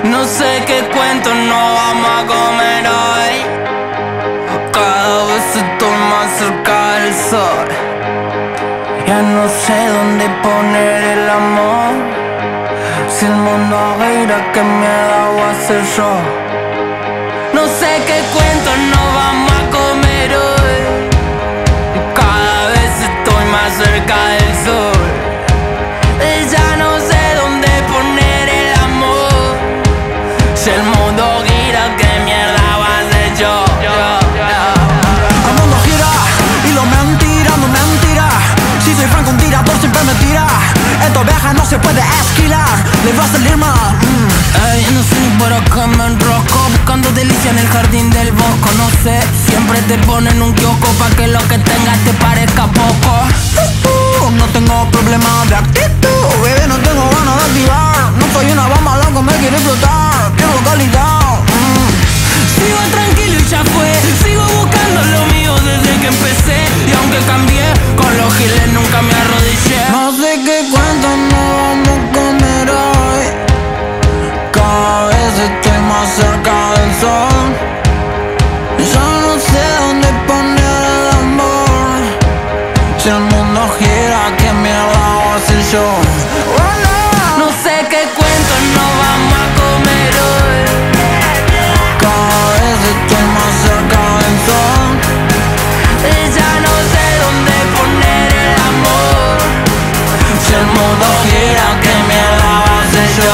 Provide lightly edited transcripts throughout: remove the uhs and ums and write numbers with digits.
No sé qué cuento nos vamos a comer hoy. Cada vez estoy más cerca del sol. Ya no sé dónde poner el amor. Si el mundo gira, ¿qué miedo voy a hacer yo? No sé qué cuento nos vamos a comer hoy. Cada vez estoy más cerca del sol. Ya no sé dónde poner el amor. Si el mundo gira, ¿qué mierda voy a hacer yo? El mundo gira y lo mentira, no mentira. Si soy franco, un tirador siempre me tira. Esto viaja, no se puede esquilar. Le va a salir mal. Ay, no sé ni por acá me enrosco, buscando delicia en el jardín del bosco. No sé, siempre te ponen un kiosco pa' que lo que tengas te parezca poco. No tengo problema de actitud, bebé, no tengo ganas de activar. No soy una bomba, loco, me quiere explotar. Quiero calidad. Sigo tranquilo y ya fue. Sigo buscando lo mío desde que empecé. Y aunque cambié, con los giles nunca me arrodillé. No sé qué cuento nos vamos a comer hoy. Cada vez estoy más cerca del sol. Ya no sé dónde poner el amor. Si el mundo gira, ¿qué mierda voy a hacer yo? No sé qué cuento nos vamos a comer hoy. Cada vez estoy más cerca del sol. Ya no sé dónde poner el amor. Si el mundo gira, ¿qué mierda voy a hacer yo?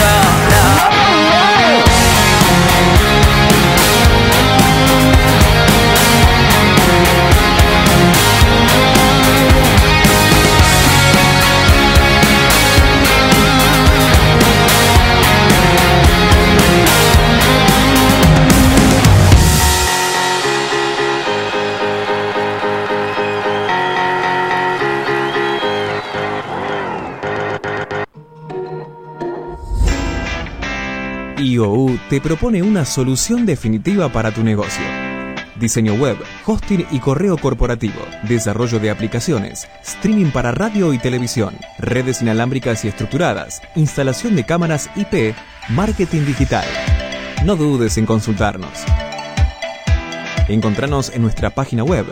IOU te propone una solución definitiva para tu negocio. Diseño web, hosting y correo corporativo, desarrollo de aplicaciones, streaming para radio y televisión, redes inalámbricas y estructuradas, instalación de cámaras IP, marketing digital. No dudes en consultarnos. Encontranos en nuestra página web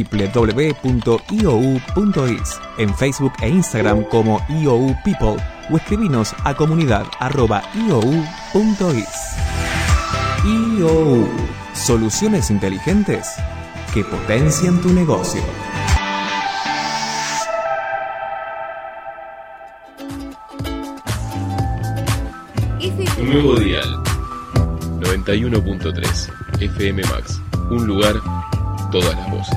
www.iou.is, en Facebook e Instagram como IOU People o escribinos a comunidad@iou.is. IOU, soluciones inteligentes que potencian tu negocio. Un nuevo dial 91.3 FM Max. Un lugar, todas las voces.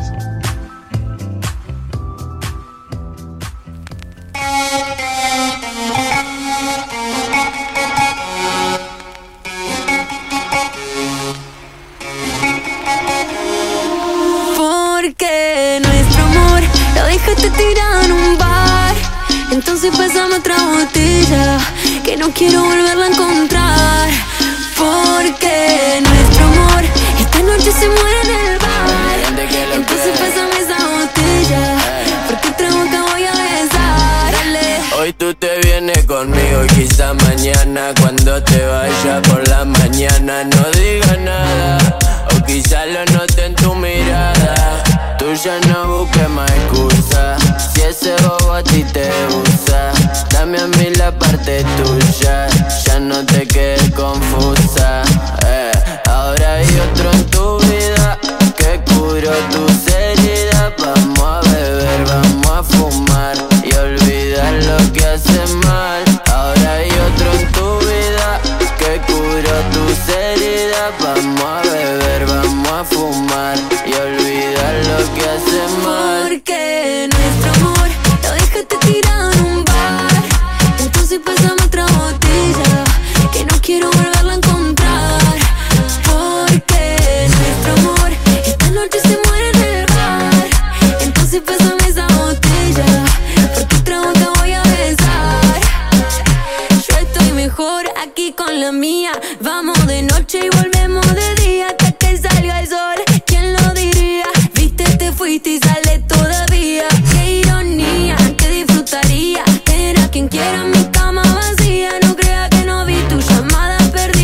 Porque nuestro amor lo dejaste tirado en un bar. Entonces pasamos otra botella que no quiero volverla a encontrar. Porque nuestro amor esta noche se muere en el bar. Entonces pásame esa botella, porque otra boca voy a besar. Dale. Hoy tú te vienes conmigo y quizá mañana cuando te vayas por la mañana no digas nada. O quizá lo note en tu mirada. Tú ya no busques más excusa. Si ese bobo a ti te usa, dame a mí la parte tuya. Ya no te quedes confusa. Ahora hay otro en tu vida que curó tus heridas. Vamos a beber, vamos a fumar y olvidar lo que hace mal. Ahora hay otro en tu vida que curó tus heridas. Vamos a beber, vamos a fumar y olvidar lo que hace mal. Porque nuestro amor lo dejaste tirado en un bar. Entonces pasamos otra botella que no quiero volverla a encontrar. Porque nuestro amor esta noche se muere en el bar. Entonces pásame esa botella, porque otra boca voy a besar. Yo estoy mejor aquí con la mía. Vamos de noche y volvemos de día hasta que salga el sol. ¿Quién lo diría? Viste, te fuiste y sale todavía. Qué ironía, que disfrutaría tener a quien quiera mi cama vacía. No crea que no vi tu llamada perdida.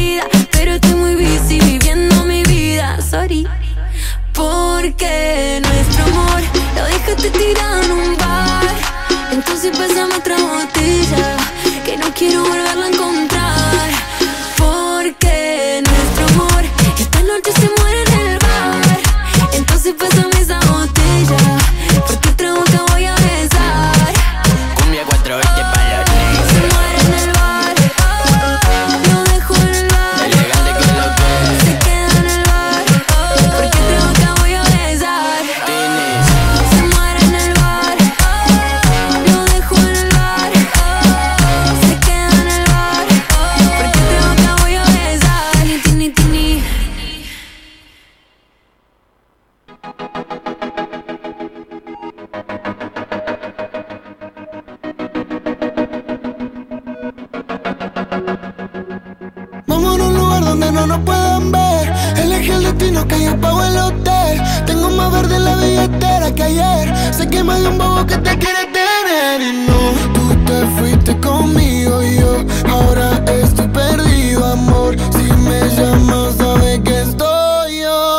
no nos pueden ver. Elegí el destino que yo pago el hotel. Tengo más verde en la billetera que ayer. Sé que me dio un bobo que te quiere tener. Y no, tú te fuiste conmigo y yo ahora estoy perdido, amor. Si me llamas sabes que estoy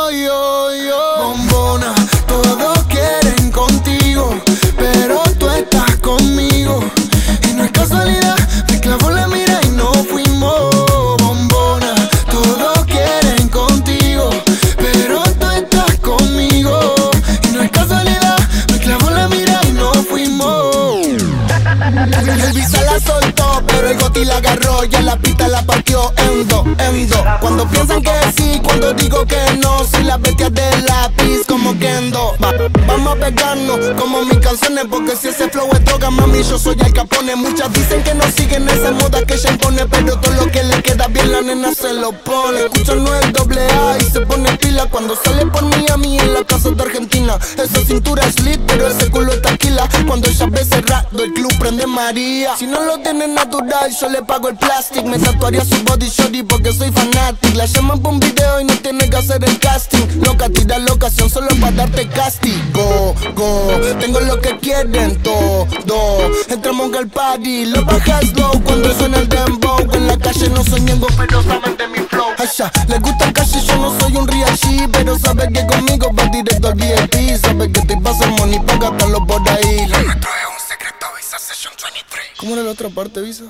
yo. Bombona, todos quieren contigo, pero tú estás conmigo. Y no es casualidad, me clavó la mira y no fuimos. Bombona, todos quieren contigo, pero tú estás conmigo. Y no es casualidad, me clavó la mira y no fuimos. El visa la soltó, pero el Goti la agarró y en la pista la partió en dos. Cuando piensan que sí, cuando digo que no, soy la bestia del lápiz como Kendo. Vamos a pegarnos como mis canciones, porque si ese flow es droga, mami, yo soy el Capone. Muchas dicen que no siguen esa moda que ella impone, pero todo lo que le queda bien la nena se lo pone. Escuchan no el AA y se pone pila cuando sale por Miami en la casa de Argentina. Esa cintura es lit, pero ese culo es taquila. Cuando ella ve cerrado el club prende María. Si no lo tiene natural, yo le pago el plastic. Me tatuaría su body shorty porque soy fanatic. La llaman por un video y no tiene que hacer el casting. Loca, tira la ocasión solo para darte castigo. Tengo lo que quieren todo. Entramos al party, lo bajas low cuando suena el dembow. En la calle no soy ñengo, pero saben de mi flow. Allá, les gusta el calle, yo no soy un real G, pero sabe que conmigo va directo al VIP. Sabe que te pasa el money pa' gastarlo por ahí. Lo nuestro es un secreto, Visa Session 23. ¿Cómo era la otra parte, Visa?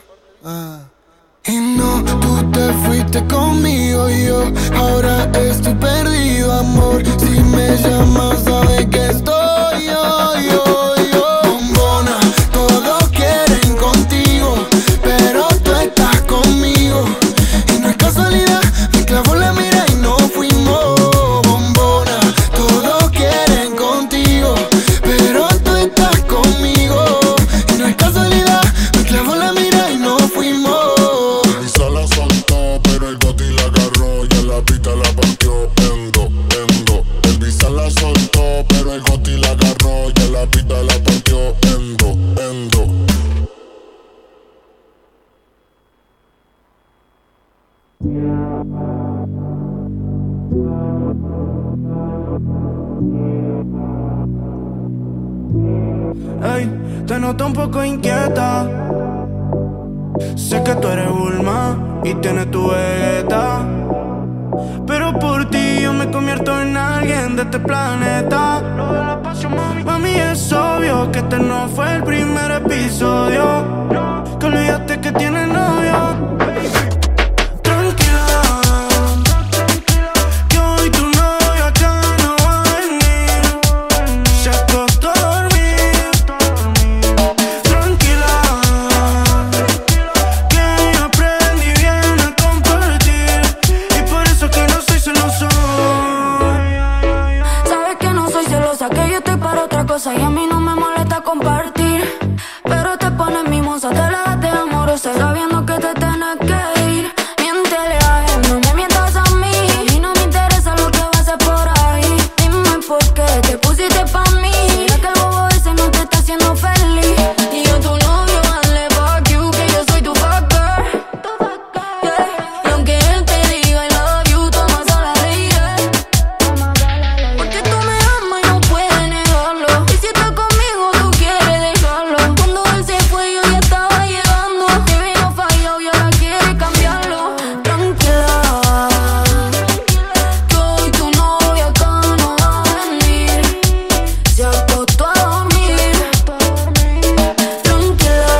Y no, tú te fuiste conmigo y yo ahora estoy perdido, amor. Si me llamas sabes que estoy yo. Bombona, todos quieren contigo, pero tú estás conmigo. Y no es casualidad, me clavó la mira y no fuimos. Bombona, todos quieren contigo, pero tú estás conmigo. Y no es casualidad, me clavó la mira y no fuimos. La soltó, pero el Goti la agarró y en la pista la partió en dos. El Visa la soltó, pero el Goti la agarró y en la pista la partió en dos. Ey, te noto un poco inquieta. Sé que tú eres Bulma y tienes tu Vegeta, pero por ti yo me convierto en alguien de este planeta. Mami, es obvio que este no fue el primer episodio, que olvidaste que tienes novio. Y a mí no me molesta compartir, pero te pones mimosa, te la das de amorosa, sabiendo que te tienes que ir. Miéntele a él, no me mientas a mí. A mí no me interesa lo que va a hacer por ahí. Dime por qué te pusiste pa' mí. Mira que el bobo ese no te está haciendo feliz. Y yo tu novio, dale fuck you, que yo soy tu fucker. Yeah. Y aunque él te diga I love you, toma sola ríe, porque tú me amas y no puedes negarlo. Y si estás conmigo tú quieres dejarlo. Cuando él se fue yo ya estaba llegando. Te vino fallado y ahora quiere cambiarlo. Tranquila, que hoy tu novia acá no va a venir. Se acostó a dormir. Tranquila,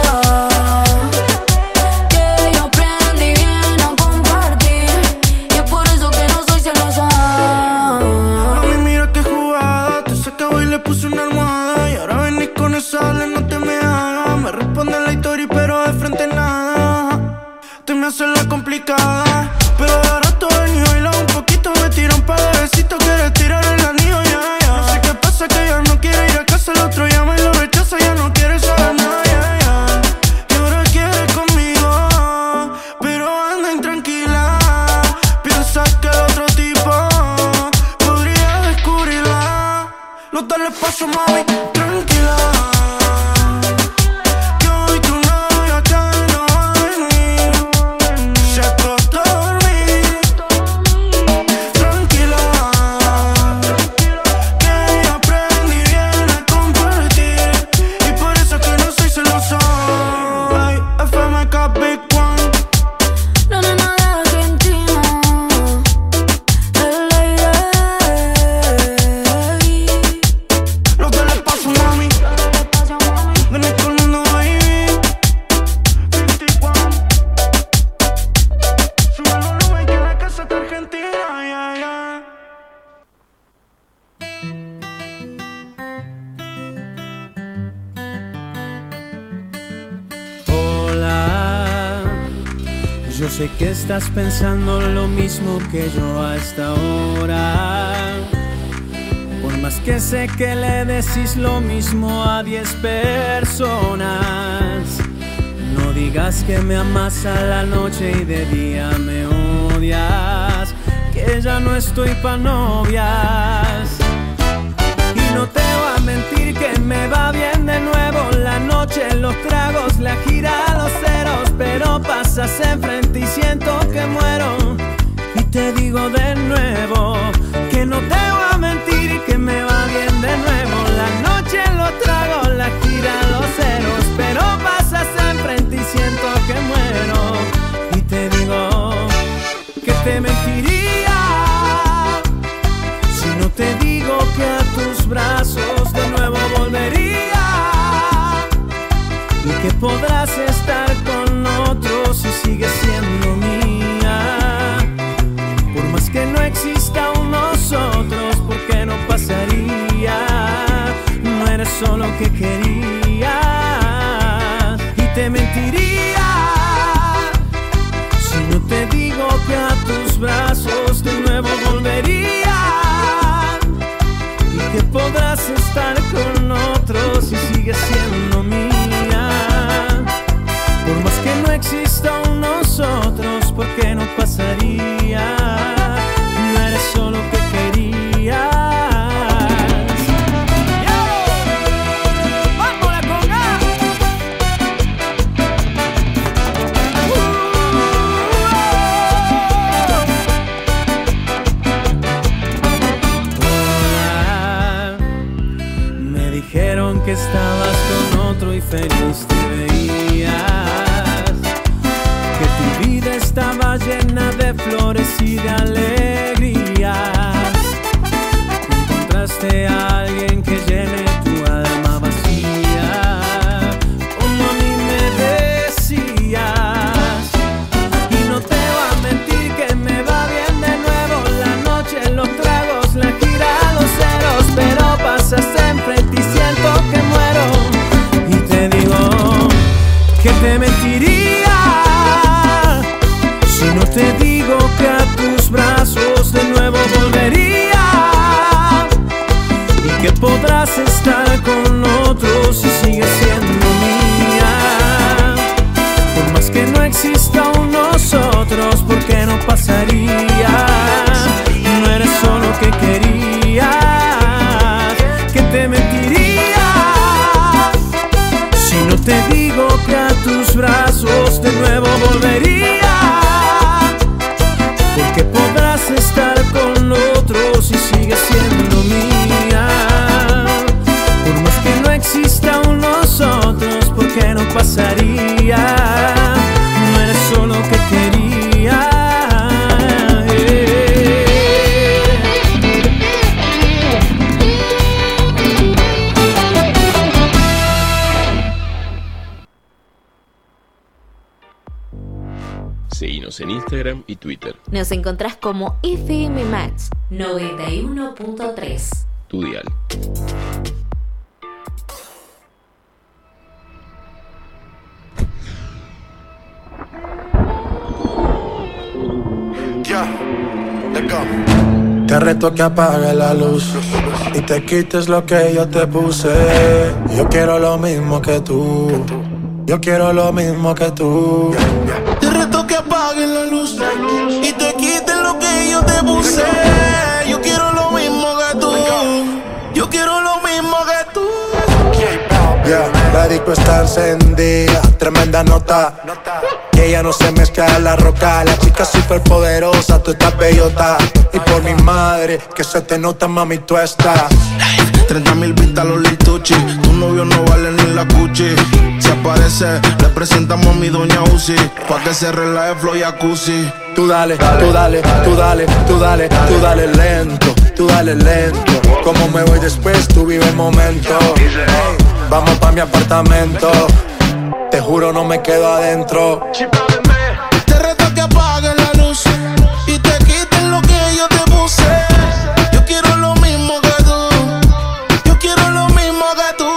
que yo aprendí bien a compartir. Y es por eso que no soy celosa. Mami, mira qué jugada. Te sacaba y le puse una almohada. Y ahora venís con esa ale, no te me hagas. Me responde la historia pero de frente nada. Te me haces la complicada, pero ahora todo el niño y un poquito me tira un par de besitos. Quieres tirar el anillo, ya. No sé qué pasa, que ya no quiere ir a casa. El otro llama y lo rechaza, ya no quiere saber nada, ya. Y ahora quiere conmigo, pero anda intranquila. Piensa que el otro tipo podría descubrirla. No darle paso, mami, tranquila. Que hoy tu novio acá no va a venir. Se acostó a dormir. sé que estás pensando lo mismo que yo hasta ahora. Por más que sé que le decís lo mismo a 10 personas, no digas que me amas a la noche y de día me odias, que ya no estoy pa' novias. Y no te voy a mentir que me va bien de nuevo la noche, los tragos, la gira, los ceros, pero pasas enfrente y siento que muero. Y te digo de nuevo que no te voy a mentir que me va bien de nuevo la noche, los tragos, la gira, los ceros, pero pasas enfrente y siento que muero. Y te digo que te mentiría si no te digo que a tus brazos de nuevo volvería, y que podrás estar con otros si sigues siendo mía. Por más que no exista un nosotros, porque no pasaría. No eres solo que querías, y te mentiría si no te digo que a tus brazos de nuevo volvería, y que podrás estar con otros si sigues siendo mía. Por más que no exista un nosotros, porque no pasaría. No eres solo que querías. ¡Vamos la conga! Me dijeron que estabas con otro y feliz te veías, que tu vida estaba llena de flores y de alegrías. Encontraste a alguien que llene tu alma vacía, como a mí me decías. Y no te voy a mentir que me va bien de nuevo la noche, los tragos, la gira, los ceros, pero pasas enfrente y siento que muero. Y te digo que te mentiría si no te digo que a tus brazos de nuevo volvería, y que podrás estar con otros si sigues siendo mía. Por más que no exista un nosotros, porque no pasaría. No eres solo que querías, que te mentiría si no te digo que a tus brazos de nuevo volvería, porque podrás estar con otros si sigues siendo mía. Por más que no exista un nosotros, porque no pasaría. No eres solo que quería. Seguinos en Instagram y Twitter. Nos encontrás como FM Match 91.3. Tu dial. Te reto que apagues la luz y te quites lo que yo te puse. Yo quiero lo mismo que tú. Yo quiero lo mismo que tú. Te reto que apagues la luz y te quites lo que yo te puse. Yo quiero lo mismo que tú. Yo quiero lo mismo que tú. Yeah, la disco está encendida, tremenda nota. Que ella no se mezcla en la roca. La chica super poderosa, tú estás bellota. Y por mi madre, que se te nota, mami, tú estás. 30.000 vistas los lituchi. Tu novio no vale ni la cuchi. Si aparece, le presentamos a mi doña Uzi, pa' que se relaje flow jacuzzi. Tú dale, tú dale, tú dale, tú dale, tú dale lento, tú dale lento. Como me voy después, tú vive el momento. Hey, vamos pa' mi apartamento. Te juro no me quedo adentro. Te reto que apagues la luz y te quites lo que yo te puse. Yo quiero lo mismo que tú. Yo quiero lo mismo que tú.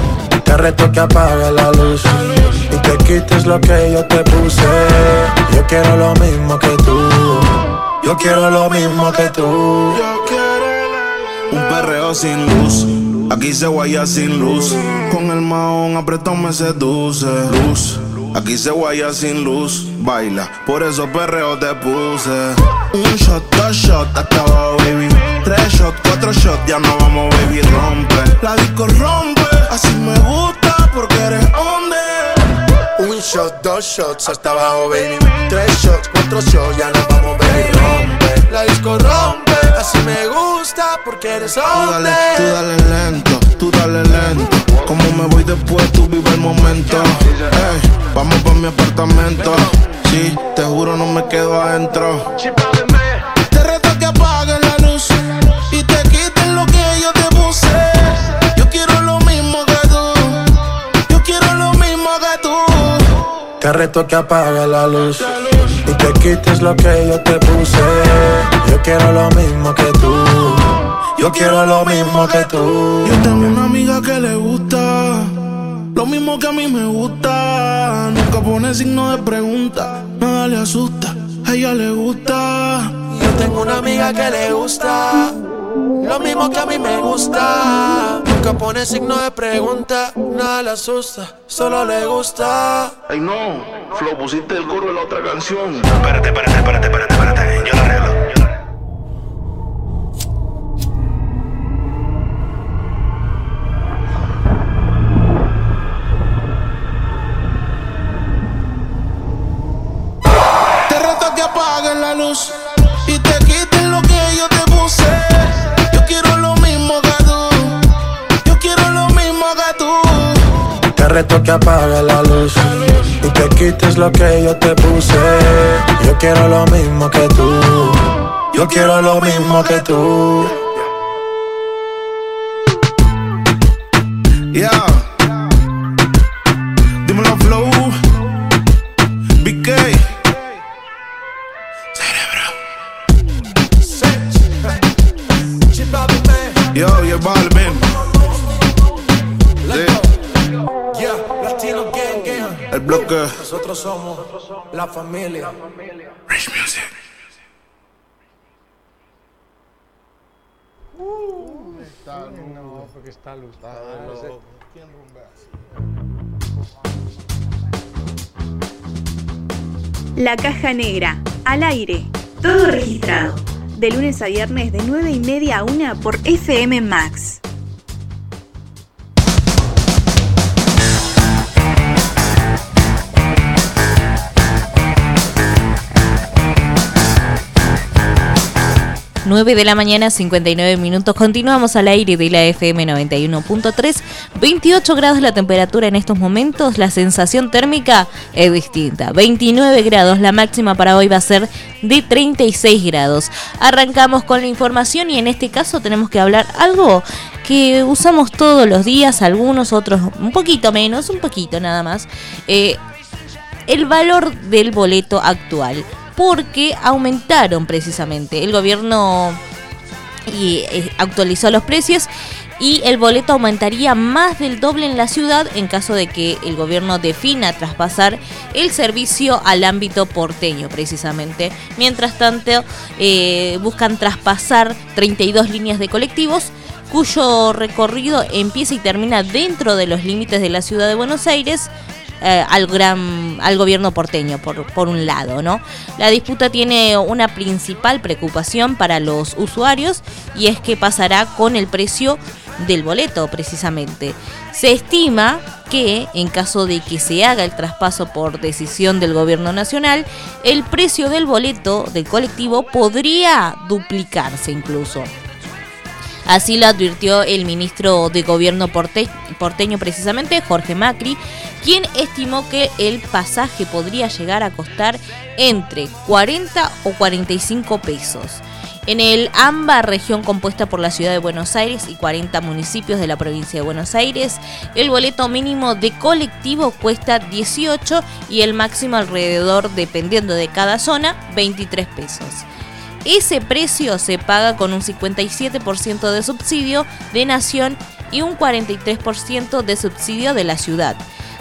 Te reto que apagues la luz y te quites lo que yo te puse. Yo quiero lo mismo que tú. Yo quiero lo mismo que tú. Un perreo sin luz, aquí se guaya sin luz. Con el mahón apretado me seduce. Luz, aquí se guaya sin luz. Baila, por eso perreo te puse. Un shot, 2 shots, hasta abajo, baby. 3 shots, 4 shots, ya no vamos, baby, rompe. La disco rompe, así me gusta porque eres hombre. Un shot, 2 shots, hasta abajo, baby. 3 shots, 4 shots, ya nos vamos, baby, rompe. La disco rompe, así me gusta porque eres hombre. Tú dale lento, tú dale lento. Como me voy después, tú vive el momento. Ey, vamos pa' mi apartamento. Sí, te juro no me quedo adentro. Te reto que apagues la luz y te quites lo que yo te puse. Yo quiero lo mismo que tú. Yo quiero lo mismo que tú. Te reto que apagues la luz y te quites lo que yo te puse. Yo quiero lo mismo que tú. Yo quiero lo mismo que tú. Yo tengo una amiga que le gusta lo mismo que a mí me gusta. Nunca pone signo de pregunta, nada le asusta, a ella le gusta. Yo tengo una amiga que le gusta lo mismo que a mí me gusta. Nunca pone signo de pregunta, nada le asusta, solo le gusta. Ay no, Flo, pusiste el coro de la otra canción. Espérate, yo lo arreglo. Te reto que apagues la luz y te quites lo que yo te puse. Yo quiero lo mismo que tú. Yo quiero lo mismo que tú. Te reto que apagues la luz y te quites lo que yo te puse. Yo quiero lo mismo que tú. Yo quiero lo mismo que tú. Yeah. Dímelo, Flow. BK. Yo, J Balvin. El bloque. Nosotros somos la familia. Rich Music. No, porque está luz. ¿Quién rumbea así? La Caja Negra, al aire, todo registrado. De lunes a viernes de 9:30 a 1 por FM Max. Nueve de la mañana, 59 minutos. Continuamos al aire de la FM 91.3. 28 grados la temperatura en estos momentos. La sensación térmica es distinta. 29 grados. La máxima para hoy va a ser de 36 grados. Arrancamos con la información y en este caso tenemos que hablar algo que usamos todos los días. Algunos, otros un poquito menos, un poquito nada más. El valor del boleto actual. Porque aumentaron precisamente. El gobierno actualizó los precios y el boleto aumentaría más del doble en la ciudad en caso de que el gobierno defina traspasar el servicio al ámbito porteño precisamente. Mientras tanto, buscan traspasar 32 líneas de colectivos cuyo recorrido empieza y termina dentro de los límites de la ciudad de Buenos Aires. Al gobierno porteño por un lado, ¿no? La disputa tiene una principal preocupación para los usuarios y es qué pasará con el precio del boleto precisamente. Se estima que en caso de que se haga el traspaso por decisión del gobierno nacional, el precio del boleto del colectivo podría duplicarse incluso. Así lo advirtió el ministro de Gobierno porteño precisamente, Jorge Macri, quien estimó que el pasaje podría llegar a costar entre 40 o 45 pesos. En el AMBA, región compuesta por la ciudad de Buenos Aires y 40 municipios de la provincia de Buenos Aires, el boleto mínimo de colectivo cuesta 18 y el máximo alrededor, dependiendo de cada zona, 23 pesos. Ese precio se paga con un 57% de subsidio de Nación y un 43% de subsidio de la ciudad.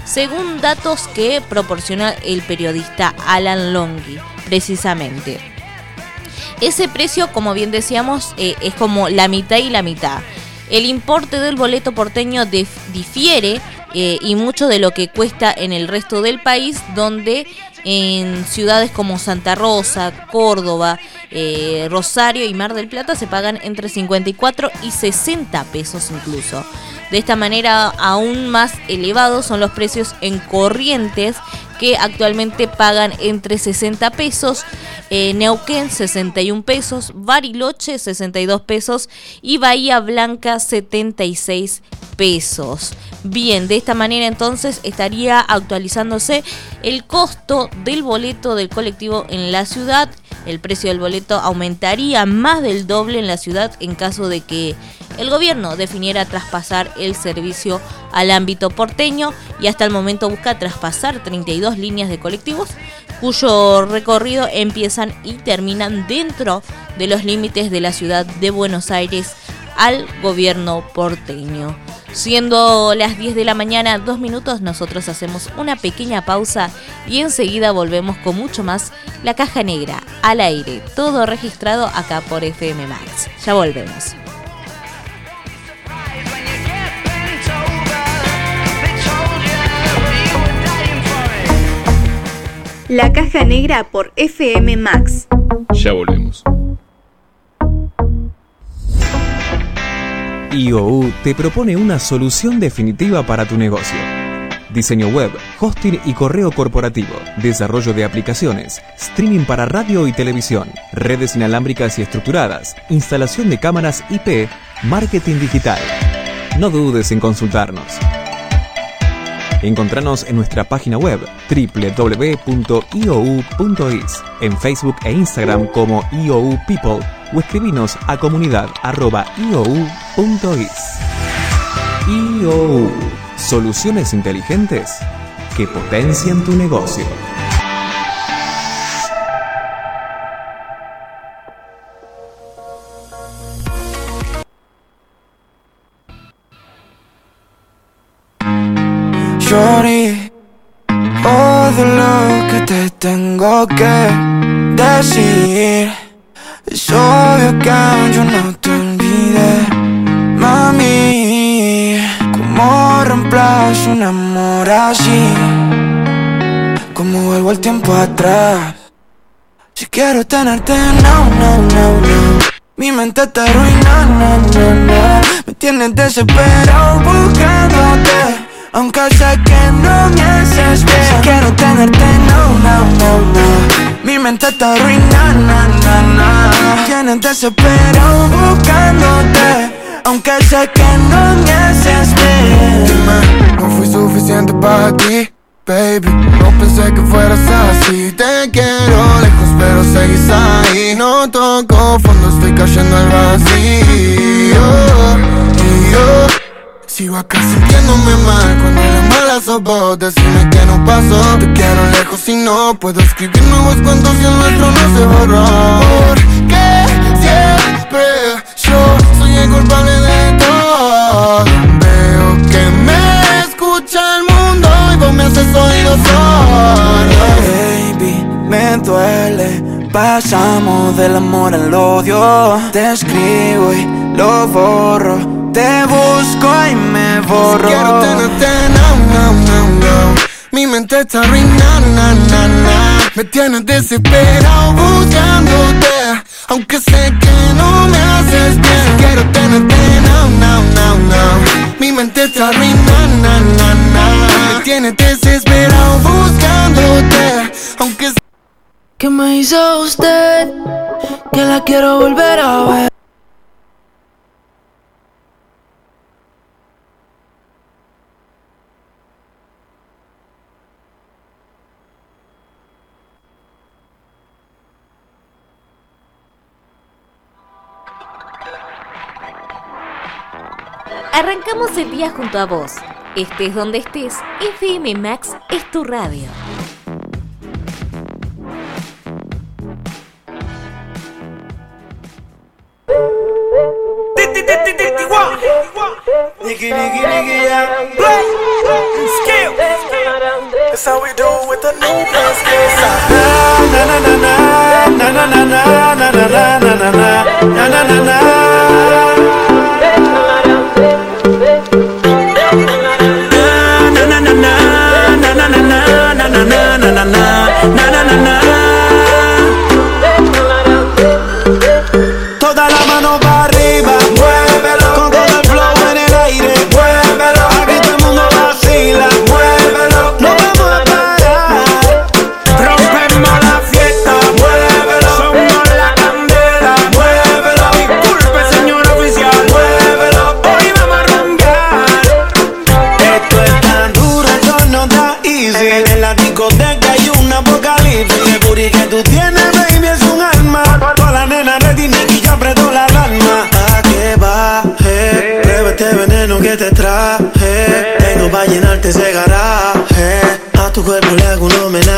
según datos que proporciona el periodista Alan Longhi, precisamente. Ese precio, como bien decíamos, es como la mitad y la mitad. El importe del boleto porteño difiere y mucho de lo que cuesta en el resto del país, donde en ciudades como Santa Rosa, Córdoba, Rosario y Mar del Plata se pagan entre 54 y 60 pesos incluso. De esta manera aún más elevados son los precios en Corrientes, que actualmente pagan entre 60 pesos, Neuquén 61 pesos, Bariloche 62 pesos y Bahía Blanca 76 pesos. Bien, de esta manera entonces estaría actualizándose el costo del boleto del colectivo en la ciudad. El precio del boleto aumentaría más del doble en la ciudad en caso de que el gobierno definiera traspasar el servicio al ámbito porteño, y hasta el momento busca traspasar 32 líneas de colectivos cuyo recorrido empiezan y terminan dentro de los límites de la ciudad de Buenos Aires al gobierno porteño. Siendo las 10 de la mañana, 2 minutos, nosotros hacemos una pequeña pausa y enseguida volvemos con mucho más. La Caja Negra, al aire, todo registrado acá por FM Max. Ya volvemos. La Caja Negra por FM Max. Ya volvemos. IOU te propone una solución definitiva para tu negocio. Diseño web, hosting y correo corporativo, desarrollo de aplicaciones, streaming para radio y televisión, redes inalámbricas y estructuradas, instalación de cámaras IP, marketing digital. No dudes en consultarnos. Encontranos en nuestra página web www.iou.is, en Facebook e Instagram como IOU People, o escribinos a comunidad@iou.is. IOU, soluciones inteligentes que potencian tu negocio. Shorty, todo lo que te tengo que decir, es obvio que yo no te olvidé. Mami, ¿cómo reemplazo un amor así? ¿Cómo vuelvo el tiempo atrás? Si quiero tenerte, no. Mi mente te arruina, no. Me tienes desesperado buscándote, aunque sé que no me haces bien. Si quiero tenerte, no. Mi mente te arruina, me tienes desesperado buscándote, aunque sé que no me haces bien. Dime, no fui suficiente para ti, baby. No pensé que fueras así. Te quiero lejos pero seguís ahí. No toco fondo, estoy cayendo al vacío. Y yo sigo acá sintiéndome mal cuando la mala sos vos. Decime que no pasó. Te quiero lejos y no puedo escribir nuevos cuentos y el nuestro no se borró. Porque siempre yo soy el culpable de todo. Veo que me escucha el mundo y vos me haces oídos sordos. Baby, me duele. Pasamos del amor al odio. Te escribo y lo borro. Te busco y me borro. Si quiero tenerte, no. Mi mente está arruinando, me tienes desesperado buscándote, aunque sé que no me haces bien. Si quiero tenerte, no. Mi mente está arruinando, me tienes desesperado buscándote, aunque sé. ¿Qué me hizo usted? Que la quiero volver a ver. Arrancamos el día junto a vos. Estés donde estés, FM Max es tu radio. Nigga, yeah. Skill. That's how we do with the new plus kids. Na na na na na na na na na na na na na na na na. Toda la mano para arriba, muévelo. Con todo el flow en el aire, muévelo. Aquí todo el mundo vacila, muévelo. No vamos a parar, rompemos la fiesta, muévelo. Somos la candela, muévelo. Disculpe señor oficial, muévelo. Hoy vamos a rumbear. Esto es tan duro, esto no da easy. En la discoteca hay un apocalipsis. El booty que tú tienes, baby, es un arma. Toda la nena ready, Nicky ya apretó la alarma. A que baje, prueba este veneno que te traje. Tengo pa' llenarte ese garaje. A tu cuerpo le hago un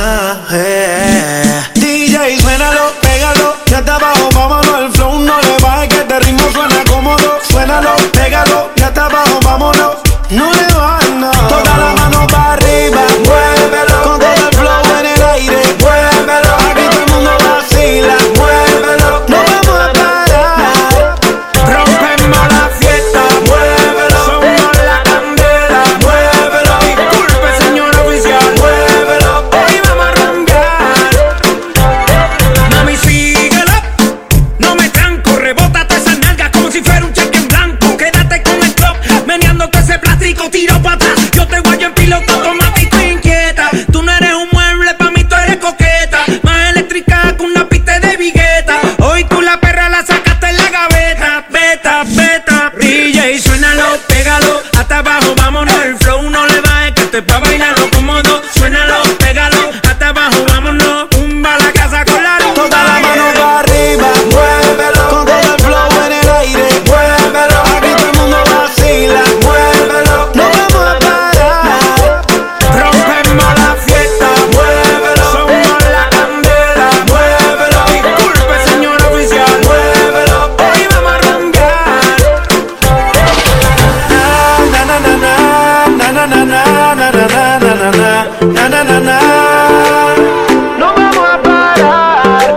homenaje. DJ, suénalo, pégalo, ya está abajo, vámonos. El flow no le baje, que este ritmo suena cómodo. Suénalo, pégalo, ya está abajo, vámonos. No le bajes, no. Toda la mano para arriba, muévelo. Con todo el flow en el aire, muévelo. Aquí todo el mundo vacila, muévelo. No vamos a parar, rompemos la fiesta, muévelo. Somos la candela, muévelo. Disculpe señor oficial, muévelo. Hoy vamos a rumbear. Mami, síguelo, no me tranco. Rebótate esas nalgas como si fuera un cheque en blanco. Quédate con el club, meneándote ese plástico, tiro para atrás. Yo te guayo en piloto automático inquieta. Tú no eres un mueble, pa' mí tú eres coqueta. Más eléctrica que una pista de vigueta. Hoy tú la perra la sacaste en la gaveta. Beta, beta, DJ, suénalo, pégalo. Hasta abajo, vámonos, el flow no le baje, que esto es pa' bailarlo cómodo. Suénalo, pégalo, hasta abajo, vámonos. Tumba la casa con la luz. Toda la mano para arriba, muévelo. Con todo el flow en el aire, muévelo. Aquí todo el mundo vacila, muévelo. No vamos a parar, rompemos la fiesta, muévelo. Somos la candela, muévelo. Disculpe señor oficial, muévelo. Hoy vamos a rumbear. Na na na na na na na na na na na na na na na. No vamos a parar.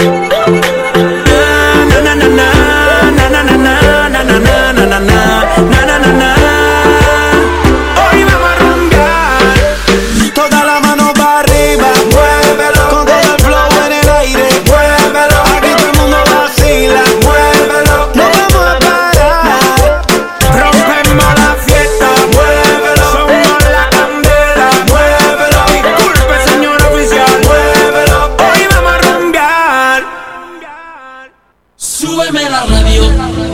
Na na na na na na na na na na na na na na na na. Hoy vamos a rumbear. Toda la mano para arriba, muévelo. Con todo el flow en el aire, muévelo. Aquí todo el mundo vacila, muévelo. No vamos a parar, rompemos la fiesta, muévelo. Somos la candela, muévelo. Disculpe señor oficial, muévelo. Hoy vamos a rumbear. Súbeme la radio.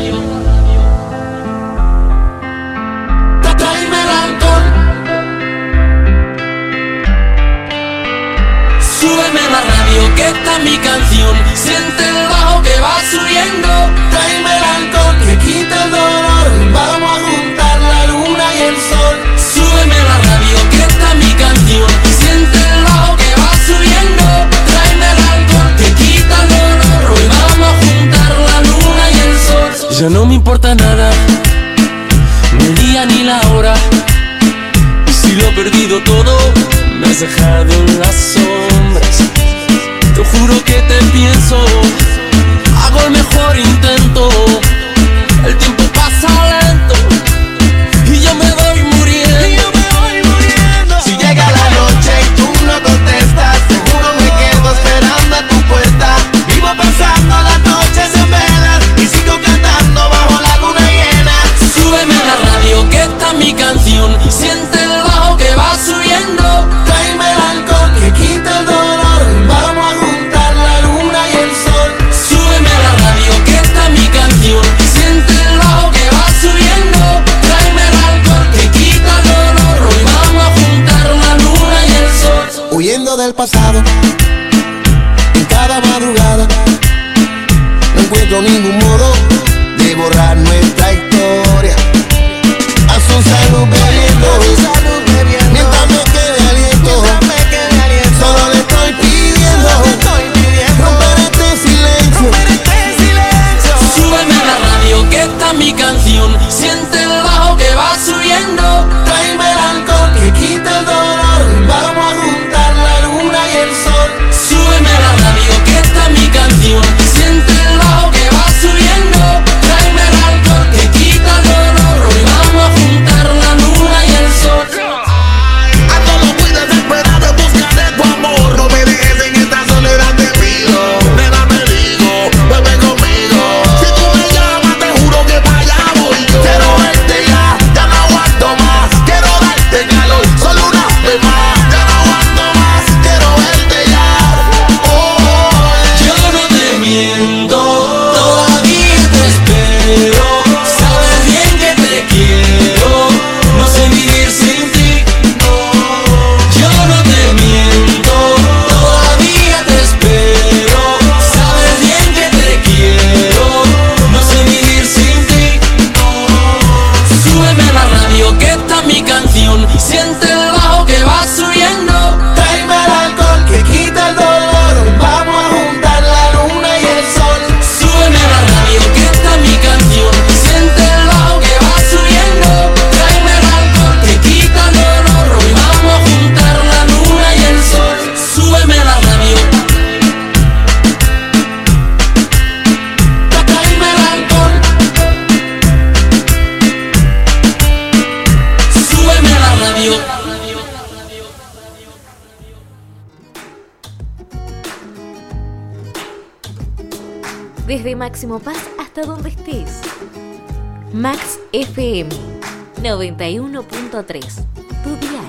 Tráeme el alcohol. Súbeme la radio, que esta es mi canción. Siente el bajo que va subiendo. Tráeme el alcohol que quita el dolor. Vamos a juntar la luna y el sol. Súbeme la radio, que esta es mi canción. Siente el bajo que va subiendo. Tráeme el alcohol que quita el dolor. Hoy vamos a juntar la luna y el sol. Ya no me importa nada, ni el día ni la hora. Si lo he perdido todo, me has dejado en las sombras. Te juro que te pienso, hago el mejor intento. El tiempo pasa lento y yo me voy muriendo. Si llega la noche y tú no contestas, seguro me quedo esperando a tu puerta. Vivo pasando las noches en velas y sigo cantando bajo la luna llena. Súbeme la radio, que esta es mi canción. Siente el bajo que va subiendo. Tráeme el alcohol que quita el dolor. Vamos a juntar la luna y el sol. Súbeme la radio, que esta es mi canción. Siente el bajo que va subiendo. Tráeme el alcohol que quita el dolor. Hoy vamos a juntar la luna y el sol. Huyendo del pasado, en cada madrugada, no encuentro ningún modo de borrar nuestra historia. A su salud bebiendo, mientras me quede aliento. Solo le estoy pidiendo romper este silencio. Súbeme la radio, que esta es mi canción. Siente el bajo que va subiendo. Tráeme el alcohol que quita el dolor. Desde Máximo Paz hasta donde estés. Max FM 91.3, tu dial.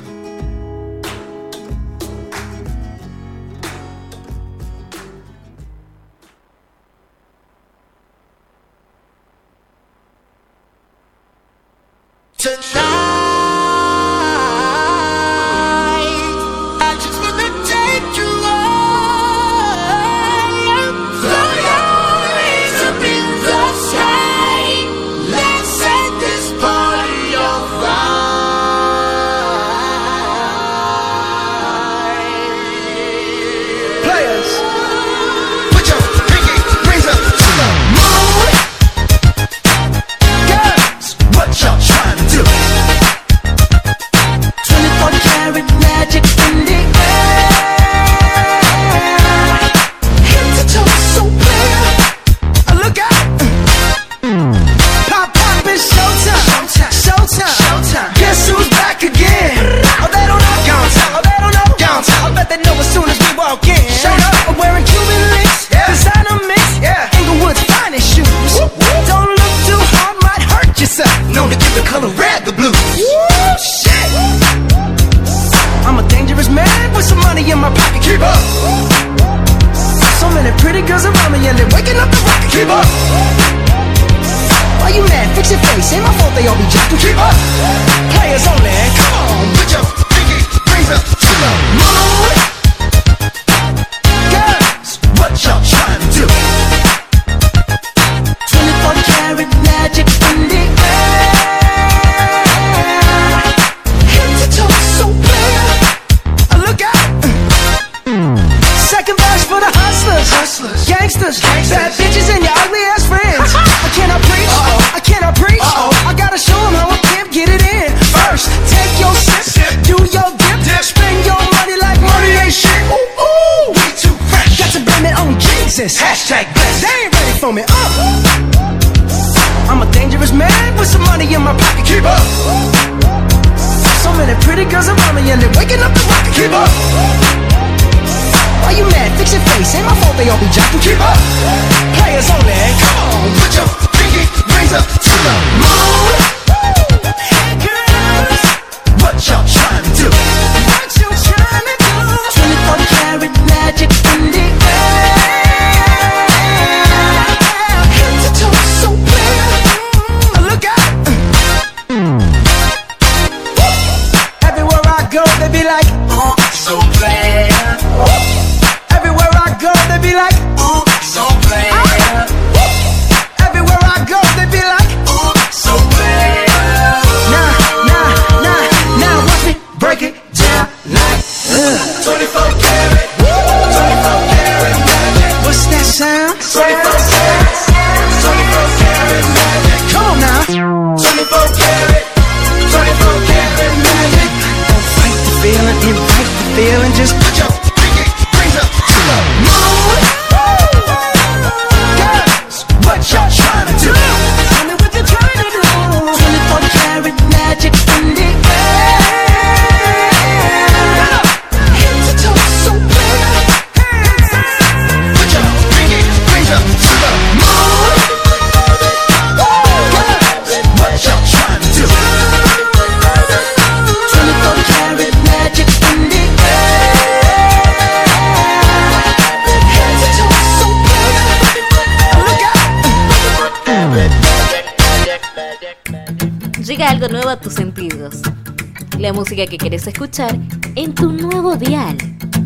Llega algo nuevo a tus sentidos. La música que quieres escuchar en tu nuevo dial.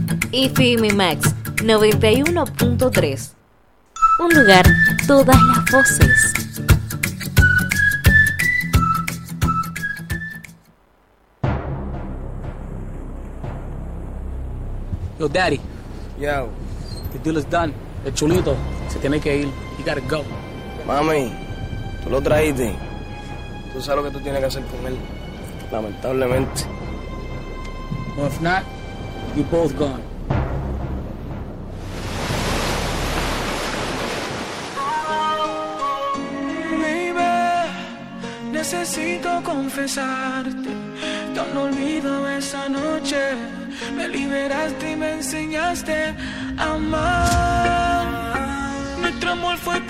FM Max 91.3. Un lugar, todas las voces. Yo, Daddy. Yo. The deal is done. El chulito se tiene que ir. He gotta go. Mami, tú lo trajiste. Tú sabes lo que tú tienes que hacer con él. Lamentablemente. Well, if not, you both gone. Baby, necesito confesarte que aún no olvido esa noche. Me liberaste y me enseñaste a amar. Nuestro amor fue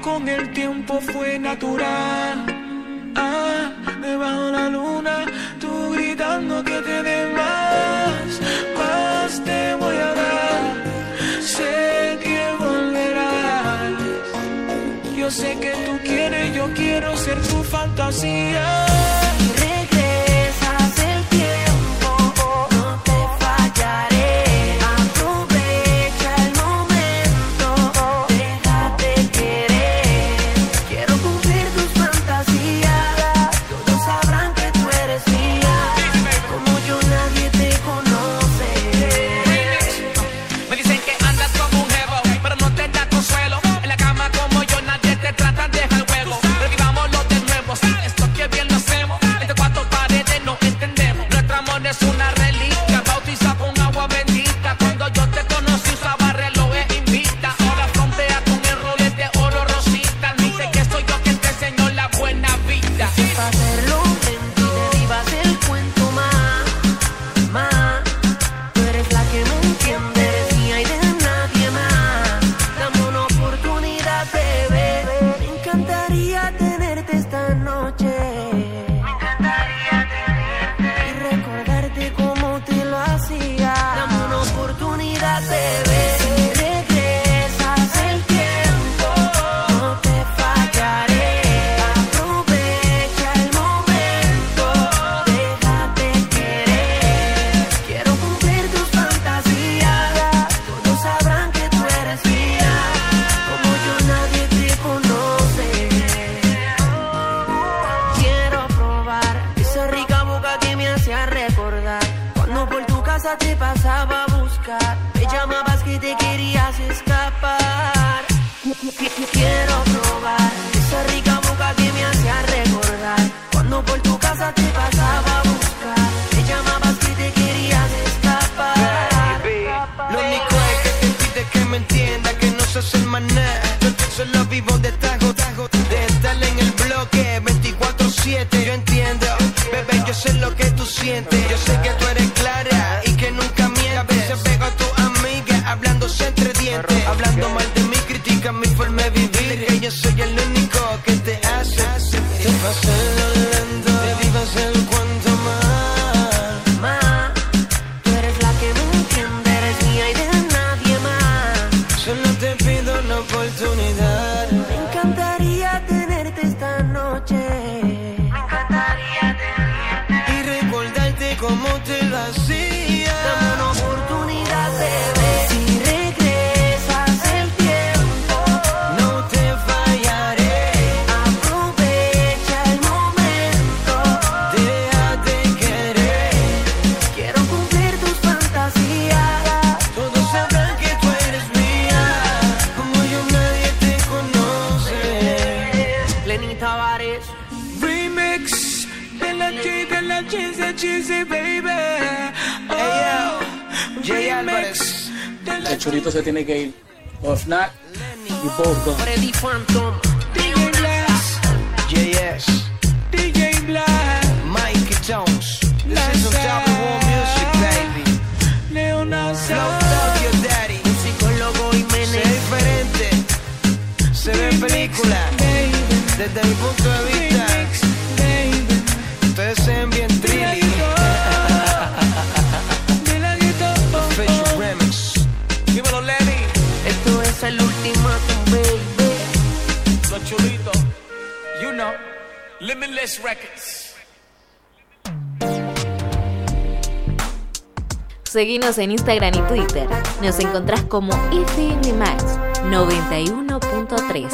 con el tiempo fue natural. Debajo la luna, tú gritando que te dé más te voy a dar. Sé que volverás. Yo sé que tú quieres, yo quiero ser tu fantasía. Regresas el tiempo, no te fallaré. Aprovecha el momento, déjate querer. Quiero cumplir tus fantasías, todos sabrán que tú eres mía. Como yo nadie te conoce. Me dicen que andas como un jevo, pero no te da consuelo. En la cama como yo nadie te trata, deja el juego. Revivámoslo de nuevo, esto que bien lo hacemos. Entre cuatro paredes no entendemos. Nuestro amor es una reliquia, bautiza con agua bendita. Cuando yo te conocí usaba relojes invita. Ahora frontea con errores de oro rosita. Admite que soy yo quien te enseñó la buena vida. Para hacerlo lento, derribas el cuento más. Tú eres la que me entiende, eres mía y de nadie más. Dame una oportunidad, bebé. Me encantaría tenerte esta noche. Me encantaría tenerte y recordarte como te lo hacía. Dame una oportunidad, bebé. Si regresas el tiempo, no te fallaré. Aprovecha el momento, déjate querer. Quiero cumplir tus fantasías, todos sabrán que tú eres mía. Como yo nadie te conoce. Quiero probar esa rica boca que me hacía recordar cuando por tu casa te pasaba a buscar. Me llamabas que te querías escapar. Quiero probar esa rica boca que me hacía recordar cuando por tu casa te pasaba a buscar. Me llamabas que te querías escapar. Lo único es que te pide que me entienda, que no seas el maná. Yo solo vivo de tajo, de estar en el bloque 24/7. Yo entiendo, bebé, yo sé lo que tú sientes. Yo sé que tú eres clara y que nunca mientes. A veces pego a tu amiga hablándose entre dientes, hablando mal de mí, critican mi forma de vivir. Que yo soy el único que te hace te pases lo lento, te vivas el cuento más. Tú eres la que me entiende, eres mía y de nadie más. Solo te pido una oportunidad. Me encantaría tenerte esta noche. Me encantaría tenerte y recordarte como te lo hacía. Dame una oportunidad, bebé. Si regresas el tiempo, no te fallaré. Aprovecha el momento, déjate querer. Quiero cumplir tus fantasías. Todos sabrán que tú eres mía. Como yo nadie te conoce. Lenny Tavares. Remix de la cheesy, baby. Jay Álvarez. El churrito se tiene que ir. O Snack y Borgo. Freddy Phantom. DJ Blast. JS. DJ Blast. Mikey Jones. This is on Top of World Music, baby. Leonardo. Flow Dog, your daddy. Un psicólogo y Sé diferente. Se ve película. Desde mi punto de vista. Ustedes se ven bien trilly. Official remix. Dímelo, Lenny. Esto es el ultimátum, baby. Los chulitos. You know. Limitless Records. Seguinos en Instagram y Twitter. Nos encontrás como FM Max 91.3.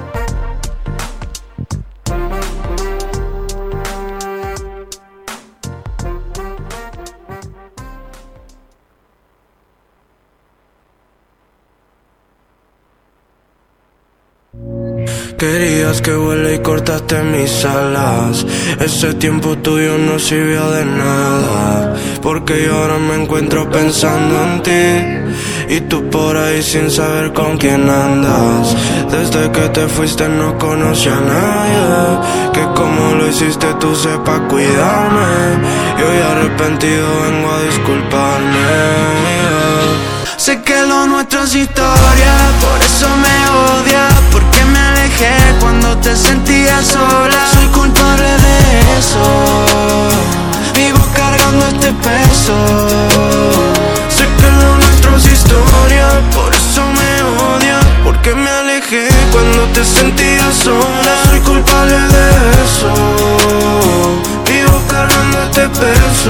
Querías que vuele y cortaste mis alas. Ese tiempo tuyo no sirvió de nada, porque yo ahora me encuentro pensando en ti, y tú por ahí sin saber con quién andas. Desde que te fuiste no conocí a nadie que como lo hiciste tú sepas cuidarme. Y hoy arrepentido vengo a disculparme. Sé que lo nuestro es historia, por eso me odia, porque me alejé eso. Sé que lo nuestro es historia, por eso me odia, porque me alejé cuando te sentías sola. Soy culpable de eso, vivo cargando este peso.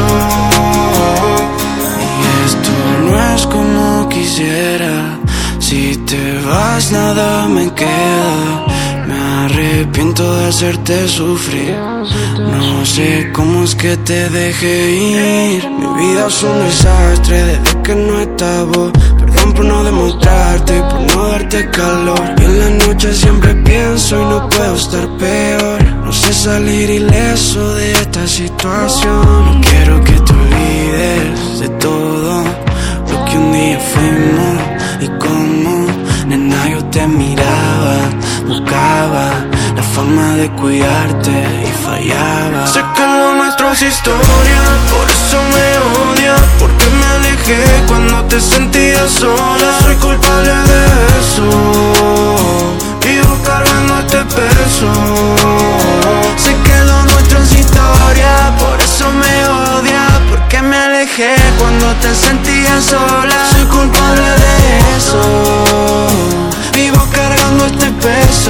Y esto no es como quisiera, si te vas nada me queda. Me arrepiento de hacerte sufrir, no sé cómo es que te dejé ir. Mi vida es un desastre desde que no estás vos. Perdón por no demostrarte y por no darte calor. Y en la noche siempre pienso y no puedo estar peor. No sé salir ileso de esta situación. No quiero que te olvides de todo lo que un día fuimos y cómo, nena, yo te miraba, buscaba la forma de cuidarte y fallaba. Sé que lo nuestro es historia, por eso me odia, porque me alejé cuando te sentías sola. Soy culpable de eso, vivo cargando este peso. Sé que lo nuestro es historia, por eso me odia, porque me alejé cuando te sentías sola. Soy culpable de eso, vivo cargando este peso.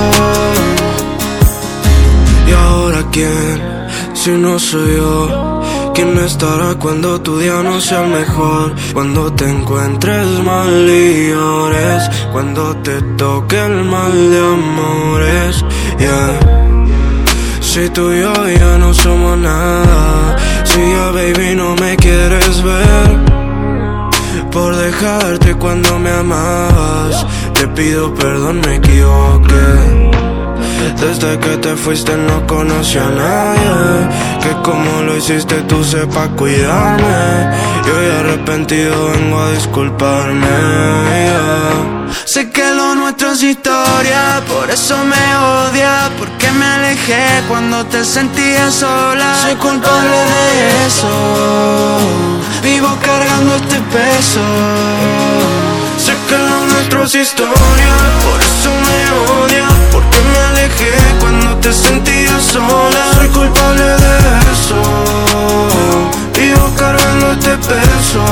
¿Y ahora quién? Si no soy yo, ¿quién estará cuando tu día no sea el mejor? Cuando te encuentres mal y llores, cuando te toque el mal de amores, yeah. Si tú y yo ya no somos nada, si ya baby no me quieres ver, por dejarte cuando me amabas, te pido perdón, me equivoqué. Desde que te fuiste no conocí a nadie que como lo hiciste tú sepas cuidarme. Yo ya arrepentido vengo a disculparme, yeah. Sé que lo nuestro es historia, por eso me odia, porque me alejé cuando te sentías sola. Soy culpable de eso, vivo cargando este peso. Sé que lo nuestro es historia, por eso me odia, porque me alejé cuando te sentías sola. Soy culpable de eso, vivo cargando este peso.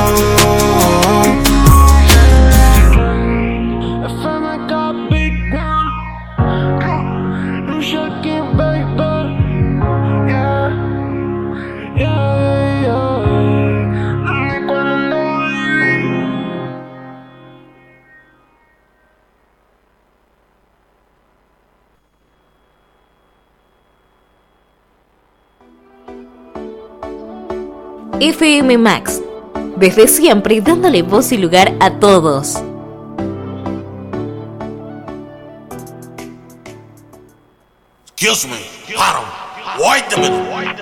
FM Max, desde siempre dándole voz y lugar a todos. Excuse me, paro, wait a minute.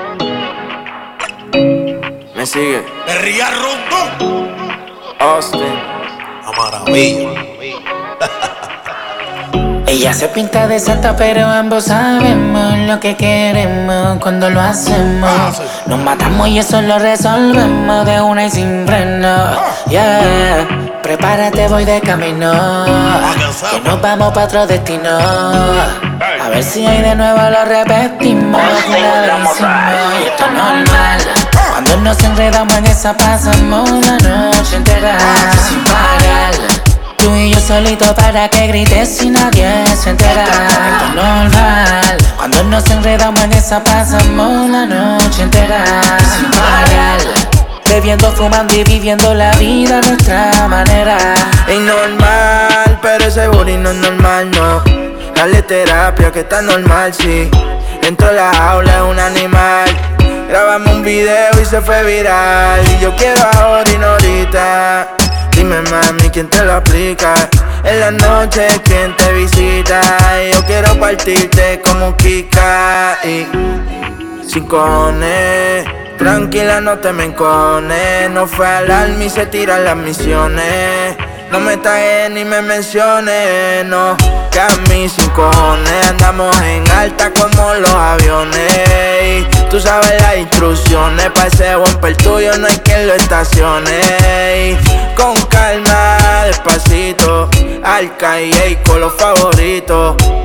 Me sigue. Perría roto. Austin. A maravilla. Ella se pinta de santa, pero ambos sabemos lo que queremos cuando lo hacemos. Nos matamos y eso lo resolvemos de una y sin freno. Yeah, prepárate, voy de camino, que nos vamos pa' otro destino. A ver si hoy de nuevo lo repetimos. Y esto es normal, cuando nos enredamos en esa pasamos la noche entera sin parar. Tú y yo solito para que grites y nadie se entera. Esto es normal, cuando nos enredamos en esa pasamos la noche entera sin parar. Bebiendo, fumando y viviendo la vida a nuestra manera. Es normal, pero ese booty no es normal, no. Dale terapia que está normal, sí. Dentro de la jaula es un animal. Grabamos un video y se fue viral. Y yo quiero ahora y no ahorita. Dime mami, ¿quién te lo aplica? En la noche, ¿quién te visita? Y yo quiero partirte como Kika. Y sin cojones, tranquila, no te me encones. No fue alarma y se tiran las misiones. No me tagues ni me menciones, no. Que a mí sin cojones andamos en alta como los aviones. Y tú sabes las instrucciones, pa' ese bumper tuyo no hay quien lo estacione. Con calma, despacito, al calle con los favoritos. Baby,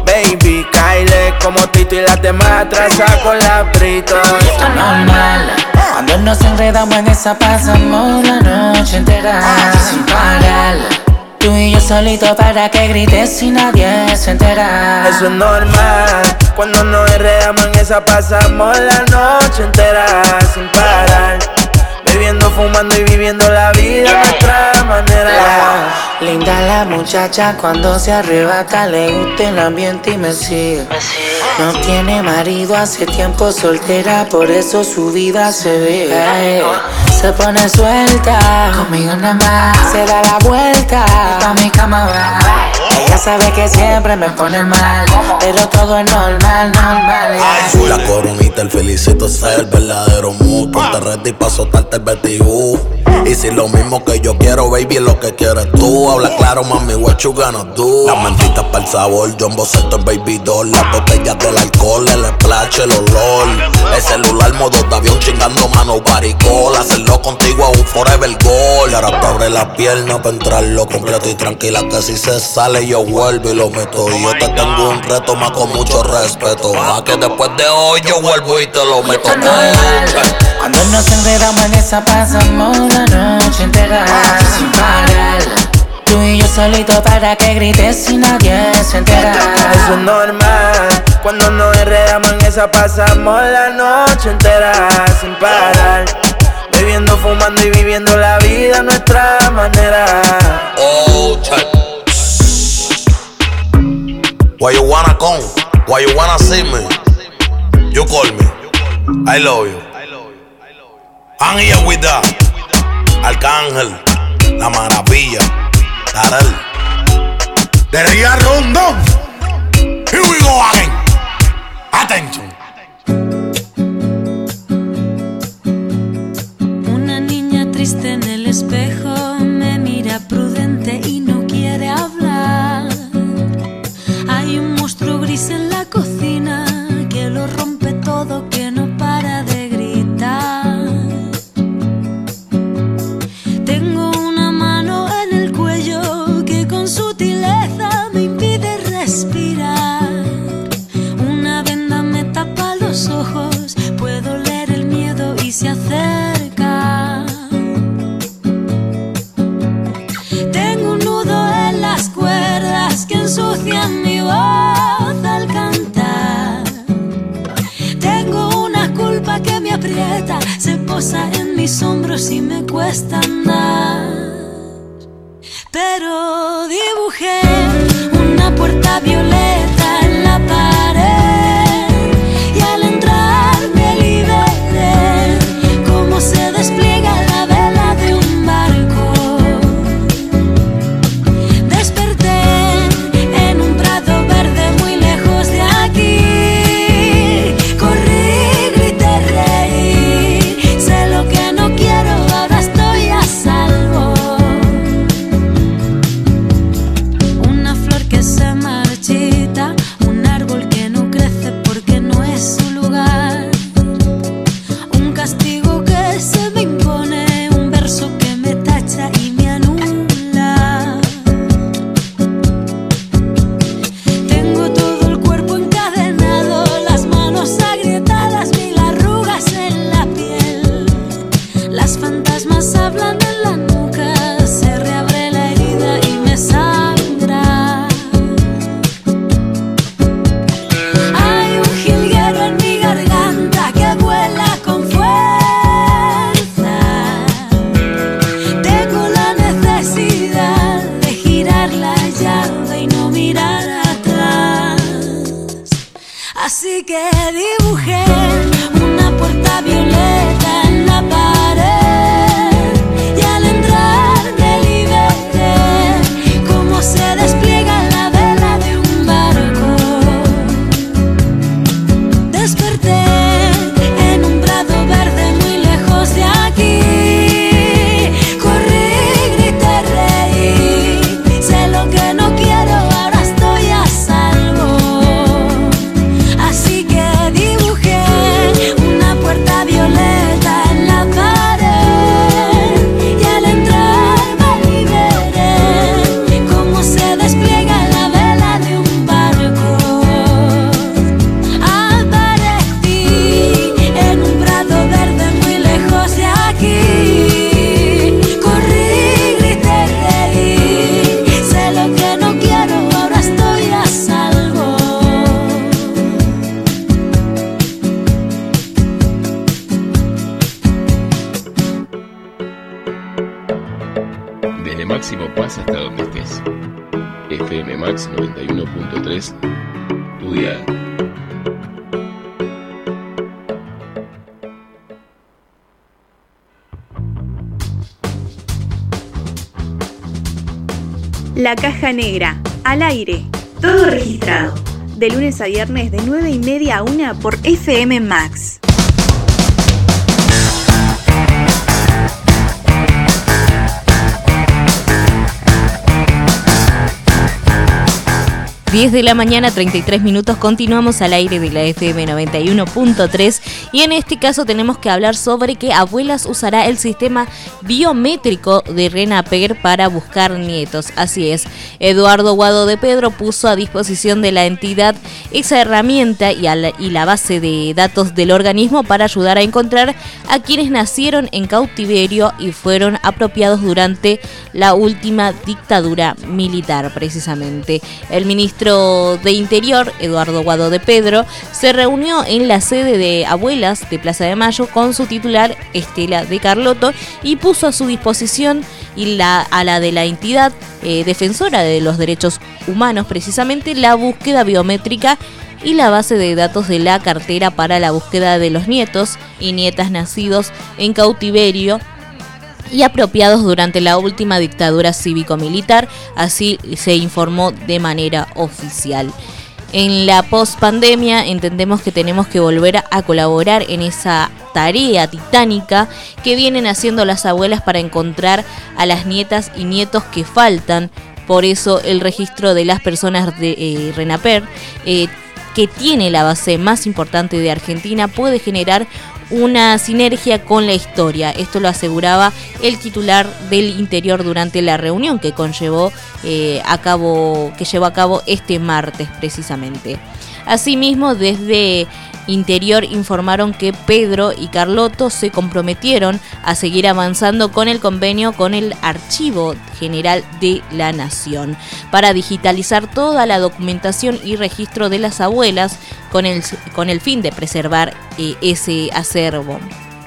baby, Kyle, como Tito y las demás atrasa con la Brito. Esto es normal, cuando nos enredamos en esa pasamos la noche entera sin parar. Tú y yo solito para que grites y nadie se entera. Eso es normal, cuando nos enredamos en esa pasamos la noche entera sin parar. Bebiendo, fumando y viviendo la vida a nuestra manera. Linda la muchacha cuando se arrebata, le gusta el ambiente y me sigue. No tiene marido, hace tiempo soltera, por eso su vida se ve. Se pone suelta, conmigo nada más, se da la vuelta, pa' mi cama va. Ella sabe que siempre me pone mal, pero todo es normal, normal. La coronita, el felicito, es el verdadero mood. Ponte ready pa' soltarte el BTU. Y si lo mismo que yo quiero, baby, es lo que quieres tú. Habla claro, mami, what you gonna do. Las mentitas para el sabor, Jumbo Seto en Baby Doll. Las botellas del alcohol, el splash, el olor. El celular, modo de avión, chingando mano, baricol. Hacerlo contigo es un forever goal. Y ahora te abre la pierna pa' entrarlo completo y tranquila, que si se sale yo vuelvo y lo meto. Y yo te tengo un reto más con mucho respeto. A que después de hoy yo vuelvo y te lo meto. Cuando nos enredamos en esa pasamos la noche entera sin parar. Tú y yo solito para que grites y nadie se entera. Eso es normal, cuando nos enredamos en esa pasamos la noche entera sin parar. Bebiendo, fumando y viviendo la vida a nuestra manera. Oh, check. Why you wanna come? Why you wanna see me? You call me. I love you. I'm here with that. Arcángel, La Maravilla, Darel. De Ría Rondón. Here we go again. Attention. Una niña triste en el espejo me mira prudente y no quiere hablar. Hay un monstruo gris en la cocina que lo rompe todo, que no para de gritar. Tengo una mano en el cuello que con sutileza me impide respirar. Una venda me tapa los ojos, puedo leer el miedo y se acerca. Tengo un nudo en las cuerdas que ensucian mi voz al cantar. Tengo una culpa que me aprieta, se posa en mis hombros y me cuesta andar. Pero dibujé una puerta violeta en la pared y al entrar me liberé, como se despliega la vela de un barco. Desperté en un prado verde muy lejos de aquí. Corrí, grité, reí, sé lo que no quiero, ahora estoy a salvo. Una flor que se marchita, un árbol que no crece porque no es su lugar. Un castigo que se me impone, un verso que me tacha y me anula. Tengo todo el cuerpo encadenado, las manos agrietadas, mil arrugas en la piel. Las fantasmas hablan en la nuca, se reabre la herida y me sangra. Hay un jilguero en mi garganta que vuela con fuerza. Tengo la necesidad de girar la llave y no mirar atrás. Así que dibujé una puerta violeta en la pared y al entrar me liberé, como se despliega la vela de un barco. Desperté en un prado verde muy lejos de aquí. Corrí, grité, reí, sé lo que no quiero, ahora estoy a salvo. Así que dibujé una puerta violeta Max 91.3, tu dial. La Caja Negra, al aire, todo registrado. De lunes a viernes de 9:30 a 1 por FM Max. De la mañana, 33 minutos, continuamos al aire de la FM 91.3 y en este caso tenemos que hablar sobre que Abuelas usará el sistema biométrico de RENAPER para buscar nietos. Así es, Eduardo Guado de Pedro puso a disposición de la entidad esa herramienta y la base de datos del organismo para ayudar a encontrar a quienes nacieron en cautiverio y fueron apropiados durante la última dictadura militar, precisamente. El ministro de Interior, Eduardo Guado de Pedro, se reunió en la sede de Abuelas de Plaza de Mayo con su titular, Estela de Carlotto, y puso a su disposición a la de la entidad defensora de los derechos humanos, precisamente, la búsqueda biométrica y la base de datos de la cartera para la búsqueda de los nietos y nietas nacidos en cautiverio y apropiados durante la última dictadura cívico-militar, así se informó de manera oficial. En la pospandemia entendemos que tenemos que volver a colaborar en esa tarea titánica que vienen haciendo las abuelas para encontrar a las nietas y nietos que faltan. Por eso el registro de las personas de RENAPER, que tiene la base más importante de Argentina, puede generar una sinergia con la historia. Esto lo aseguraba el titular del Interior durante la reunión que llevó a cabo este martes precisamente. Asimismo, desde Interior informaron que Pedro y Carlotto se comprometieron a seguir avanzando con el convenio con el Archivo General de la Nación para digitalizar toda la documentación y registro de las abuelas con el fin de preservar ese acervo.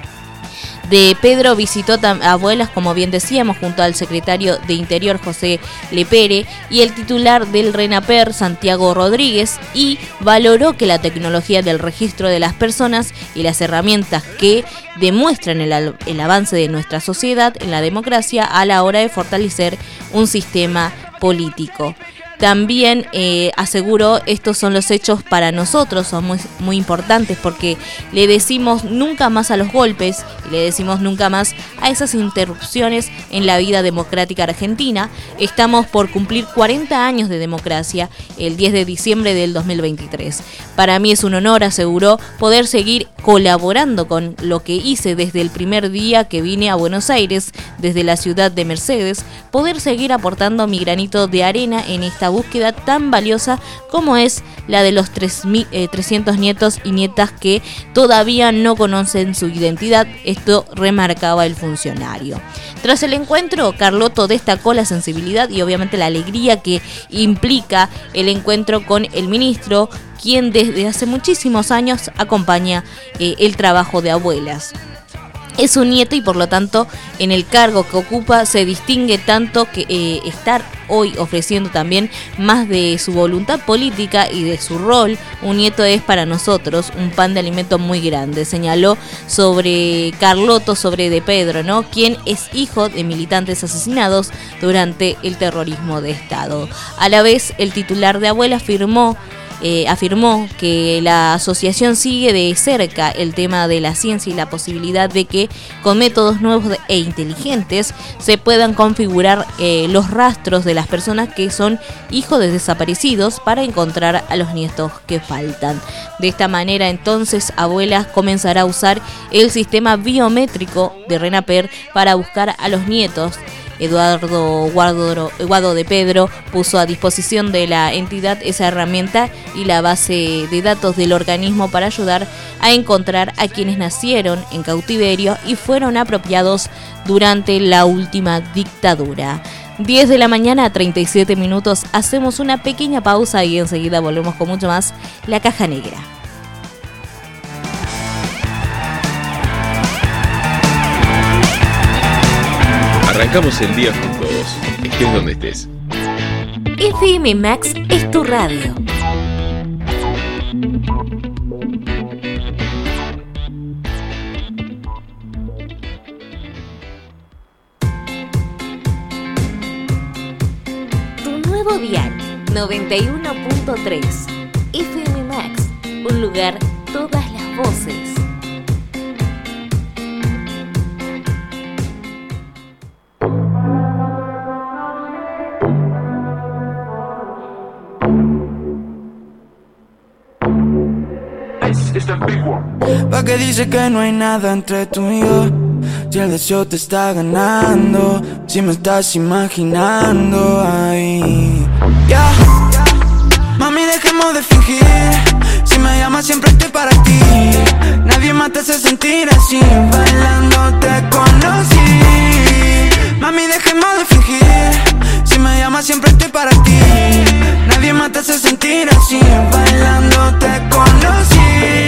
De Pedro visitó Abuelas, como bien decíamos, junto al secretario de Interior, José Lepere, y el titular del RENAPER, Santiago Rodríguez, y valoró que la tecnología del registro de las personas y las herramientas que demuestran el avance de nuestra sociedad en la democracia a la hora de fortalecer un sistema político. También aseguró, estos son los hechos para nosotros, son muy importantes porque le decimos nunca más a los golpes y le decimos nunca más a esas interrupciones en la vida democrática argentina. Estamos por cumplir 40 años de democracia el 10 de diciembre del 2023. Para mí es un honor, aseguró, poder seguir colaborando con lo que hice desde el primer día que vine a Buenos Aires, desde la ciudad de Mercedes, poder seguir aportando mi granito de arena en esta búsqueda tan valiosa como es la de los 300 nietos y nietas que todavía no conocen su identidad. Esto remarcaba el funcionario. Tras el encuentro, Carlotto destacó la sensibilidad y obviamente la alegría que implica el encuentro con el ministro, quien desde hace muchísimos años acompaña el trabajo de Abuelas. Es su nieto y por lo tanto en el cargo que ocupa se distingue tanto que estar hoy ofreciendo también más de su voluntad política y de su rol. Un nieto es para nosotros un pan de alimento muy grande, señaló sobre Carlotto, sobre de Pedro, ¿no? Quien es hijo de militantes asesinados durante el terrorismo de Estado. A la vez, el titular de Abuelas afirmó que la asociación sigue de cerca el tema de la ciencia y la posibilidad de que con métodos nuevos e inteligentes se puedan configurar los rastros de las personas que son hijos de desaparecidos para encontrar a los nietos que faltan. De esta manera, entonces, Abuelas comenzará a usar el sistema biométrico de RENAPER para buscar a los nietos. Eduardo Guado de Pedro puso a disposición de la entidad esa herramienta y la base de datos del organismo para ayudar a encontrar a quienes nacieron en cautiverio y fueron apropiados durante la última dictadura. 10 de la mañana, 37 minutos, hacemos una pequeña pausa y enseguida volvemos con mucho más La Caja Negra. Arrancamos el día juntos, estés donde estés. FM Max es tu radio. Tu nuevo dial 91.3. FM Max, un lugar, todas las voces. ¿Pa' qué dice que no hay nada entre tú y yo? Si el deseo te está ganando, si me estás imaginando ahí. Ya, mami, dejemos de fingir. Si me llamas siempre estoy para ti. Nadie más te hace sentir así. Bailando te conocí. Mami, dejemos de fingir. Si me llamas siempre estoy para ti. Nadie más te hace sentir así. Bailando te conocí.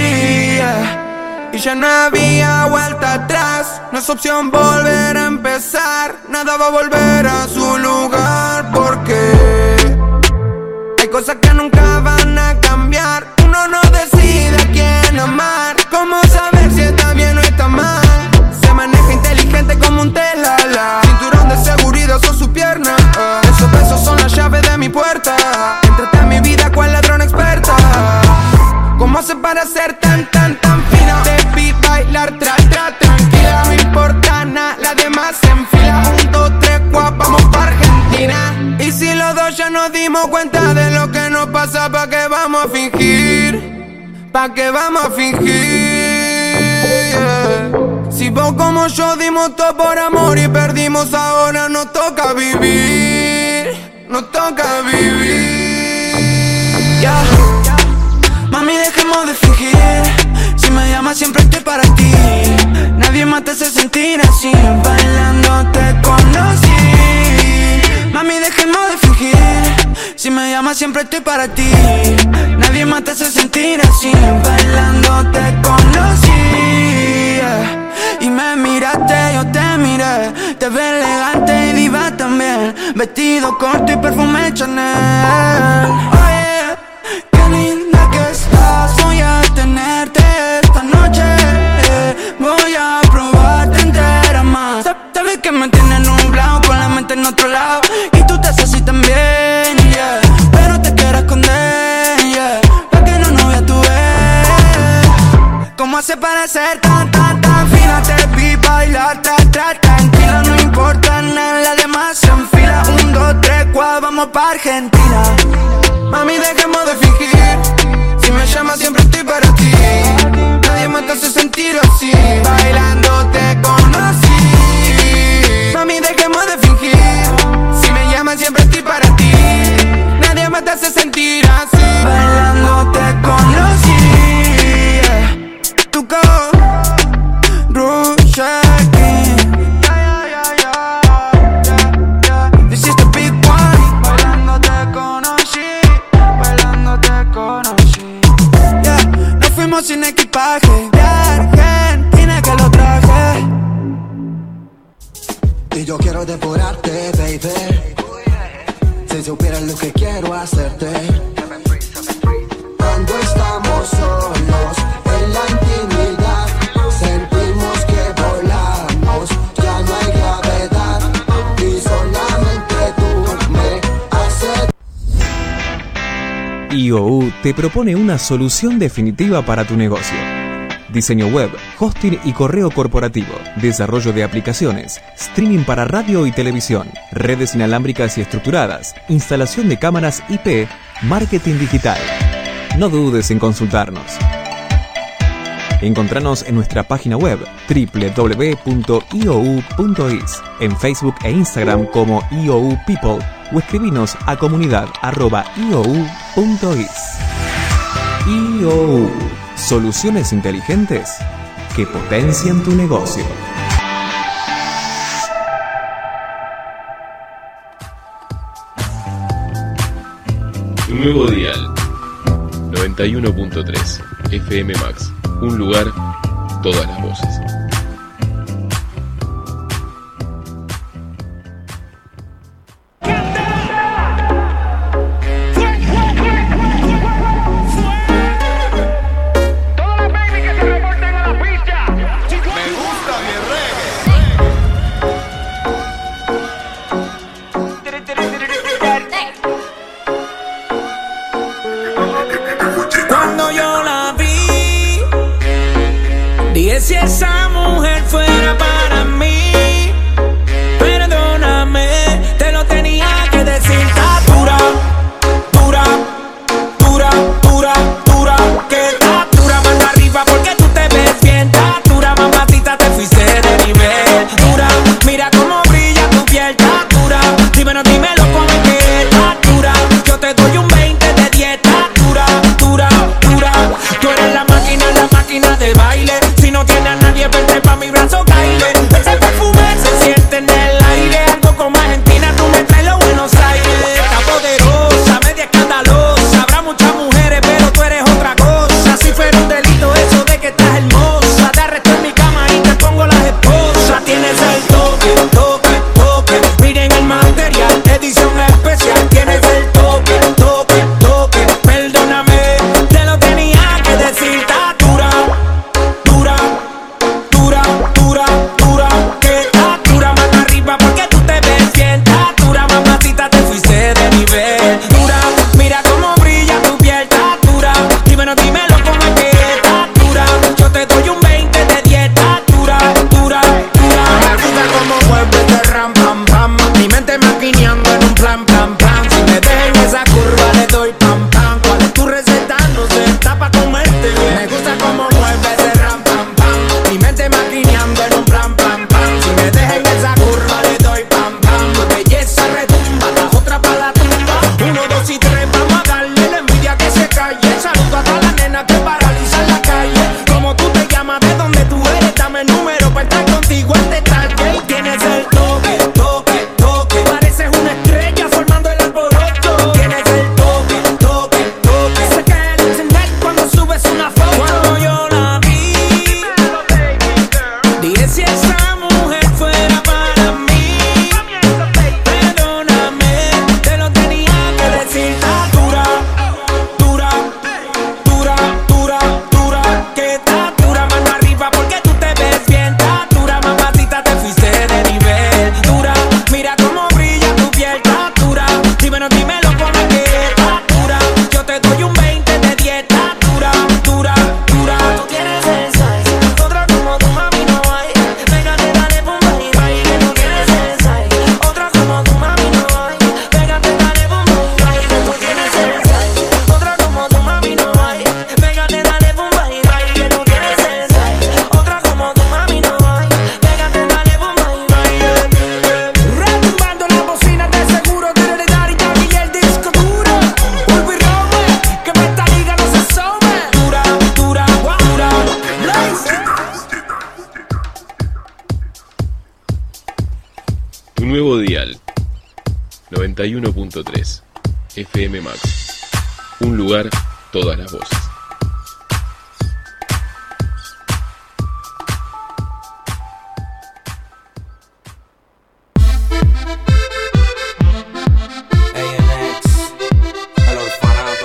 Y ya no había vuelta atrás. No es opción volver a empezar. Nada va a volver a su lugar. Porque hay cosas que nunca van a cambiar. Uno no decide a quién amar. ¿Cómo saber si está bien o está mal? Se maneja inteligente como un telala. Cinturón de seguridad son sus piernas. Esos besos son las llaves de mi puerta. Entraste en mi vida cual ladrón experta. ¿Cómo hace para ser tan fina? Te vi bailar tranquila. No importa nada, la demás se enfila. 1, 2, 3, 4, vamos pa' Argentina. Y si los dos ya nos dimos cuenta de lo que nos pasa, ¿pa' qué vamos a fingir? ¿Pa' qué vamos a fingir? Si vos como yo dimos todo por amor y perdimos, ahora nos toca vivir. Nos toca vivir. Yeah. Mami, dejemos de fingir. Si me llamas siempre estoy para ti. Nadie más te hace sentir así. Bailando te conocí. Mami, dejemos de fingir. Si me llamas siempre estoy para ti. Nadie más te hace sentir así. Bailando te conocí. Y me miraste, yo te miré. Te ves elegante y diva también. Vestido corto y perfume Chanel. Oye, qué linda que estás. Voy a tenerte esta noche. Voy a probarte entera más. Sabes que me tienes nublado, con la mente en otro lado. Y tú te haces así también, yeah. Pero te quiero esconder, yeah. Pa' que no nos vea tu vez. ¿Cómo hace para ser tan fina? Te vi bailar tranquila. No importa nada, la demás se enfila. 1, 2, 3, 4, vamos pa' Argentina. Mami, dejemos de fingir. Si me llamas siempre estoy para ti. Nadie más te hace sentir así. Bailando te conocí. Mami, dejemos de fingir. Si me llamas siempre estoy para ti. Nadie más te hace sentir así. Bailando te conocí. Tu This is the big one. Bailando te conocí. Bailando te conocí. Yeah, nos fuimos sin equipaje. De Argentina que lo traje. Y yo quiero devorarte, baby. Si supieras lo que quiero hacerte. Cuando estamos solos en la intimidad, sentimos que volamos, ya no hay gravedad. Y solamente tú me haces. IOU te propone una solución definitiva para tu negocio. Diseño web, hosting y correo corporativo, desarrollo de aplicaciones, streaming para radio y televisión, redes inalámbricas y estructuradas, instalación de cámaras IP, marketing digital. No dudes en consultarnos. Encontranos en nuestra página web www.iou.is, en Facebook e Instagram como IOU People o escribinos a comunidad@iou.is. IOU, soluciones inteligentes que potencian tu negocio. Tu nuevo dial 91.3 FM Max. Un lugar, todas las voces. Dile si esa mujer fuera para mí. Perdóname, te lo tenía que decir. Está dura, dura, dura, dura, dura. Que está dura, mano arriba porque tú te ves bien. Está dura, mamacita, te fuiste de nivel. Dura, mira cómo brilla tu piel. Está dura, dímelo, dímelo con que está dura. Yo te doy un 20 de 10. Está dura, dura, dura. Tú eres la máquina de baile. Si no tienes a nadie, vente pa' mi brazo, caile. Ese perfume se siente en el aire. Algo como Argentina, tú me traes los Buenos Aires. Está poderosa, media escandalosa. Habrá muchas mujeres, pero tú eres otra cosa. Si fuera un delito eso de que estás hermosa, te arresto en mi cama y te pongo las esposas. Tienes el toque, toque, toque. Miren el material, edición especial. Tienes el toque, toque, toque. Perdóname, te lo tenía que decir. Está dura, dura, dura, dura, dura. Que está dura, mano arriba porque tú te ves bien. Está dura, mamacita, te fuiste de nivel. Dura, mira cómo brilla tu piel. Está dura, dímelo, dímelo cómo es que está dura. Yo te doy un 20 de 10. Está dura, dura, dura. Me gusta cómo mueves de ram, pam, pam. Mi mente maquineando en un plan, plan, plan. Si me dejan esa curva le doy pam, pam. ¿Cuál es tu receta? No sé, está pa' comerte bien. Me gusta cómo mueves de ram, pam, pam. Mi mente maquineando en un plan, plan, plan. Si me dejan esa curva le doy pam, pam. Tu belleza retumba, la otra pa' la tumba. 1, 2 y 3, vamos a darle la envidia que se calle. Saludo a todas las nenas que paralizan la calle. Como tú te llamas, de dónde tú eres, dame el número para estar contigo en detalle. Y tienes el toque, toque, toque. Pareces una estrella formando el alboroto. Tienes el toque, toque, toque. Se cae el internet cuando subes una foto. Cuando yo la vi, dije si esa mujer fuera para mí. Perdóname, te lo tenía que decir. Está dura, dura, dura, dura, dura. Que está dura, mano arriba porque tú te ves bien. Está dura, mamacita, te fuiste de nivel. Dura, mira cómo brilla tu piel. Está dura, dímelo, dímelo cómo es que está dura. Yo te doy un 20 de 10. Está dura, dura, dura. Tú tienes el size, otra como tu mami no hay. Pégate, dale, pum, bye, bye, que tú tienes el size. Otra como tu mami no hay. Pégate, dale, pum, bye, que tú tienes el size. Otra como tu mami no hay. Pégate, dale, pum, bye, bye, que tú tienes el size. Otra como tu mami no hay. Pégate, dale, pum, bye, bye. Retumbando las bocinas de seguro. Tiene Daddy Yankee y el disco duro. Vuelvo y robo, que para esta liga no se sobe. Dura, dura, dura. Tu nuevo dial 91.3 FM Max. Un lugar, todas las voces. El orfanato.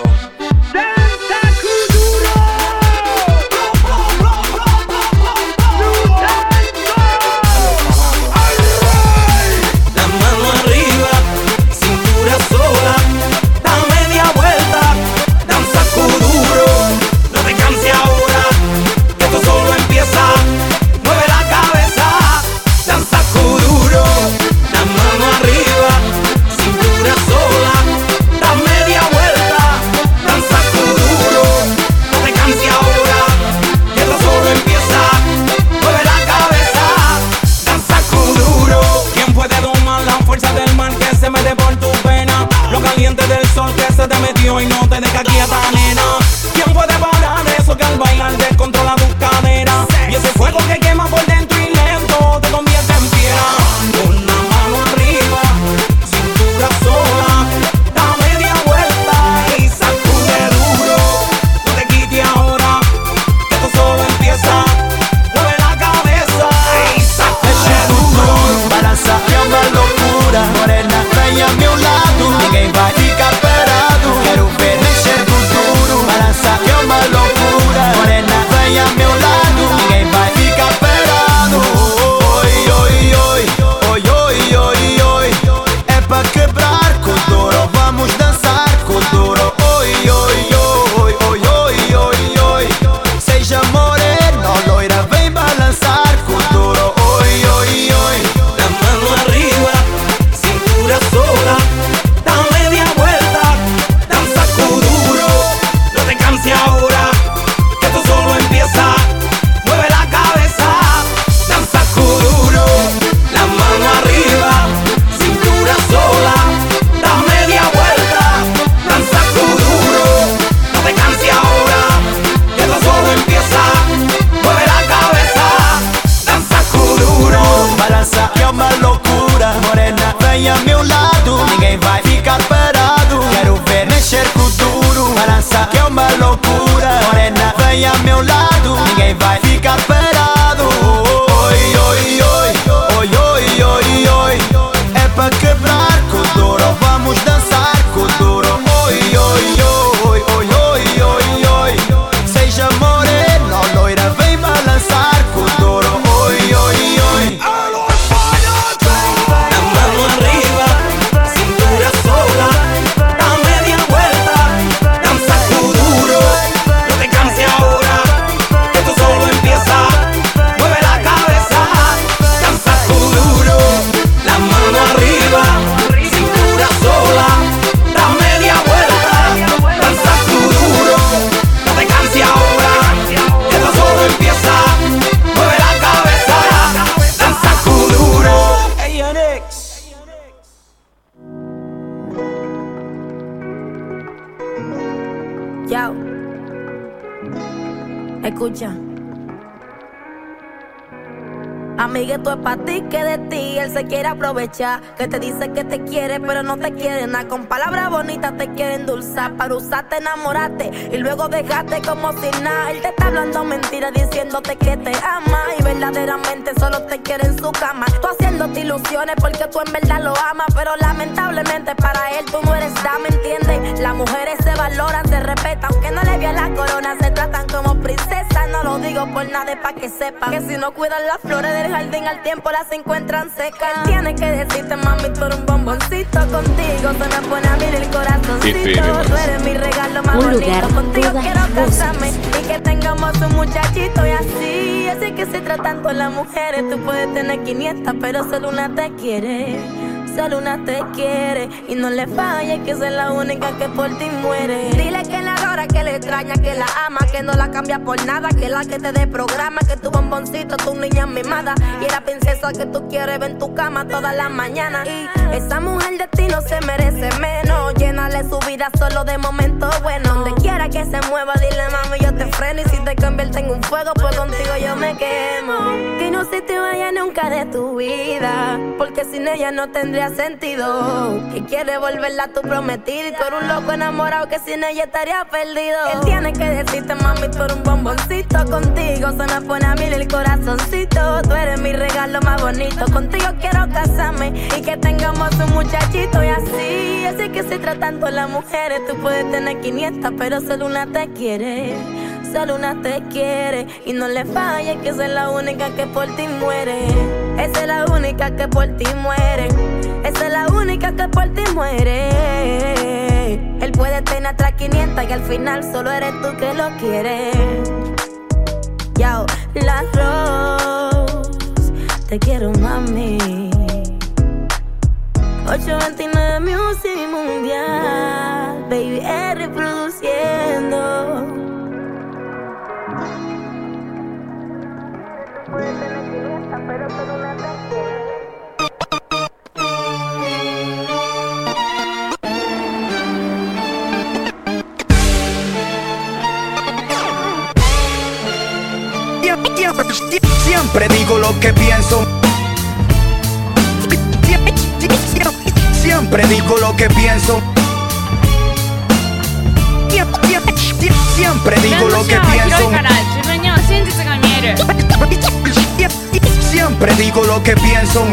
La mano arriba, cintura sola, da media vuelta, danza kuduro, no te canses ahora, que esto solo empieza, mueve la cabeza, danza kuduro, la mano arriba, cintura sola, da media vuelta, danza kuduro, no te canses ahora, que esto solo empieza, mueve la cabeza, danza kuduro. ¿Quién puede domar la fuerza del mar que se mete por tu pena? Lo caliente del sol que se te metió y no te deja quieta, nena. ¿Quién puede parar eso que al bailar descontrola tus caderas? Y ese fuego que quema por dentro y lento te convierte en piedra. Con la mano arriba, cintura sola, da media vuelta y sacude duro. No te quites ahora, que esto solo empieza. Mueve la cabeza y sacude duro. Balança é uma loucura. Morena, vem a meu lado. Ninguém vai ficar parado. Quero ver mexer com tudo. Yao. Escucha. Amiga, esto es pa' ti, que de ti él se quiere aprovechar. Que te dice que te quiere, pero no te quiere nada. Con palabras bonitas te quiere endulzar. Para usarte, enamorarte y luego dejarte como si nada. Él te está hablando mentiras, diciéndote que te ama y verdaderamente solo te quiere en su cama. Tú haciéndote ilusiones porque tú en verdad lo amas, pero lamentablemente para él tú no eres dama, ¿entiendes? Las mujeres se valoran, se respetan, aunque no le vean la corona, se tratan como princesas. No lo digo por nada, es pa' que sepan que si no cuidan las flores del jardín al tiempo las encuentran secas. Él tiene que decirte, mami, tú eres un bomboncito. Contigo se me pone a mí el corazoncito. Tú eres mi regalo más bonito. Contigo quiero casarme y que tengamos un muchachito. Y así que se tratan con las mujeres. Tú puedes tener 500, pero solo una te quiere. Solo una te quiere y no le falles, que esa es la única que por ti muere. Dile que la adora, que le extraña, que la ama, que no la cambia por nada, que la que te dé programa, que tu bomboncito, tu niña mimada y la princesa que tú quieres ver en tu cama todas las mañanas. Y esa mujer de ti no se merece menos. Llénale su vida solo de momentos buenos. Donde quiera que se mueva, dile, mami, yo te freno. Y si te conviertes en un fuego, pues contigo yo me quemo. Que no se te vaya nunca de tu vida, porque sin ella no tendría sentido. Que quiere volverla a tu prometida y tú eres un loco enamorado que sin ella estaría perdido. Él tiene que decirte, mami, tú eres un bomboncito. Contigo se me pone a mí el corazoncito. Tú eres mi regalo más bonito. Contigo quiero casarme y que tengamos un muchachito. Y así que estoy tratando a las mujeres. Tú puedes tener 500, pero solo una te quiere. Solo una te quiere y no le falles, que esa es la única que por ti muere. Esa es la única que por ti muere. Esa es la única que por ti muere. Él puede tener hasta 500 y al final solo eres tú que lo quieres. Yo, la Rose, te quiero, mami. 829 Music Mundial, Baby R produciendo. Puede tener 500, pero solo una te quiere. Siempre digo lo que pienso. Siempre digo lo que pienso. Siempre digo lo que pienso. Siempre digo lo que pienso.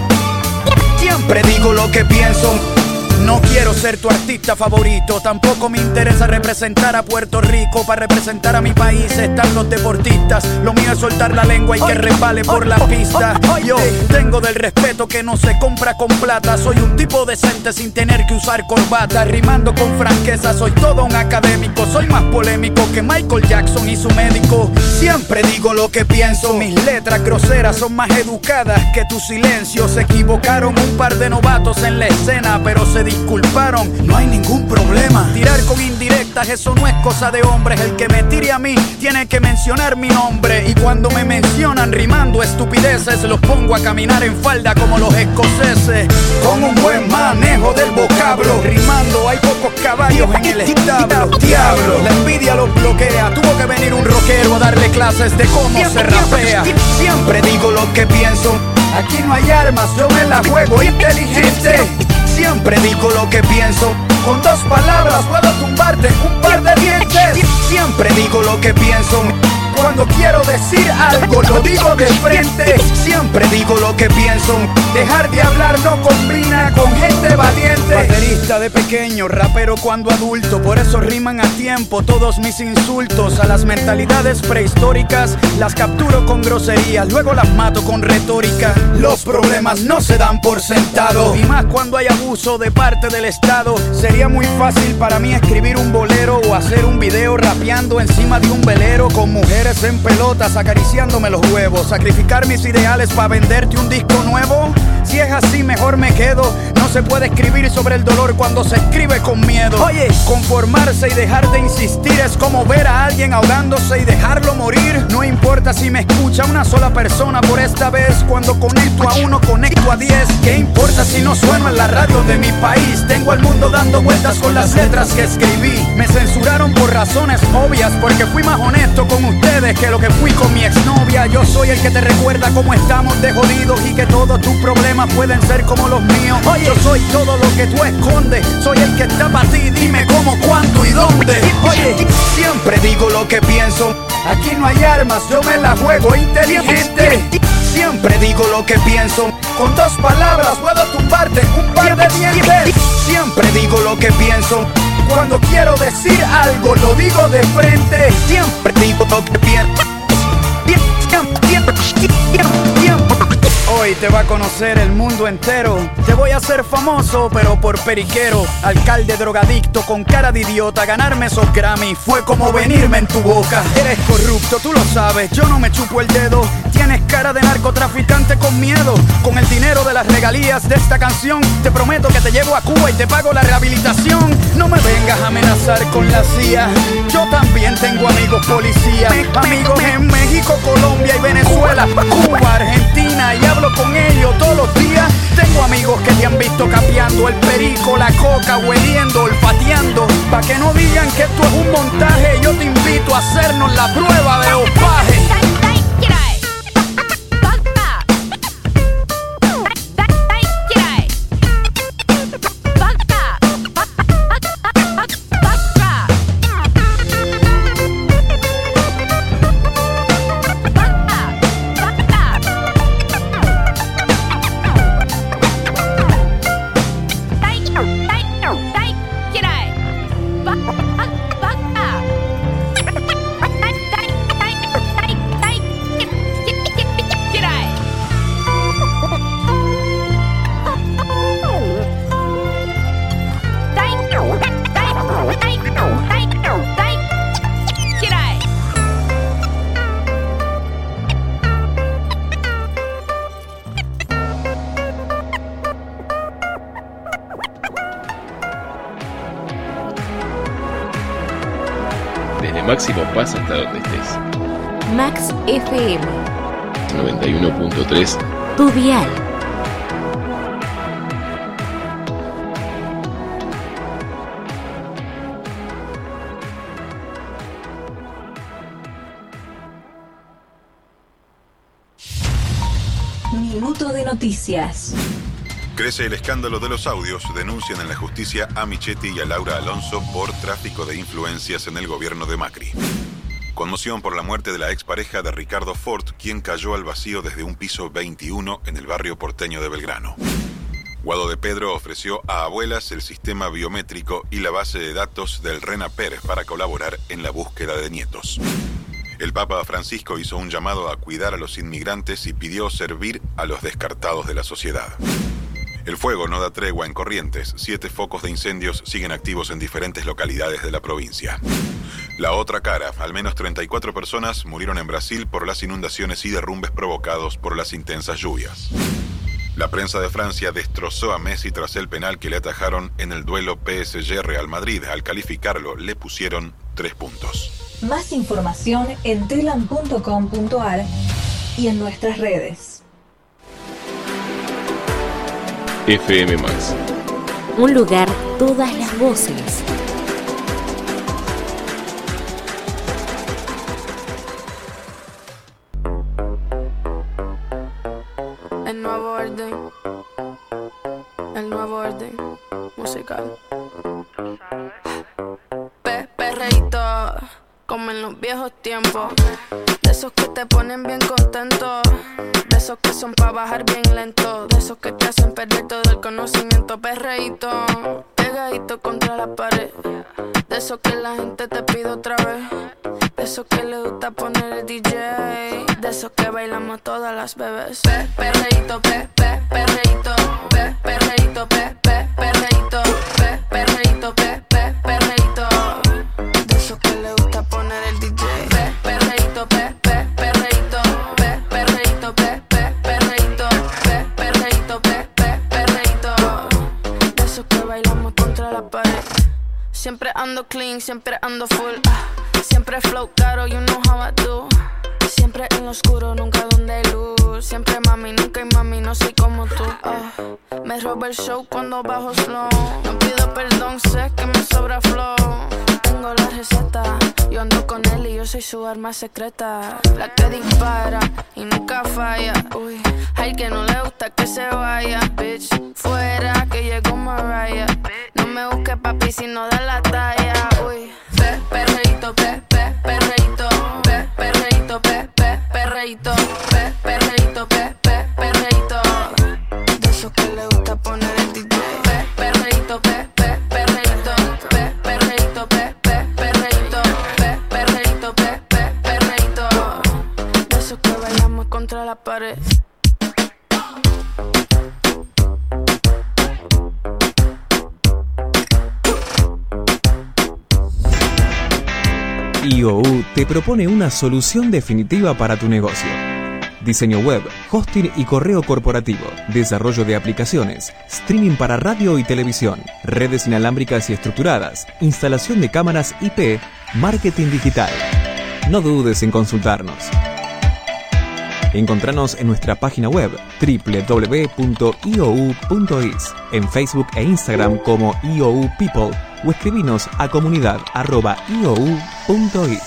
Siempre digo lo que pienso. No quiero ser tu artista favorito, tampoco me interesa representar a Puerto Rico. Para representar a mi país están los deportistas. Lo mío es soltar la lengua y que resbale por la pista. Yo tengo del respeto que no se compra con plata. Soy un tipo decente sin tener que usar corbata. Rimando con franqueza, soy todo un académico. Soy más polémico que Michael Jackson y su médico. Siempre digo lo que pienso. Mis letras groseras son más educadas que tu silencio. Se equivocaron un par de novatos en la escena, pero se disculparon, no hay ningún problema. Tirar con indirectas, eso no es cosa de hombres. El que me tire a mí tiene que mencionar mi nombre. Y cuando me mencionan rimando estupideces, los pongo a caminar en falda como los escoceses. Con un buen manejo del vocablo, rimando hay pocos caballos en el establo. Diablo, la envidia los bloquea. Tuvo que venir un rockero a darle clases de cómo se rapea. Siempre digo lo que pienso. Aquí no hay armas, yo me la juego inteligente. Siempre digo lo que pienso. Con dos palabras puedo tumbarte un par de dientes. Siempre digo lo que pienso. Cuando quiero decir algo lo digo de frente. Siempre digo lo que pienso. Dejar de hablar no combina con gente valiente. Baterista de pequeño, rapero cuando adulto. Por eso riman a tiempo todos mis insultos. A las mentalidades prehistóricas las capturo con groserías, luego las mato con retórica. Los problemas no se dan por sentado, y más cuando hay abuso de parte del Estado. Sería muy fácil para mí escribir un bolero o hacer un video rapeando encima de un velero con mujeres en pelotas acariciándome los huevos. Sacrificar mis ideales para venderte un disco nuevo. Si es así mejor me quedo. No se puede escribir sobre el dolor cuando se escribe con miedo. Oye, conformarse y dejar de insistir es como ver a alguien ahogándose y dejarlo morir. No importa si me escucha una sola persona por esta vez. Cuando conecto a uno, conecto a 10. ¿Qué importa si no sueno en la radio de mi país? Tengo al mundo dando vueltas con las letras que escribí. Me censuraron por por razones obvias, porque fui más honesto con ustedes que lo que fui con mi exnovia. Yo soy el que te recuerda cómo estamos de jodidos y que todos tus problemas pueden ser como los míos. Oye, yo soy todo lo que tú escondes, soy el que está para ti, dime cómo, cuándo y dónde. Oye, siempre digo lo que pienso, aquí no hay armas, yo me la juego inteligente. Siempre digo lo que pienso, con 2 palabras puedo tumbarte un par de dientes. Siempre digo lo que pienso, cuando quiero decir algo lo digo de frente. Siempre digo lo que pienso. Hoy te va a conocer el mundo entero. Te voy a hacer famoso, pero por periquero. Alcalde drogadicto con cara de idiota. Ganarme esos Grammy fue como venirme en tu boca. Eres corrupto, tú lo sabes, yo no me chupo el dedo. Tienes cara de narcotraficante con miedo. Con el dinero de las regalías de esta canción te prometo que te llevo a Cuba y te pago la rehabilitación. No me vengas a amenazar con la CIA, yo también tengo amigos policías. Amigos en México, Colombia y Venezuela, Cuba, Argentina, y hablo con ellos todos los días. Tengo amigos que te han visto capeando el perico, la coca, hueliendo, olfateando. Pa' que no digan que esto es un montaje, yo te invito a hacernos la prueba de dopaje. Máximo pasa hasta donde estés. Max FM 91.3. Tu dial. Minuto de noticias. Crece el escándalo de los audios. Denuncian en la justicia a Michetti y a Laura Alonso por tráfico de influencias en el gobierno de Macri. Conmoción por la muerte de la expareja de Ricardo Ford, quien cayó al vacío desde un piso 21 en el barrio porteño de Belgrano. Guado de Pedro ofreció a abuelas el sistema biométrico y la base de datos del RENAPER para colaborar en la búsqueda de nietos. El Papa Francisco hizo un llamado a cuidar a los inmigrantes y pidió servir a los descartados de la sociedad. El fuego no da tregua en Corrientes. 7 focos de incendios siguen activos en diferentes localidades de la provincia. La otra cara, al menos 34 personas murieron en Brasil por las inundaciones y derrumbes provocados por las intensas lluvias. La prensa de Francia destrozó a Messi tras el penal que le atajaron en el duelo PSG-Real Madrid. Al calificarlo, le pusieron 3 puntos. Más información en telam.com.ar y en nuestras redes. FM Max. Un lugar, todas las voces. El nuevo orden musical. Perreíto, como en los viejos tiempos. De esos que te ponen bien contento. De esos que son pa' bajar bien lento. De esos que te hacen perder todo el conocimiento. Perreíto, pegadito contra la pared. De esos que la gente te pide otra vez. De esos que le gusta poner el DJ. De esos que bailamos todas las bebés. Perreíto, perreíto, perreíto, perreíto, perreíto, perreíto. De esos que le gusta poner el DJ. Perreíto, perreíto, perreíto, perreíto, perreíto. De esos que bailamos contra la pared. Siempre ando clean, siempre ando full. Siempre flow caro, you know how I do. Siempre en lo oscuro, nunca donde hay luz. Siempre mami, nunca hay mami, no soy como tú. Me roba el show cuando bajo slow. No pido perdón, sé que me sobra flow. Tengo la receta, yo ando con él y yo soy su arma secreta. La que dispara y nunca falla. Uy, al que no le gusta que se vaya. Bitch, fuera que llegó Mariah. No me busques papi si no da la talla. Uy, perreíto, perreíto, perreíto, perreíto, perreíto, perreíto. De esos que le gusta poner el DJ. Perreíto, perreíto, perreíto, perreíto, perreíto. De esos que bailamos contra la pared. IOU te propone una solución definitiva para tu negocio. Diseño web, hosting y correo corporativo, desarrollo de aplicaciones, streaming para radio y televisión, redes inalámbricas y estructuradas, instalación de cámaras IP, marketing digital. No dudes en consultarnos. Encontranos en nuestra página web www.iou.is, en Facebook e Instagram como IOU People o escribinos a comunidad@iou.is.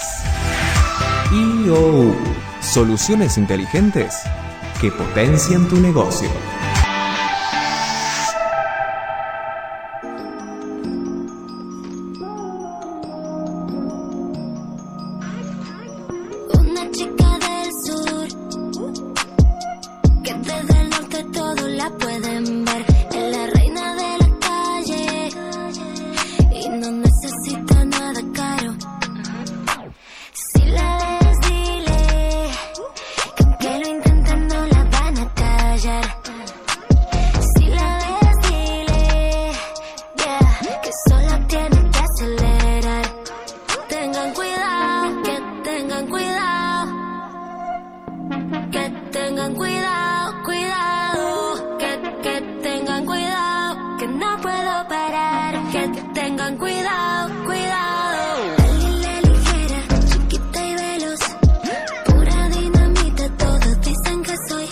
IOU, soluciones inteligentes que potencian tu negocio. Una chica del sur que desde el norte todos la pueden ver. Es la reina de la calle y no necesita nada caro. Si la ves, dile que aunque lo intenten no la van a callar. Si la ves, dile que solo tiene que acelerar. Tengan cuidado, que tengan cuidado, que tengan cuidado, cuidado, que tengan cuidado, que no puedo parar, que tengan cuidado, cuidado. La ligera, chiquita y veloz, pura dinamita, todos dicen que soy.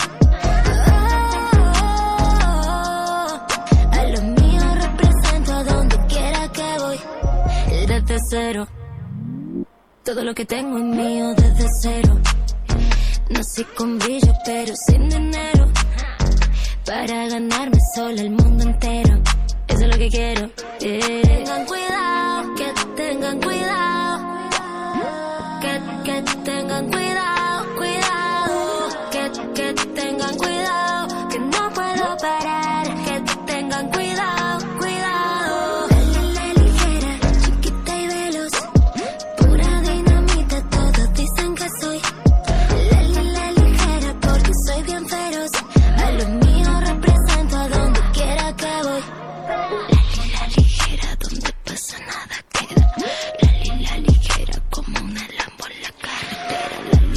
A lo mío represento a donde quiera que voy, desde cero. Todo lo que tengo es mío desde cero. Nací con brillo pero sin dinero, para ganarme sola el mundo entero. Eso es lo que quiero. Tengan cuidado, que tengan cuidado, que tengan cuidado, cuidado, que tengan cuidado, que no puedo parar, que tengan cuidado, cuidado. La ligera, chiquita y veloz, pura dinamita, todos dicen que soy. La ligera porque soy bien feroz, a lo mío represento a donde quiera que voy. La ligera donde pasa nada queda. La ligera como una Lambo en la carretera.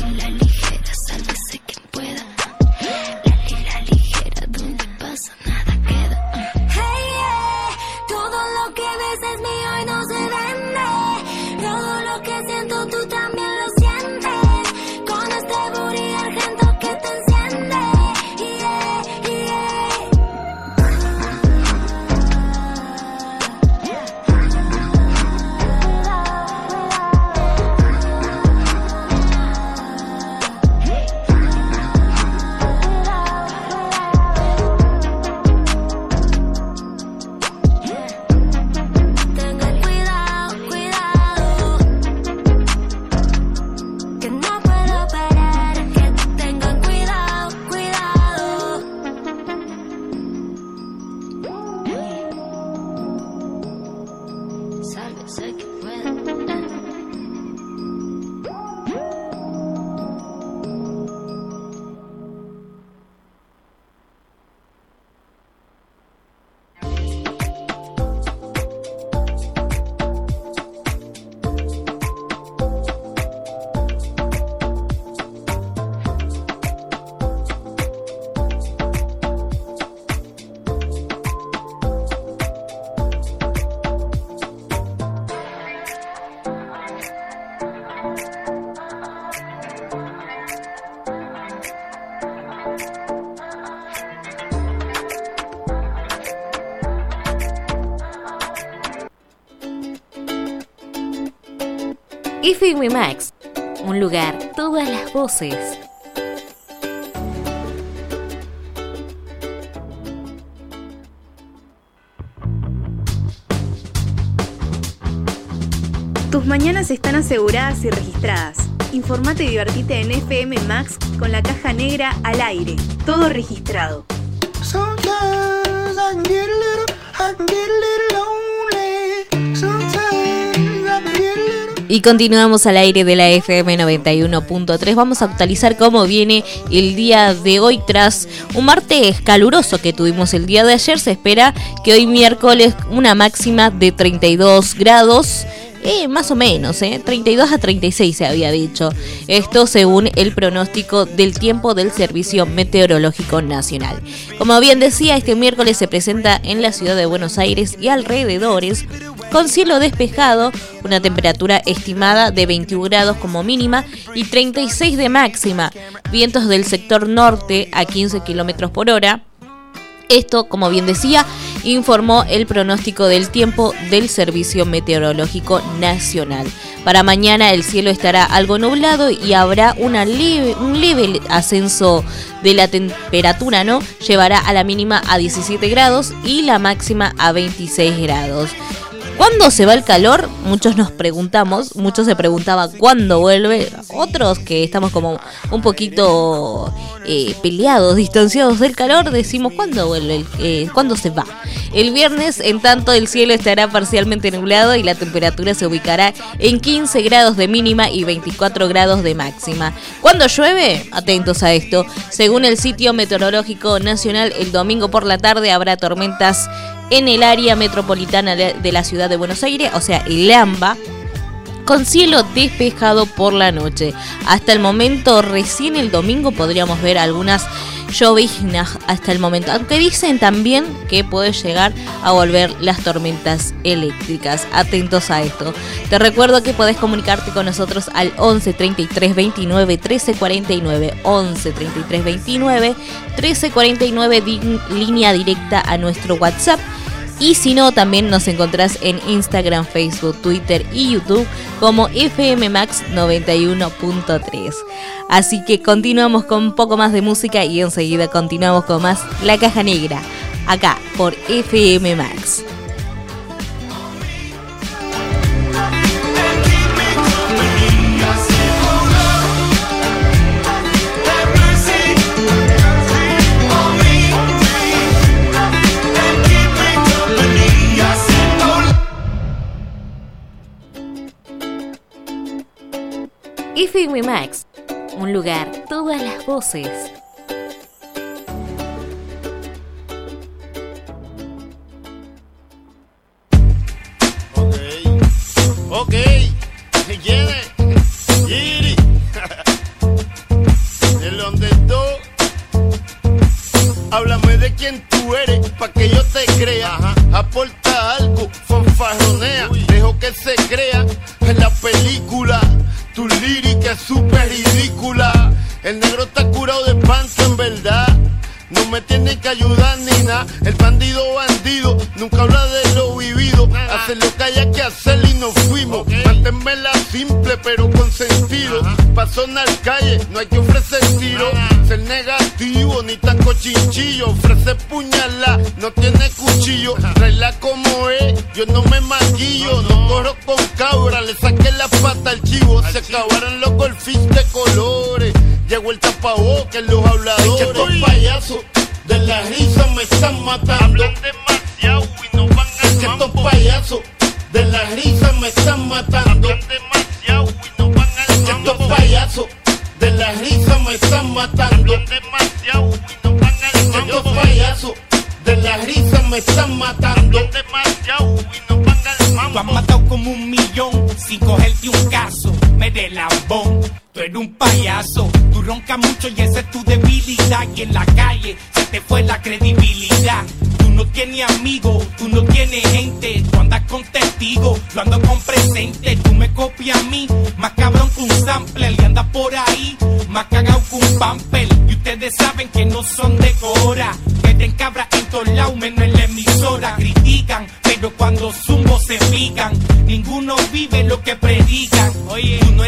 FM Max, un lugar, todas las voces. Tus mañanas están aseguradas y registradas. Informate y divertite en FM Max con la caja negra al aire. Todo registrado. Y continuamos al aire de la FM 91.3. Vamos a actualizar cómo viene el día de hoy tras un martes caluroso que tuvimos el día de ayer. Se espera que hoy miércoles una máxima de 32 grados. Más o menos, 32 a 36 se había dicho. Esto según el pronóstico del tiempo del Servicio Meteorológico Nacional. Como bien decía, este miércoles se presenta en la ciudad de Buenos Aires y alrededores con cielo despejado, una temperatura estimada de 21 grados como mínima y 36 de máxima. Vientos del sector norte a 15 kilómetros por hora. Esto, como bien decía, informó el pronóstico del tiempo del Servicio Meteorológico Nacional. Para mañana el cielo estará algo nublado y habrá un leve ascenso de la temperatura, ¿no? Llevará a la mínima a 17 grados y la máxima a 26 grados. ¿Cuándo se va el calor? Muchos nos preguntamos, muchos se preguntaban cuándo vuelve, otros que estamos como un poquito peleados, distanciados del calor, decimos ¿cuándo vuelve? ¿Cuándo se va? El viernes, en tanto, el cielo estará parcialmente nublado y la temperatura se ubicará en 15 grados de mínima y 24 grados de máxima. ¿Cuándo llueve? Atentos a esto. Según el sitio meteorológico nacional, el domingo por la tarde habrá tormentas en el área metropolitana de la ciudad de Buenos Aires, o sea, el AMBA, con cielo despejado por la noche. Hasta el momento, recién el domingo podríamos ver algunas lloviznas hasta el momento, aunque dicen también que puede llegar a volver las tormentas eléctricas. Atentos a esto. Te recuerdo que podés comunicarte con nosotros al 11 33 29 13 49, 11 33 29 13 49, línea directa a nuestro WhatsApp. Y si no, también nos encontrás en Instagram, Facebook, Twitter y YouTube como FM Max 91.3. Así que continuamos con un poco más de música y enseguida continuamos con más La Caja Negra, acá por FM Max. FM Max, un lugar, todas las voces. Ok, ¿qué quiere? Giri. El donde tú. Háblame de quién tú eres, pa' que yo te crea. Aporta algo, fanfarronea. Dejo que se crea en la película. Tu lírica es súper ridícula. El negro está curado de panza en verdad. No me tiene que ayudar ni nada. El bandido nunca habla de lo vivido. Hace lo que haya que hacer y nos fuimos. Manténmela simple pero con sentido. Pa' sonar calle no hay que ofrecer tiro. Ser negativo ni tan cochinchillo. Ofrece puñalada, no tiene cuchillo. Traela como es, yo no me maquillo. No corro con cabra, le saqué la pata al chivo. Se acabaron los golfis de colores. Llegó el tapabocas, los habladores. Es que estos payasos de la risa me están matando. Hablan demasiado y no van a. Es que estos payasos de la risa me están matando. Hablan demasiado y no van a. Es que estos payasos de la risa me están matando. Hablan demasiado y no van a. Es que estos payasos de la risa me están matando. Hablan demasiado y no van a. Tú has matado como 1 millón sin cogerte un caso. Me de lambón, tú eres un payaso. Tú roncas mucho y esa es tu debilidad. Y en la calle se te fue la credibilidad. Tú no tienes amigos, tú no tienes gente. Tú andas con testigos, yo ando con presente. Tú me copias a mí, más cabrón que un sampler. Y andas por ahí, más cagado que un pamper. Y ustedes saben que no son de cora. Que te encabras en todos lados, menos en la emisora. Critican, pero cuando zumbo se pican. Ninguno vive lo que predican. Oye,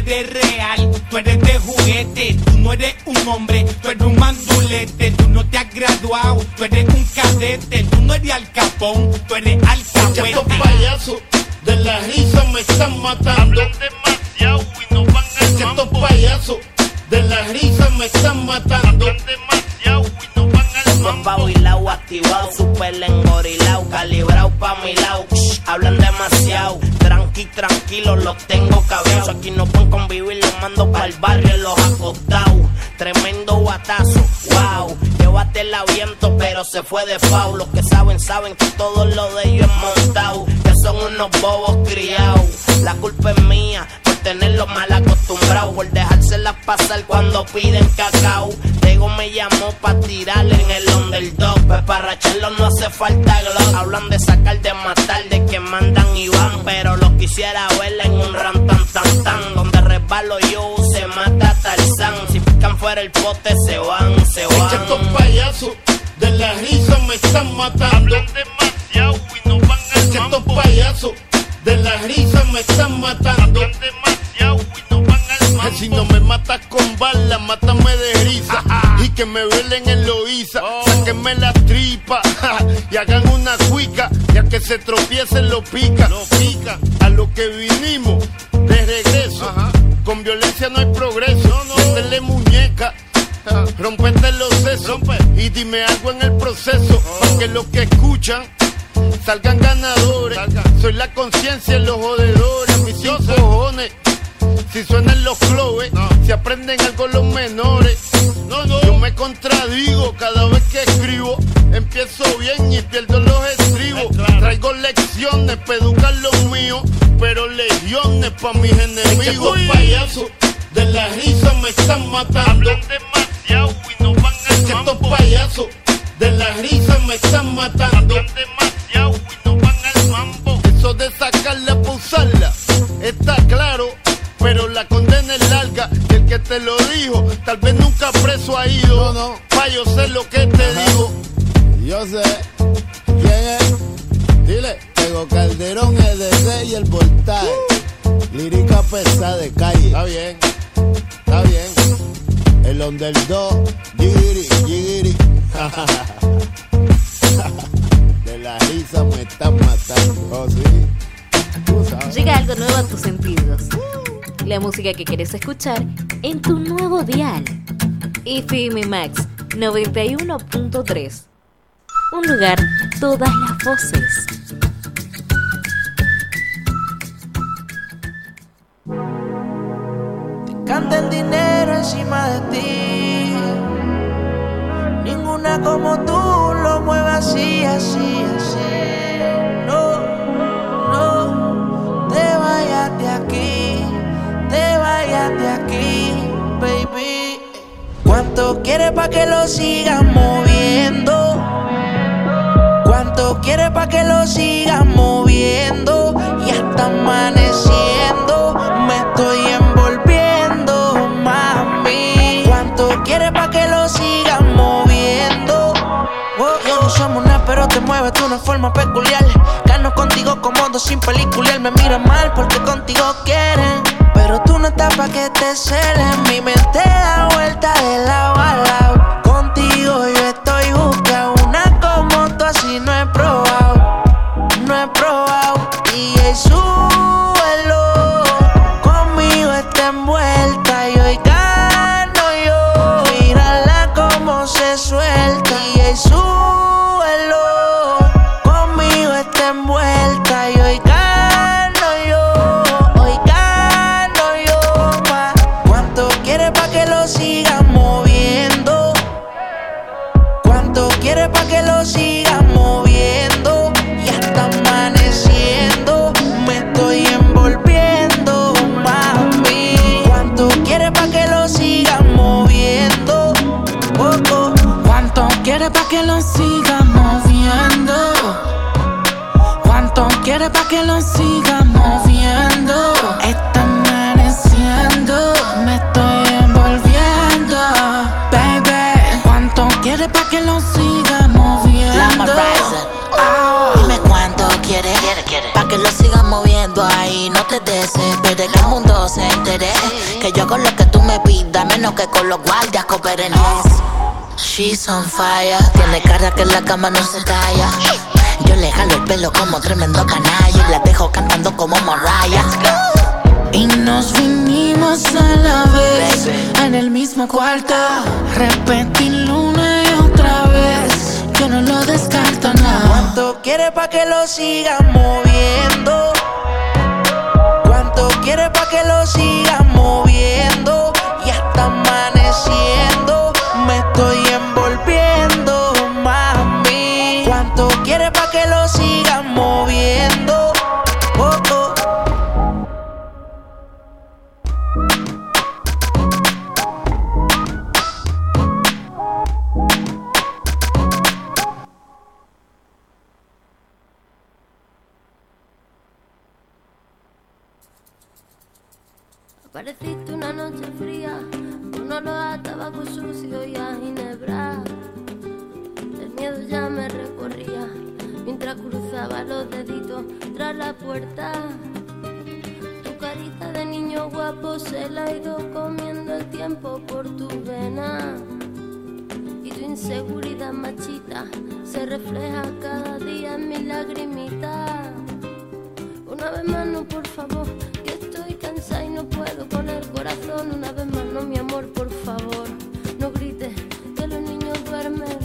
eres real, tú eres de juguete, tú no eres un hombre, tú eres un mandulete, tú no te has graduado, tú eres un cadete, tú no eres Al Capón, tú eres alcahuete. Estos payasos de la risa me están matando. Hablan demasiado y no van al mambo. Estos payasos de la risa me están matando. Hablan demasiado y no van al mambo. Babilao activado, super engorilao, calibrao pa' mi lado. Hablan demasiado, tranquilo, los tengo cabezos. Aquí no pueden convivir, los mando pa'l barrio en los acostados. Tremendo guatazo, wow. Llévatela viento, pero se fue de foul. Los que saben que todo lo de ellos es montado. Que son unos bobos criados. La culpa es mía por tenerlos mal acostumbrados, por dejárselas pasar cuando piden cacao. Diego me llamó pa' tirarle en el underdog, pues para racharlo no hace falta glock. Hablan de sacar, de matar, de que mandan y van, pero los quisiera ver en un rantan tan tan, donde resbalo yo se mata Tarzán. Si pican fuera el pote se van. Estos payasos de la risa me están matando. Hablan demasiado y no van al mambo. Estos payasos de la risa me están matando. Hablan demasiado y no van al mambo. Si no me matas con balas, mátame de risa. Y que me velen en Loíza. Sáquenme la tripa y hagan una cuica. Y al que se tropiece lo pica. A lo que vinimos de regreso. Con violencia no hay progreso. Métele muñeca, rompete los sesos y dime algo en el proceso, para que los que escuchan salgan ganadores. Soy la conciencia en los jodedores, mis 5 cojones. Si suenan los clubes, si aprenden algo los menores. Yo me contradigo cada vez que escribo. Empiezo bien y pierdo los estribos. Traigo lecciones para educar los míos, pero legiones pa' mis enemigos. Payasos de la risa me están matando. Hablan demasiado y no van al mambo. Estos payasos de la risa me están matando. Hablan demasiado y no van al mambo. Eso de sacarla pa' usarla está claro, pero la condena es larga. Y el que te lo dijo tal vez nunca preso ha ido. Pa' yo sé lo que te digo. Yo sé quién es. Dile, Tego Calderón, EDC y el voltaje. Lírica pesada de calle. Está bien. El underdog, Jigiri. De la risa me están matando. Oh, sí. Llega algo nuevo a tus sentidos. La música que quieres escuchar en tu nuevo dial. FM Max 91.3. Un lugar, todas las voces. Canta el dinero encima de ti. Ninguna como tú lo mueve así. No, te vayas de aquí, baby. ¿Cuánto quieres pa' que lo sigas moviendo? ¿Cuánto quieres pa' que lo sigas moviendo? Y hasta amaneciendo me estoy envolviendo, mami. ¿Cuánto quieres pa' que lo sigas moviendo? Yo no somos nada, pero te mueves de una forma peculiar. Gano contigo como dos sin pelicular. Me miras mal porque contigo quieren, pero tú no estás pa' que te celen. Mi mente da vuelta de lado a lado. Contigo yo estoy buscando una como tú, así no he probado. Y súbelo, conmigo está envuelta y hoy gano yo. Mírala como se suelta. Y súbelo, conmigo está envuelta y hoy gano yo. Ma. ¿Cuánto quieres pa' que lo sigas moviendo? ¿Cuánto quieres pa' que lo sigas moviendo? Y hasta amaneciendo me estoy envolviendo, mami. ¿Cuánto quieres pa' que lo sigas moviendo? ¿Cuánto quieres pa' que lo sigas moviendo? ¿Cuánto quieres pa' que lo sigas moviendo? Está amaneciendo, me estoy envolviendo, baby. ¿Cuánto quieres pa' que lo sigas moviendo? Dime cuánto quieres, pa' que lo sigas moviendo ahí. No te te desesperes, que el mundo se entere, que yo hago lo que tú me pidas, menos que con los guardias cooperen. She's on fire, tiene cara que en la cama no se calla. Yo le jalo el pelo como tremendo canalla y la dejo cantando como Mariah. Y nos vinimos a la vez en el mismo cuarto, repetirlo una y otra vez, yo no lo descarto nada. ¿Cuánto quieres pa' que lo siga moviendo? ¿Cuánto quieres pa' que lo siga moviendo? Ya está amaneciendo, me estoy envolviendo, mami. ¿Cuánto quieres pa' que lo siga moviendo? Oh, oh. Apareciste una noche fría, con olor a tabaco sucio y a ginebra. El miedo ya me recorría, mientras cruzaba los deditos tras la puerta. Tu carita de niño guapo se la ha ido comiendo el tiempo por tu vena. Y tu inseguridad machita se refleja cada día en mi lagrimita. Una vez más no, por favor, que estoy cansada y no puedo con el corazón. Una vez más no, mi amor, por favor, no grites que los niños duermen.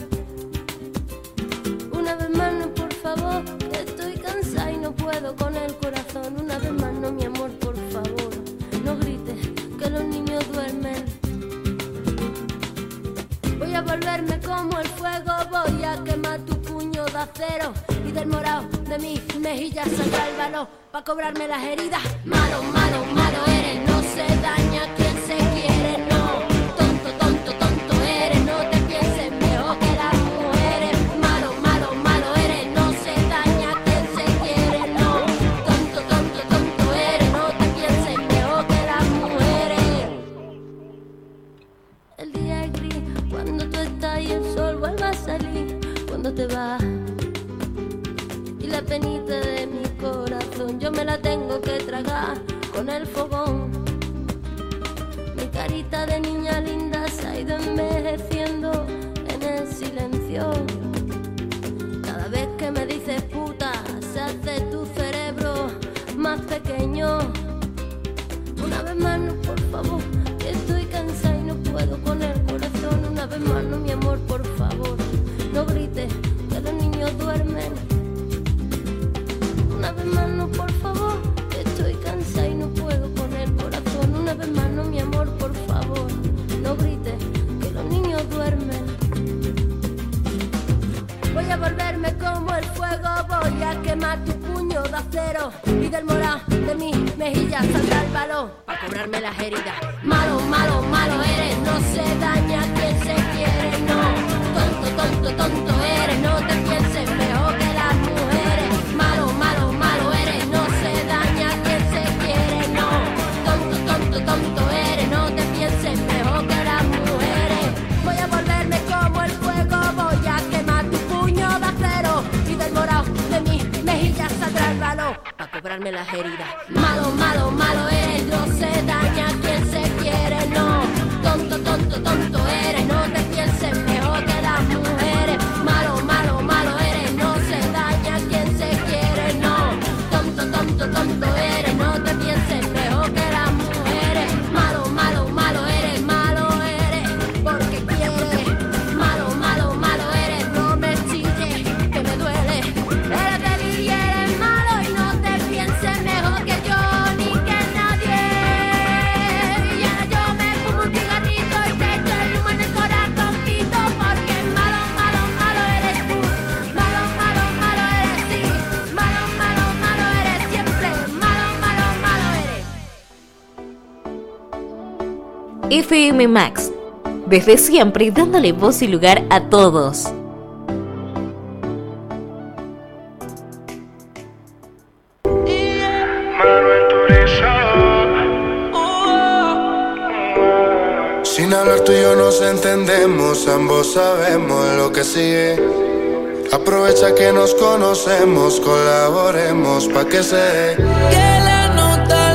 Una vez más no, por favor, que estoy cansada y no puedo con el corazón. Una vez más no, mi amor, por favor, no grites que los niños duermen. Voy a volverme como el fuego, voy a quemar tu puño de acero y del morado de mis mejillas saldrá el valor pa' cobrarme las heridas. Malo, malo, malo eres, no se daña quien se quiere, no. Tonto, tonto, tonto eres, no te pienses mejor que las mujeres. Malo, malo, malo eres, no se daña quien se quiere, no. Tonto, tonto, tonto eres, no te pienses mejor que las mujeres. El día es gris cuando tú estás y el sol vuelve a salir cuando te vas. Y la penita de mi corazón yo me la tengo que tragar con el fogón. Mi carita de niña linda se ha ido envejeciendo en el silencio. Cada vez que me dices puta se hace tu cerebro más pequeño. Una vez más no, por favor, que estoy cansada y no puedo con el corazón. Una vez más no, mi amor, por favor, no grites que los niños duermen. Una vez más no, por favor, que estoy cansada y no puedo con el corazón. Una vez más no, mi amor, por favor, no grites que los niños duermen. Voy a volverme como el fuego, voy a quemar tu puño de acero y del morado de mis mejillas saldrá el valor pa' cobrarme las heridas. Malo, malo, malo eres, no se daña quien se quiere, no. Tonto, tonto, tonto eres, no te pienses mejor que las mujeres. Malo, malo, malo eres, no se daña quien se quiere, no. Tonto, tonto, tonto eres, no te pienses mejor que las mujeres. Voy a volverme como el fuego, voy a quemar tu puño de acero y del morado de mis mejillas saldrá el valor pa' cobrarme las heridas. Malo, malo, malo eres, no se daña quien se quiere, no. Tonto, tonto, tonto eres, no te pienses mejor que las mujeres. Malo, malo, malo eres, no se daña quien se quiere, no. Tonto, tonto, tonto eres, no te pienses mejor que las mujeres. Malo, malo, malo eres, porque quieres. Malo, malo, malo eres, no me chilles, que me duele. Eres débil y eres malo y no te pienses mejor que yo ni que nadie. Y ahora yo me fumo un cigarrito y te echo el humo en el corazoncito, porque malo, malo, malo eres tú. Malo, malo, malo eres sí. Malo, malo, malo eres siempre. Malo, malo, malo eres. FM Max, desde siempre dándole voz y lugar a todos. Sin hablar tú y yo nos entendemos, ambos sabemos lo que sigue. Aprovecha que nos conocemos, colaboremos pa' que se dé. Que la nota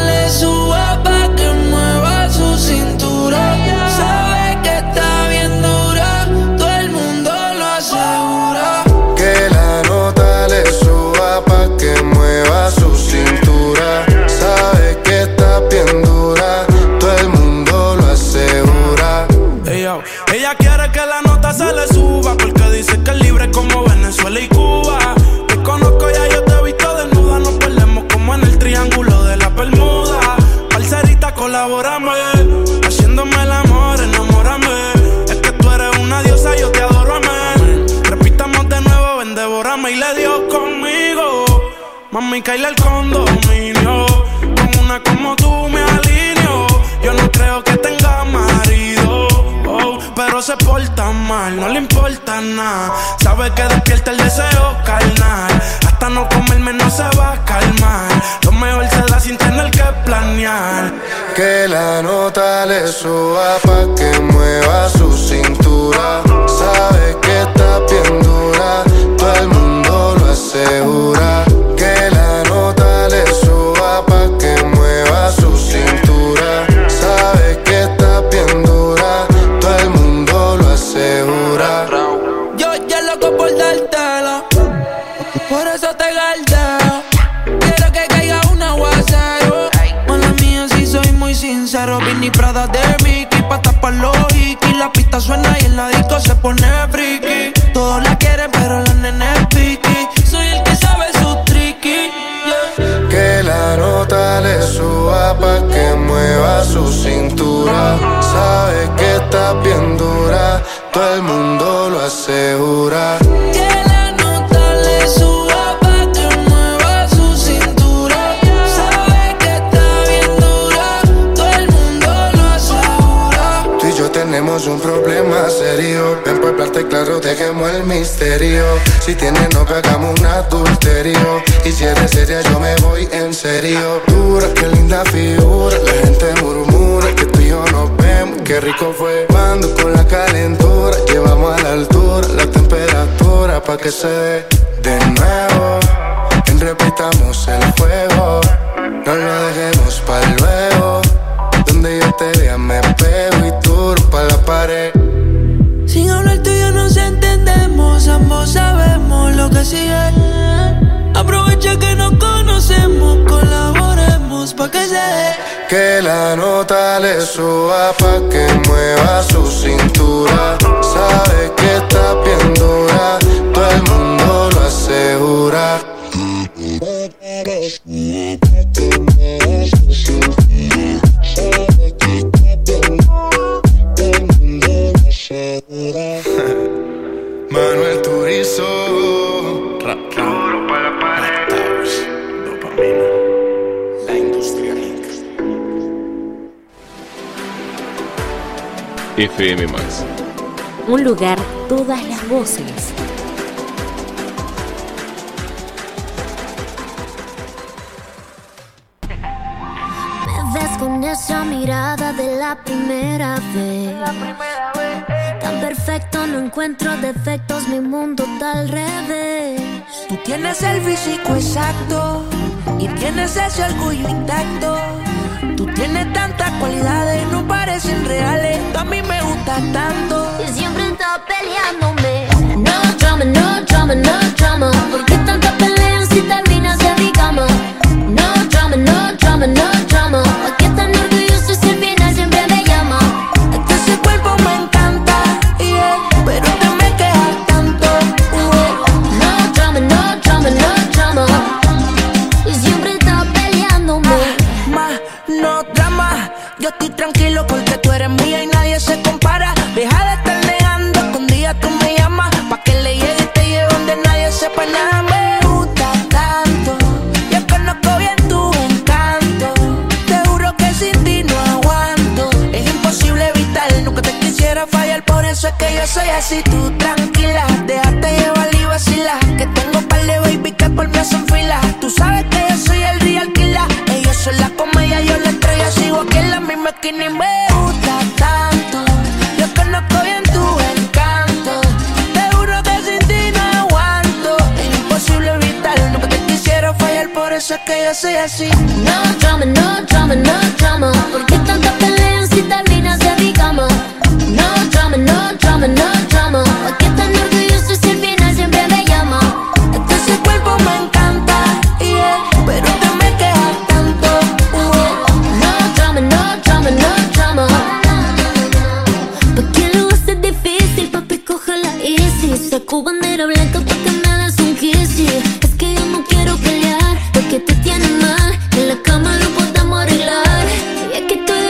colabórame. Haciéndome el amor, enamórame. Es que tú eres una diosa, yo te adoro, amén. Repitamos de nuevo, ven, devórame. Y le dio conmigo. Mami, caíle al condominio. Con una como tú me alineo. Yo no creo que tenga marido, pero se porta mal, no le importa nada. Sabe que despierta el deseo carnal. Hasta no comerme no se va a calmar. Lo mejor se da sin tener que planear. Que la nota le suba pa' que mueva su cintura. Sabe que está bien dura, todo el mundo lo asegura. Que la nota le suba pa' que mueva su cintura. Sabe que está bien dura, todo el mundo lo asegura. Yo ya loco por dártelo, por eso te galdeo. Quiero que caiga un aguacero. Mala mía, si soy muy sincero. Vinny Prada de Mickey, pa' tapar los hikis. La pista suena y en la disco se pone friki. Todos la quieren, pero la nena es piqui. Soy el que sabe su tricky, yeah. Que la nota le suba pa' que mueva su cintura. Sabe que está bien dura, todo el mundo lo asegura. Que la nota le suba pa' que mueva su cintura. Sabe que está bien dura, todo el mundo lo asegura. Tú y yo tenemos un problema serio. Ven por hablarte claro, dejemos el misterio. Si tienes novia, hagamos un adulterio. Y si eres seria, yo me voy en serio. Dura, qué linda figura. La gente murmura que tú y yo nos vemos. Qué rico fue cuando con la calentura llevamos a la altura la temperatura pa' que se dé de nuevo. Ven, repitamos el juego. No lo dejemos pa' luego. Donde yo te vea me pego y tú pa' la pared. Sin hablar tú y yo nos entendemos. Ambos sabemos lo que sigue. Aprovecha que nos conocemos. Colaboremos pa' que se dé. Que la nota le suba pa' que mueva su cintura. Sabe que está bien dura, todo el mundo lo asegura. Manuel Turizo. Duro pa' la pared. Dopamina. La industria Inc. FM Max. Un lugar, todas las voces. Me ves con esa mirada de la primera vez. Tan perfecto, no encuentro defectos, mi mundo está al revés. Tú tienes el físico exacto y tienes ese orgullo intacto. Tú tienes tantas cualidades, no parecen reales. Tú a mí me gustas tanto. Y siempre estás peleándome. No drama, no drama, no drama. ¿Por qué tanta pelea si terminas en mi cama? No drama, no drama, no drama. ¿Por qué tan orgulloso si al final siempre me llama? Es que ese cuerpo me encanta, yeah, pero te me quejas tanto, No drama, no drama, no drama. Y siempre estás peleándome. No drama, yo estoy tranquilo porque tú eres mía y nadie se compara. Deja de estar negando, escondida tú me llamas. Pa' que le llegue y te lleve donde nadie sepa nada. Me gusta tanto, yo conozco bien tu encanto. Te juro que sin ti no aguanto. Es imposible evitar, nunca te quisiera fallar. Por eso es que yo soy así, tú tranquila. Déjate llevar y vacilar. Que tengo par de baby que por mí hacen fila. Tú sabes que yo soy el real killer. Ellos son la comedia, yo la estrella. Sigo aquí en la misma esquina y me gusta tanto. Yo conozco bien tu encanto. Te juro que sin ti no aguanto. Es imposible evitar, nunca te quisiera fallar. Por eso es que yo soy así. No drama, no drama, no drama. ¿Por qué tanta pelea si terminas en mi cama? No drama, no drama, no drama. ¿Por qué tan orgulloso si al final siempre me llama? Es que ese cuerpo me encanta, yeah, pero te me quejas tanto, No drama, no drama, no drama. Pa' que lo haces difícil, papi, cógela easy. Saco bandera blanca pa' que me des un kiss, yeah. Es que yo no quiero pelear, porque te tiene mal. En la cama lo podemos arreglar. Y es que estoy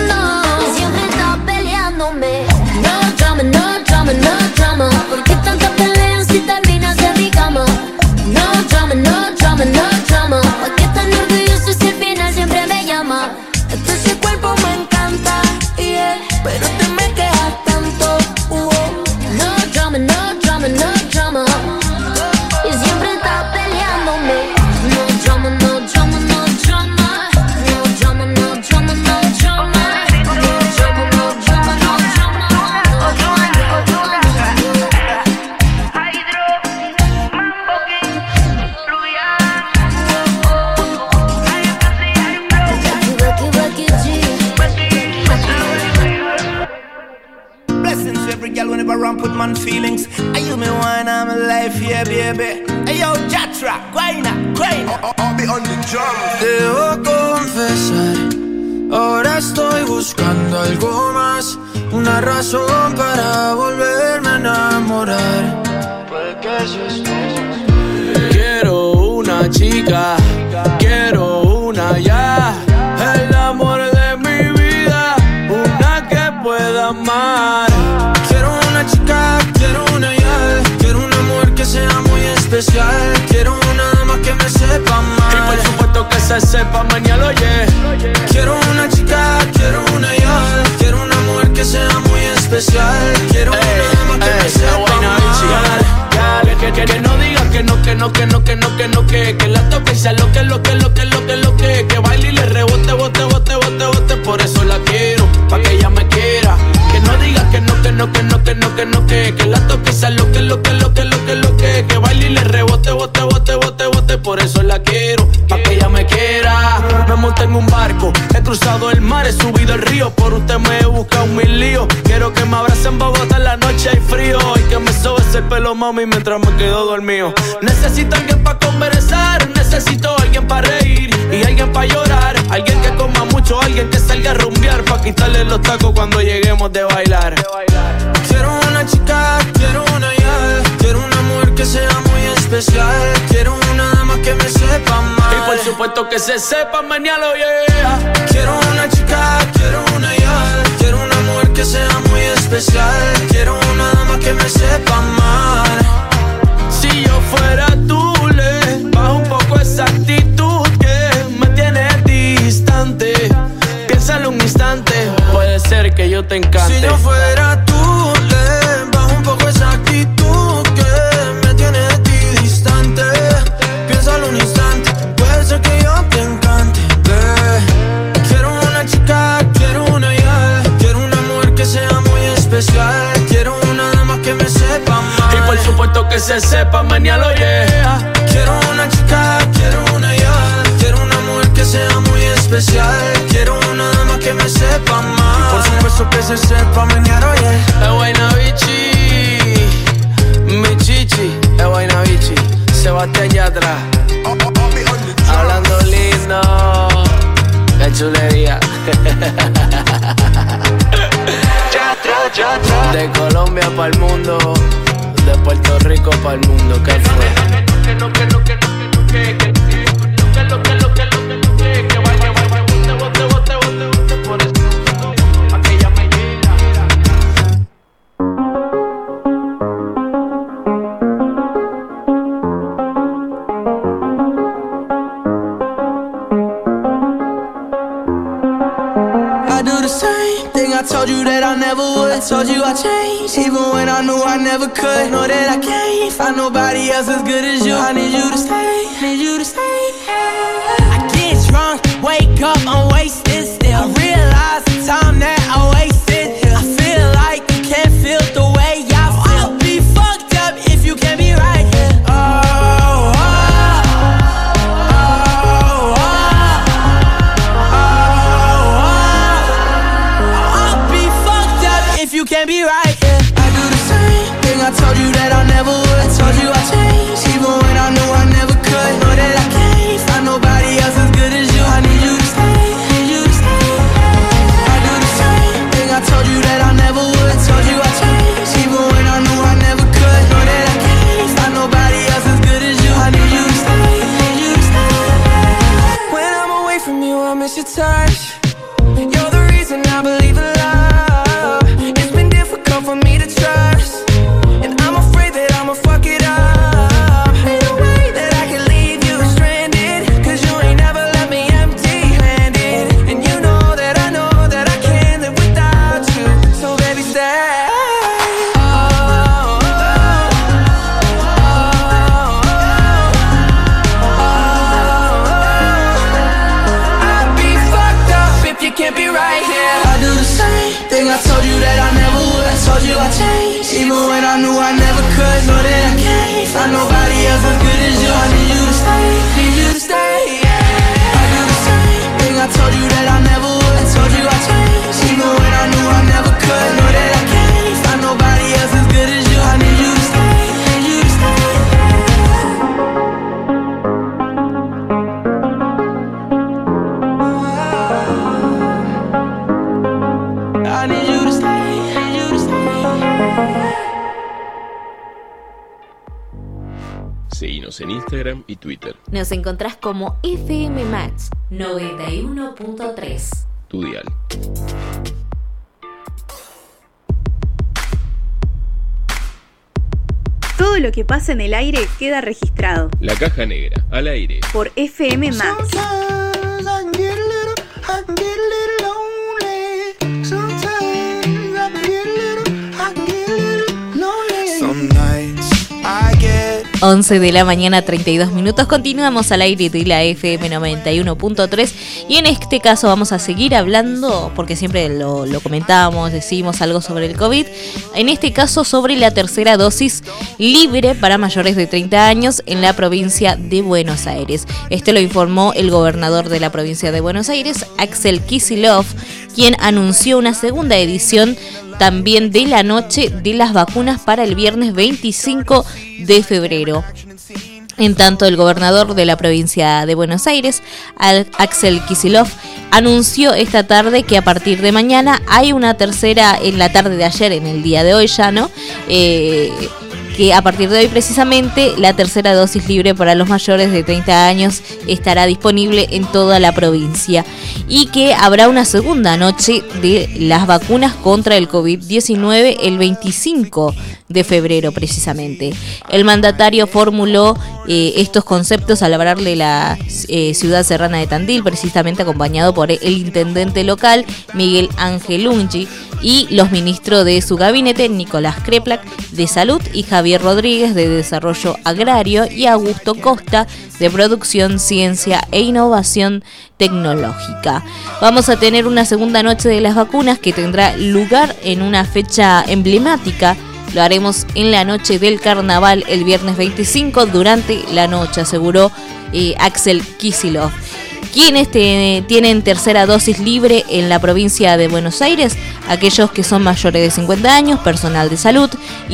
no. Siempre está peleándome. No drama, no drama, no drama. ¿Por qué tanta pelea si terminas en mi cama? No drama, no drama, no drama. ¿Por qué tan orgulloso si al final siempre me llama? Ese cuerpo me encanta, yeah, pero te me quejas tanto. No drama, no drama, no drama. Y siempre está peleándome. No drama, no drama, no drama. No drama, no drama, no drama. No drama, no drama, no Blessings to every girl whenever I put man feelings. I use me wine, I'm alive, yeah, baby. Hey yo, Jatra, Guayna, I'll be on the drum. Debo confesar, ahora estoy buscando algo más, una razón para volverme a enamorar. Puede que eso es todo. Quiero una chica, quiero una ya, el amor de mi vida, una que pueda amar. Quiero una chica, quiero una ya, quiero una mujer que sea muy especial, quiero una dama que me sepa amar. Y por supuesto que se sepa mañana, oye. Quiero una chica, quiero una ya, quiero una mujer que sea muy especial, quiero una dama que me sepa amar. Que no diga que no, que la toque y sea lo que baile y le rebote, bote, por eso la quiero, pa' que ella me quiera. Que no diga que no, que la toque y sea lo que baile y le rebote, bote, por eso la quiero, pa' que ella me quiera. Me monté en un barco, he cruzado el mar, he subido el río, por usted me he buscado 1000 líos. Quiero que me abrace en Bogotá en la noche hay frío, y que me sobes el pelo, mami, mientras me quedo dormido. Necesito alguien pa' conversar, necesito alguien pa' reír y alguien pa' llorar, alguien que coma mucho, alguien que salga a rumbear, pa' quitarle los tacos cuando lleguemos de bailar. Quiero una chica, quiero una ya, quiero una mujer que sea muy especial, quiero una dama que me sepa amar. Y por supuesto que se sepa mañana, yeah. Quiero una chica, quiero una ya, quiero una mujer que sea muy especial, quiero una dama que me sepa amar. Si yo fuera tú, le bajo un poco esa actitud que me tiene distante. Piénsalo un instante, puede ser que yo te encante. Si yo fuera tú, le bajo un poco esa actitud que me tiene de ti distante. Piénsalo un instante, puede ser que yo te encante. Quiero una chica, quiero una ya, quiero una mujer que sea muy especial, quiero una dama que me sepa amar. Y por supuesto que se sepa mañana, yeah. Quiero una chica, quiero una ya, quiero una mujer que sea muy especial, quiero una dama que me sepa amar. Y por supuesto que se sepa mañana, yeah. Guaynabichi, mi chichi, Guaynabichi, Sebastián Yatra, hablando lindo, qué chulería. De Colombia pa'l mundo, de Puerto Rico pa'l mundo, ¿qué fue? Told you that I never would. I told you I changed, even when I knew I never could. Know that I can't find nobody else as good as you. I need you to stay, need you to stay. I get drunk, wake up, I'm wasted still. I realize the time that I wasted. I feel like you can't feel the way I feel. I'll be fucked up if you can't be right here. You can't be right, yeah. I do the same thing, I told you that I never would. I told you I changed, even when I knew I never could. Know that I can't find nobody else as good as you. I need you to stay, need you to stay. I do the same thing, I told you that I never would. I told you I changed, even when I knew I never could. Know that I can't find nobody else as good as you. I need you to stay, need you to stay. When I'm away from you, I miss your touch. You're the reason and I believe in love. It's been difficult for me to trust, and I'm afraid that I'ma fuck it up. Ain't no way that I can leave you stranded, cause you ain't never left me empty-handed. And you know that I can't live without you, so baby stay. Can't be right here. I do the same thing I told you that I never would. I told you I changed, even when I knew I never could. Know that I can't find nobody else as good as you. I need you to stay, need you to stay. Yeah. I do the same thing I told you that I never would. I told you I changed, even when I knew I never could. Know that I can't find nobody else as good as you. I need you to stay, need you to stay. Seguinos en Instagram y Twitter. Nos encontrás como FM Max 91.3. Tu dial. Todo lo que pasa en el aire queda registrado. La Caja Negra, al aire. Por FM Max. Some nights I get 11 de la mañana, 32 minutos. Continuamos al aire de la FM 91.3 y en este caso vamos a seguir hablando, porque siempre lo comentábamos, decimos algo sobre el COVID. En este caso sobre la tercera dosis libre para mayores de 30 años en la provincia de Buenos Aires. Esto lo informó el gobernador de la provincia de Buenos Aires, Axel Kicillof, quien anunció una segunda edición también de la noche de las vacunas para el viernes 25 de febrero. En tanto, el gobernador de la provincia de Buenos Aires, Axel Kicillof, anunció esta tarde que a partir de mañana hay una tercera, en la tarde de ayer, en el día de hoy ya, ¿no? Que a partir de hoy precisamente la tercera dosis libre para los mayores de 30 años estará disponible en toda la provincia y que habrá una segunda noche de las vacunas contra el COVID-19 el 25 de febrero precisamente. El mandatario formuló estos conceptos al hablar de la ciudad serrana de Tandil, precisamente acompañado por el intendente local Miguel Ángel Ungi y los ministros de su gabinete, Nicolás Kreplak de Salud y Javier Rodríguez de Desarrollo Agrario y Augusto Costa de Producción, Ciencia e Innovación Tecnológica. Vamos a tener una segunda noche de las vacunas que tendrá lugar en una fecha emblemática. Lo haremos en la noche del carnaval el viernes 25 durante la noche, aseguró Axel Kicillof. ¿Quiénes tienen tercera dosis libre en la provincia de Buenos Aires? Aquellos que son mayores de 50 años, personal de salud,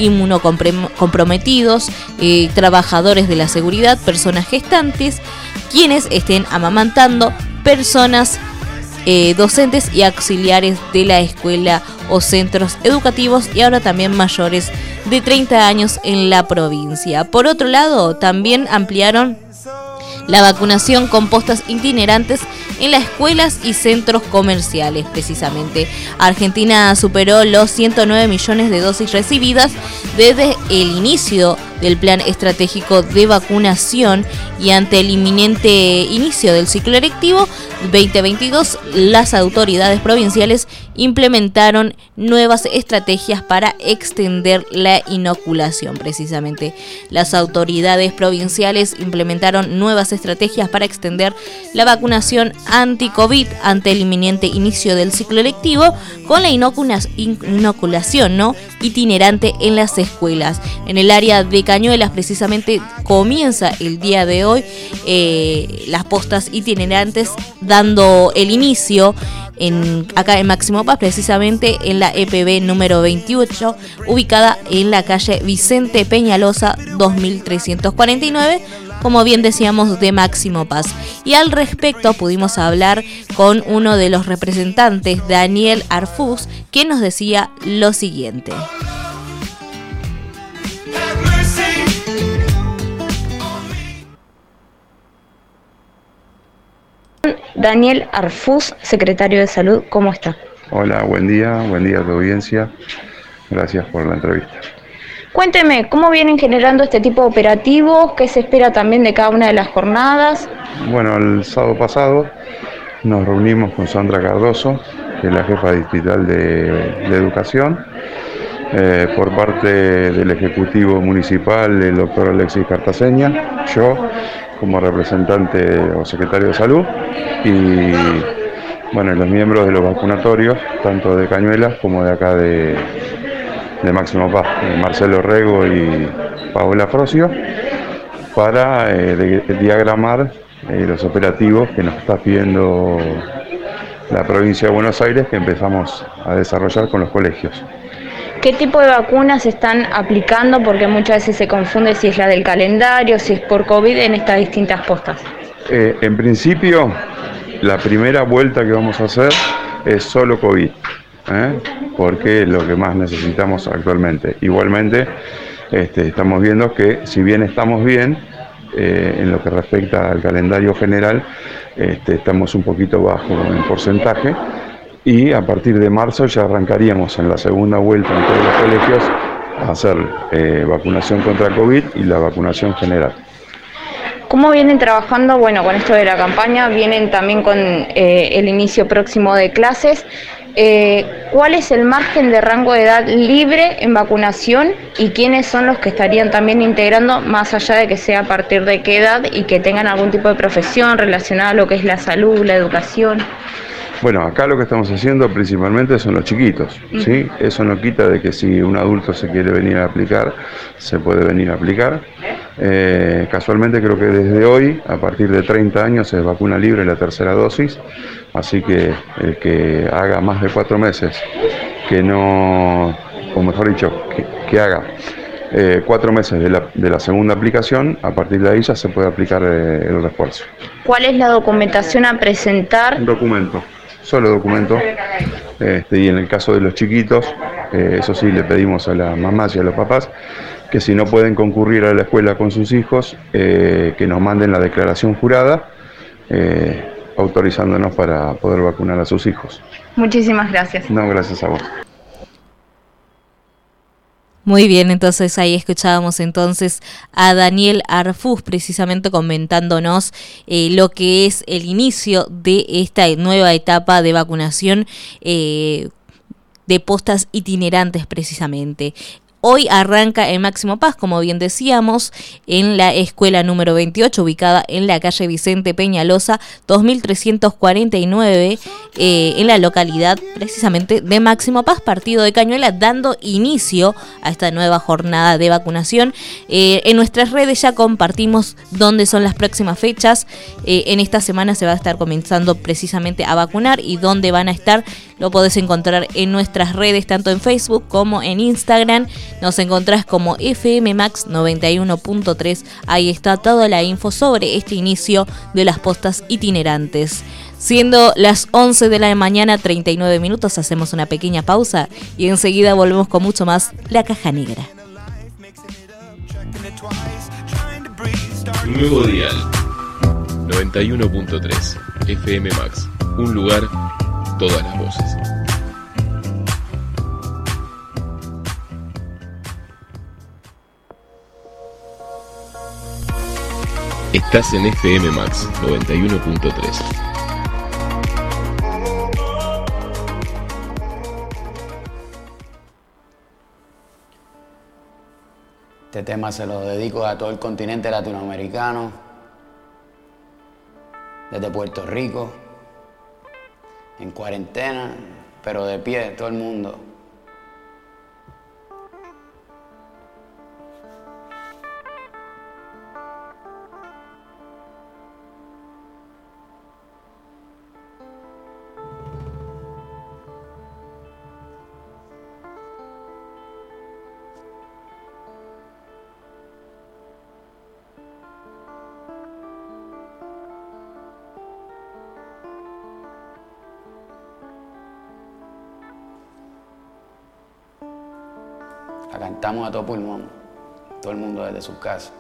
inmunocomprometidos, trabajadores de la seguridad, personas gestantes, quienes estén amamantando, personas docentes y auxiliares de la escuela o centros educativos y ahora también mayores de 30 años en la provincia. Por otro lado, también ampliaron la vacunación con postas itinerantes en las escuelas y centros comerciales, precisamente. Argentina superó los 109 millones de dosis recibidas desde el inicio del plan estratégico de vacunación y ante el inminente inicio del ciclo electivo 2022, las autoridades provinciales implementaron nuevas estrategias para extender la inoculación. Precisamente, las autoridades provinciales implementaron nuevas estrategias para extender la vacunación anti-COVID ante el inminente inicio del ciclo electivo con la inoculación, ¿no?, itinerante en las escuelas. En el área de Cañuelas, precisamente, comienza el día de hoy las postas itinerantes, dando el inicio acá en Máximo Paz, precisamente en la EPB número 28, ubicada en la calle Vicente Peñalosa 2349, como bien decíamos, de Máximo Paz. Y al respecto pudimos hablar con uno de los representantes, Daniel Arfus, que nos decía lo siguiente. Daniel Arfus, secretario de Salud, ¿cómo está? Hola, buen día a tu audiencia. Gracias por la entrevista. Cuénteme, ¿cómo vienen generando este tipo de operativos? ¿Qué se espera también de cada una de las jornadas? Bueno, el sábado pasado nos reunimos con Sandra Cardoso, que es la jefa distrital de Educación, por parte del Ejecutivo Municipal, el doctor Alexis Cartaseña, yo como representante o secretario de Salud, y bueno, los miembros de los vacunatorios, tanto de Cañuelas como de acá de Máximo Paz, Marcelo Rego y Paola Frocio, para diagramar los operativos que nos está pidiendo la provincia de Buenos Aires, que empezamos a desarrollar con los colegios. ¿Qué tipo de vacunas se están aplicando? Porque muchas veces se confunde si es la del calendario, si es por COVID en estas distintas postas. En principio, la primera vuelta que vamos a hacer es solo COVID, porque es lo que más necesitamos actualmente. Igualmente, estamos viendo que si bien estamos bien, en lo que respecta al calendario general, estamos un poquito bajo en porcentaje, y a partir de marzo ya arrancaríamos en la segunda vuelta en todos los colegios a hacer vacunación contra COVID y la vacunación general. ¿Cómo vienen trabajando? Bueno, con esto de la campaña, vienen también con el inicio próximo de clases. ¿Cuál es el margen de rango de edad libre en vacunación y quiénes son los que estarían también integrando, más allá de que sea a partir de qué edad y que tengan algún tipo de profesión relacionada a lo que es la salud, la educación? Bueno, acá lo que estamos haciendo principalmente son los chiquitos, ¿sí? Eso no quita de que si un adulto se quiere venir a aplicar, se puede venir a aplicar. Casualmente creo que desde hoy, a partir de 30 años, es vacuna libre la tercera dosis, así que el que haga más de 4 meses, que no, o mejor dicho, que haga 4 meses de la segunda aplicación, a partir de ahí ya se puede aplicar el refuerzo. ¿Cuál es la documentación a presentar? Un documento. Solo documento, y en el caso de los chiquitos, eso sí, le pedimos a las mamás y a los papás que si no pueden concurrir a la escuela con sus hijos, que nos manden la declaración jurada, autorizándonos para poder vacunar a sus hijos. Muchísimas gracias. No, gracias a vos. Muy bien, entonces ahí escuchábamos entonces a Daniel Arfus precisamente comentándonos lo que es el inicio de esta nueva etapa de vacunación de postas itinerantes precisamente. Hoy arranca en Máximo Paz, como bien decíamos, en la escuela número 28, ubicada en la calle Vicente Peñalosa, 2349, en la localidad precisamente de Máximo Paz, partido de Cañuelas, dando inicio a esta nueva jornada de vacunación. En nuestras redes ya compartimos dónde son las próximas fechas. En esta semana se va a estar comenzando precisamente a vacunar, y dónde van a estar lo podés encontrar en nuestras redes, tanto en Facebook como en Instagram. Nos encontrás como FM Max 91.3. Ahí está toda la info sobre este inicio de las postas itinerantes. Siendo las 11 de la mañana, 39 minutos, hacemos una pequeña pausa y enseguida volvemos con mucho más La Caja Negra. Nuevo dial 91.3 FM Max. Un lugar, todas las voces. Estás en FM Max 91.3. Este tema se lo dedico a todo el continente latinoamericano, desde Puerto Rico, en cuarentena, pero de pie, todo el mundo. La cantamos a todo pulmón, todo el mundo desde sus casas.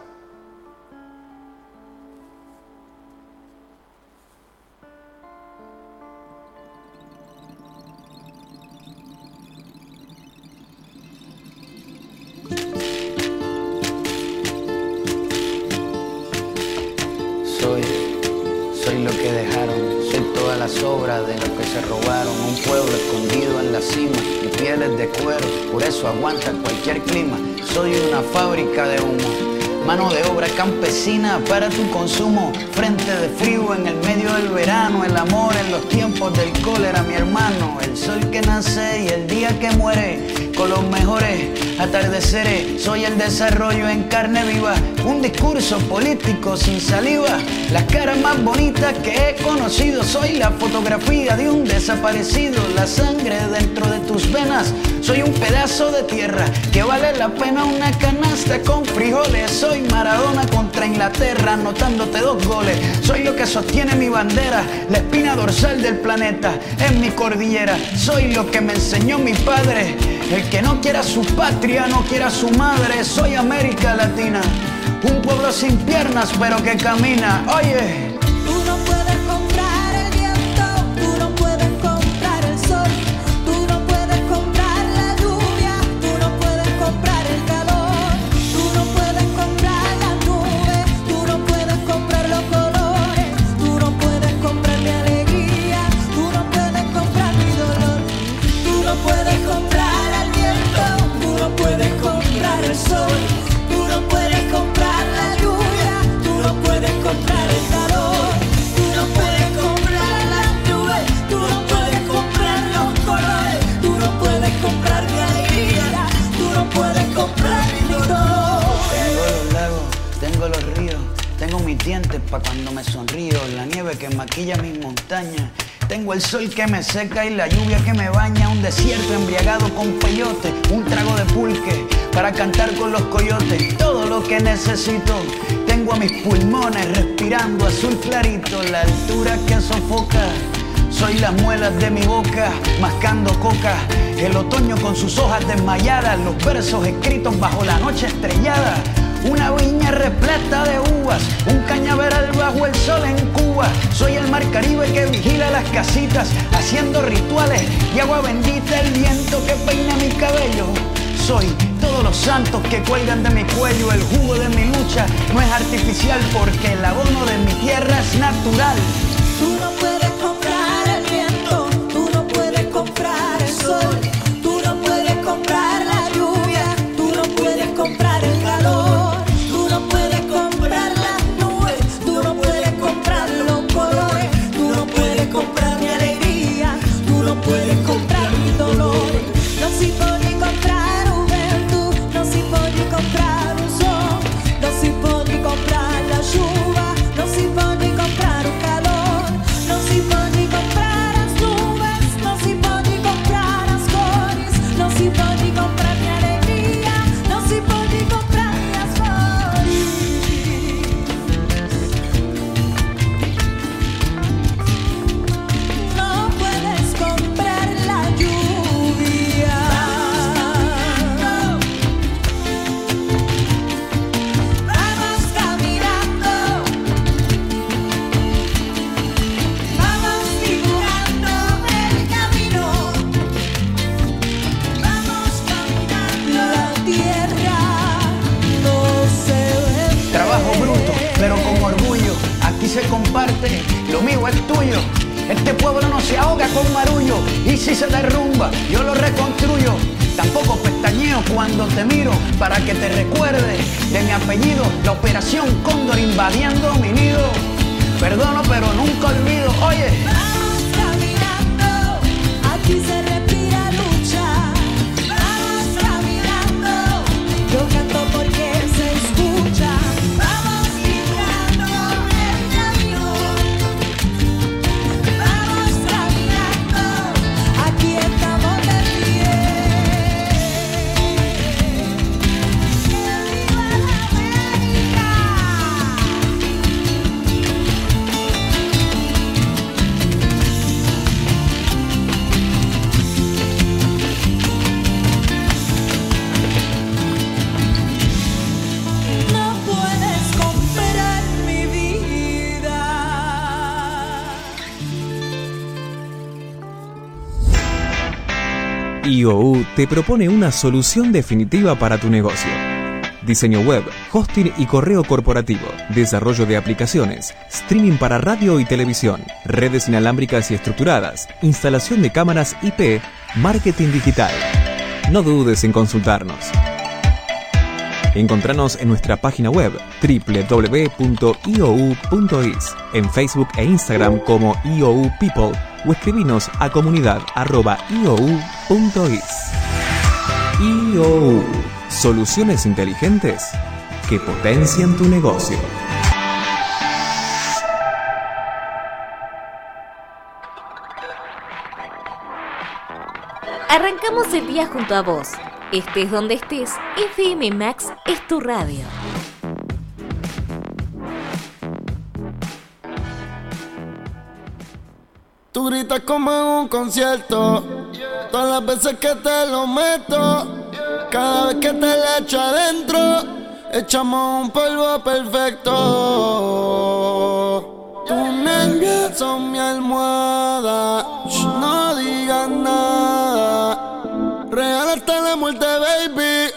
sobra de lo que se robaron. Un pueblo escondido en la cima y pieles de cuero, por eso aguanta cualquier clima. Soy una fábrica de humo, mano de obra campesina para tu consumo. Frente de frío en el medio del verano, el amor en los tiempos del cólera, mi hermano. El sol que nace y el día que muere, con los mejores atardeceres. Soy el desarrollo en carne viva, un discurso político sin saliva. Las caras más bonitas que he conocido, soy la fotografía de un desaparecido. La sangre dentro de tus venas, soy un pedazo de tierra que vale la pena una canasta con frijoles. Soy Maradona contra Inglaterra, anotándote 2 goles. Soy lo que sostiene mi bandera, la espina dorsal del planeta en mi cordillera. Soy lo que me enseñó mi padre, el que no quiera su patria, no quiera su madre. Soy América Latina, un pueblo sin piernas pero que camina. Oye, tú no puedes comprar el viento, tú no puedes comprar el sol, tú no puedes comprar la lluvia, tú no puedes comprar el calor, tú no puedes comprar las nubes, tú no puedes comprar los colores, tú no puedes comprar mi alegría, tú no puedes comprar mi dolor, tú no puedes comprar al viento, tú no puedes comprar el sol, tú no puedes comprar la lluvia, tú no puedes comprar el calor, tú no puedes comprar las nubes, tú no puedes comprar los colores, tú no puedes comprar mi alegría, tú no puedes comprar mi dolor. tengo los lagos, tengo los ríos, tengo mis dientes pa' cuando me sonrío, la nieve que maquilla mis montañas. Tengo el sol que me seca y la lluvia que me baña, un desierto embriagado con peyote, un trago de pulque para cantar con los coyotes. Todo lo que necesito tengo a mis pulmones respirando azul clarito, la altura que sofoca. Soy las muelas de mi boca, mascando coca. El otoño con sus hojas desmayadas, los versos escritos bajo la noche estrellada. Una viña repleta de uvas, un cañaveral bajo el sol en Cuba. Soy el mar Caribe que vigila las casitas, haciendo rituales y agua bendita, el viento que peina mi cabello. Soy todos los santos que cuelgan de mi cuello, el jugo de mi lucha no es artificial porque el abono de mi tierra es natural. Tú no puedes comprar el viento, tú no puedes comprar el sol, tú no puedes comprar la lluvia, tú no puedes comprar el calor, tú no puedes comprar las nubes, tú no puedes comprar los colores, tú no puedes comprar mi alegría, tú no puedes comprar mi dolor. No si puoi comprare un vento, no si puoi comprare un sol, no si puoi comprare la lluvia, no si puoi comprare un calor, no si puoi comprare las nubes, no si puoi comprare las cores, no si puoi comprare mi alegría, no si puoi comprare las flores. No puedes comprar la lluvia. Vamos caminando, vamos dibujando el camino, vamos caminando. La tierra no se ve. Trabajo bruto, pero con orgullo. Aquí se comparte, lo mío es tuyo. Este pueblo no se ahoga con marullo, y si se derrumba, yo lo reconstruyo. Tampoco pestañeo cuando te miro, para que te recuerde de mi apellido. La operación Cóndor invadiendo mi nido. Perdono, pero nunca olvido. Oye, Vamos caminando, aquí se respira lucha. Vamos caminando, yo canto porque se escucha. Vamos dibujando el camino. Vamos caminando, aquí estamos de pie. ¡Que viva la América! No puedes comprar mi vida. IOU te propone una solución definitiva para tu negocio. Diseño web, hosting y correo corporativo, desarrollo de aplicaciones, streaming para radio y televisión, redes inalámbricas y estructuradas, instalación de cámaras IP, marketing digital. No dudes en consultarnos. Encontranos en nuestra página web www.iou.is, en Facebook e Instagram como IOU People o escribinos a comunidad@iou.is. IOU, soluciones inteligentes que potencian tu negocio. Arrancamos el día junto a vos. Estés donde estés, FM Max es tu radio. Tú gritas como en un concierto, todas las veces que te lo meto, cada vez que te le echo adentro, echamos un polvo perfecto. Tus nalgas son mi almohada, no digas nada. Regálate la muerte, baby.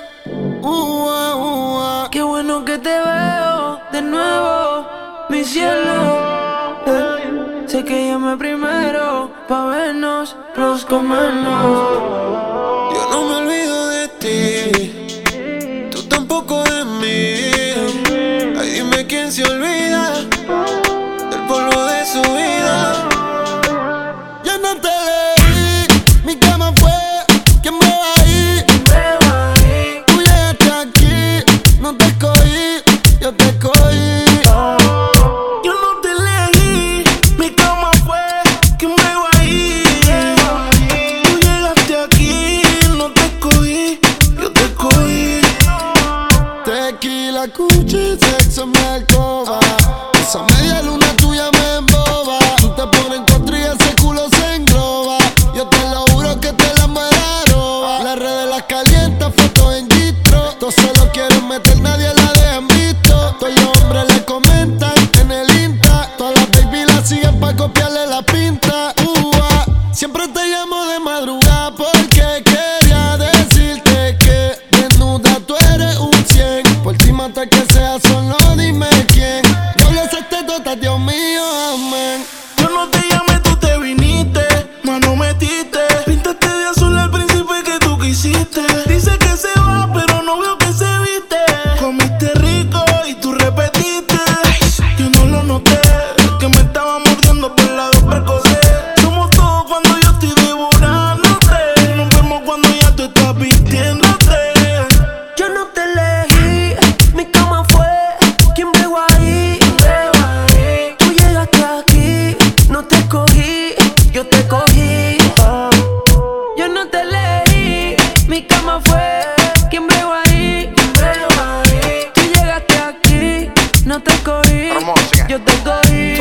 Qué bueno que te veo de nuevo, mi cielo. Sé que llamé primero pa' vernos, los comernos. Yo no me olvido de ti, tú tampoco de mí. Ay, dime quién se olvida del polvo de su vida. Ya no te leí, mi cama fue. ¿Quién me va ahí? Tú llegaste aquí, no te escogí, yo te escogí. Yo no te elegí, mi cama fue. ¿Quién me va ahí? Tú llegaste aquí, no te escogí, yo te escogí. Tequila, cuchi, sexo en mi alcoba. Esa media luna tuya me emboba. Tú te pones en contra y ese culo se engloba. Yo te lo juro que te la muero. Las redes las calientas, fotos en gistro. Todos se lo quieren meter, nadie la dejan visto. Todos los hombres le comentan en el Insta. Todas las baby la siguen pa' copiarle la pinta. Siempre te llamo de madrugada porque quería decirte que desnuda tú eres un 100. Por ti mata que sea solo, dime quién. Yo le acepté todas, Dios mío, amén. Yo no te llamé, tú te viniste, mano metiste. Pintaste de azul al príncipe que tú quisiste. Dice que se va, pero no veo que se viste. Comiste rico y tú repetiste. Yo no lo noté, que me estaba mordiendo por la dos precoces. Somos todos cuando yo estoy devorándote. Nos vemos cuando ya tú estás vistiéndote. Yo no te elegí, mi cama fue. ¿Quién pegó ahí? Tú llegaste aquí, no te escogí, yo te cogí. Yo no te elegí, mi cama fue. ¿Quién pegó ahí? Tú llegaste aquí, no te escogí, yo te cogí.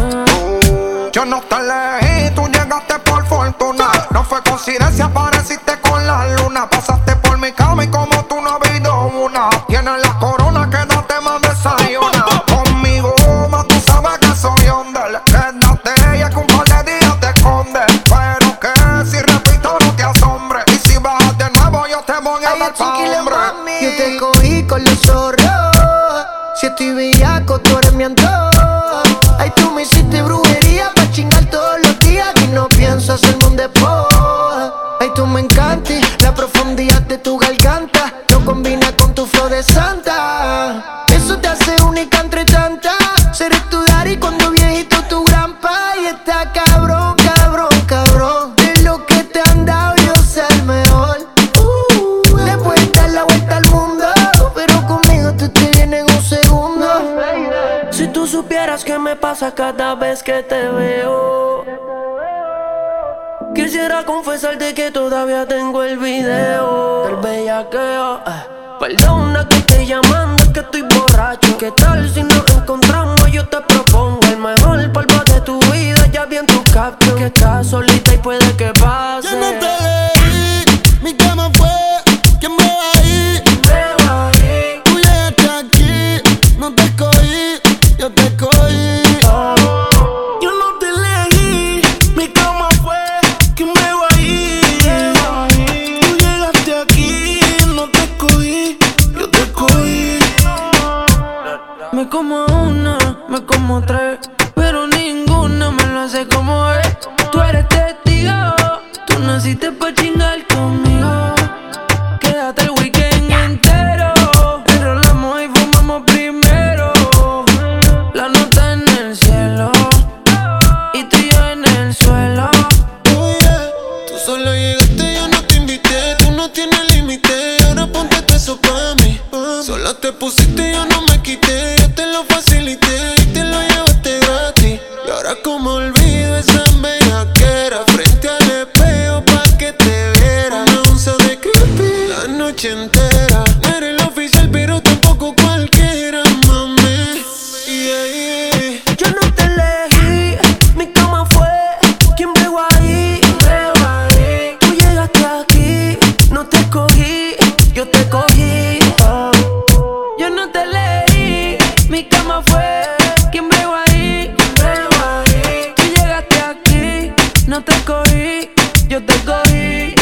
Yo no te elegí, tú llegaste por fortuna. No fue coincidencia, apareciste con la luna. Pasaste por mi cama y como tú no ha habido una. Tienes la corona, quédate más desayuna. Conmigo, más tú sabes que soy under. Quédate y es que un par de días te escondes. Pero que si repito no te asombres. Y si bajas de nuevo yo te voy a dar pa' hombre. Yo te cogí con los zorros. Si estoy bellaco, tú eres mi antojo. Ay, tú me hiciste brujería pa' chingar todos los días. Y no pienso hacerme un despojo. Ay, tú me encantas, la profundidad de tu garganta no combina con tu flow de santa. Eso te hace única entre tantas. Seré tu daddy cuando viejito tu granpa. Y está cabrón, cabrón, cabrón. De lo que te han dado yo sé el mejor. Le puedes dar la vuelta al mundo, pero conmigo tú te vienes en un segundo. Si tú supieras qué me pasa cada vez que te veo. Quisiera confesarte que todavía tengo el video del bellaqueo. Perdona que estoy llamando, es que estoy borracho. ¿Qué tal si nos encontramos? Yo te propongo el mejor polvo de tu vida. Ya vi en tu caption que estás solita y puede que pase. Yo no te leí, mi cama fue. ¿Quién me va ahí? Tú llegaste aquí, no te escogí, yo te escogí. Yo no te elegí, mi cama fue. ¿Quién me va ahí? Tú llegaste aquí, no te escogí, yo te escogí. llegaste yo no te invité. Tú no tienes límite, ahora ponte eso pa' mí. Sola te pusiste y yo no me quité. Yo te lo facilité y te lo llevaste gratis. Y ahora como olvido esa bellaquera frente al espejo pa' que te viera. Una onza de creepy la noche entera. No eres la oficial pero tampoco cualquiera, mami. Yo no te elegí, mi cama fue quien bregó ahí. Tú llegaste aquí, no te escogí, yo te cogí. Yo no te elegí, mi cama fue quien bregó ahí. Tú llegaste aquí, no te escogí, yo te cogí.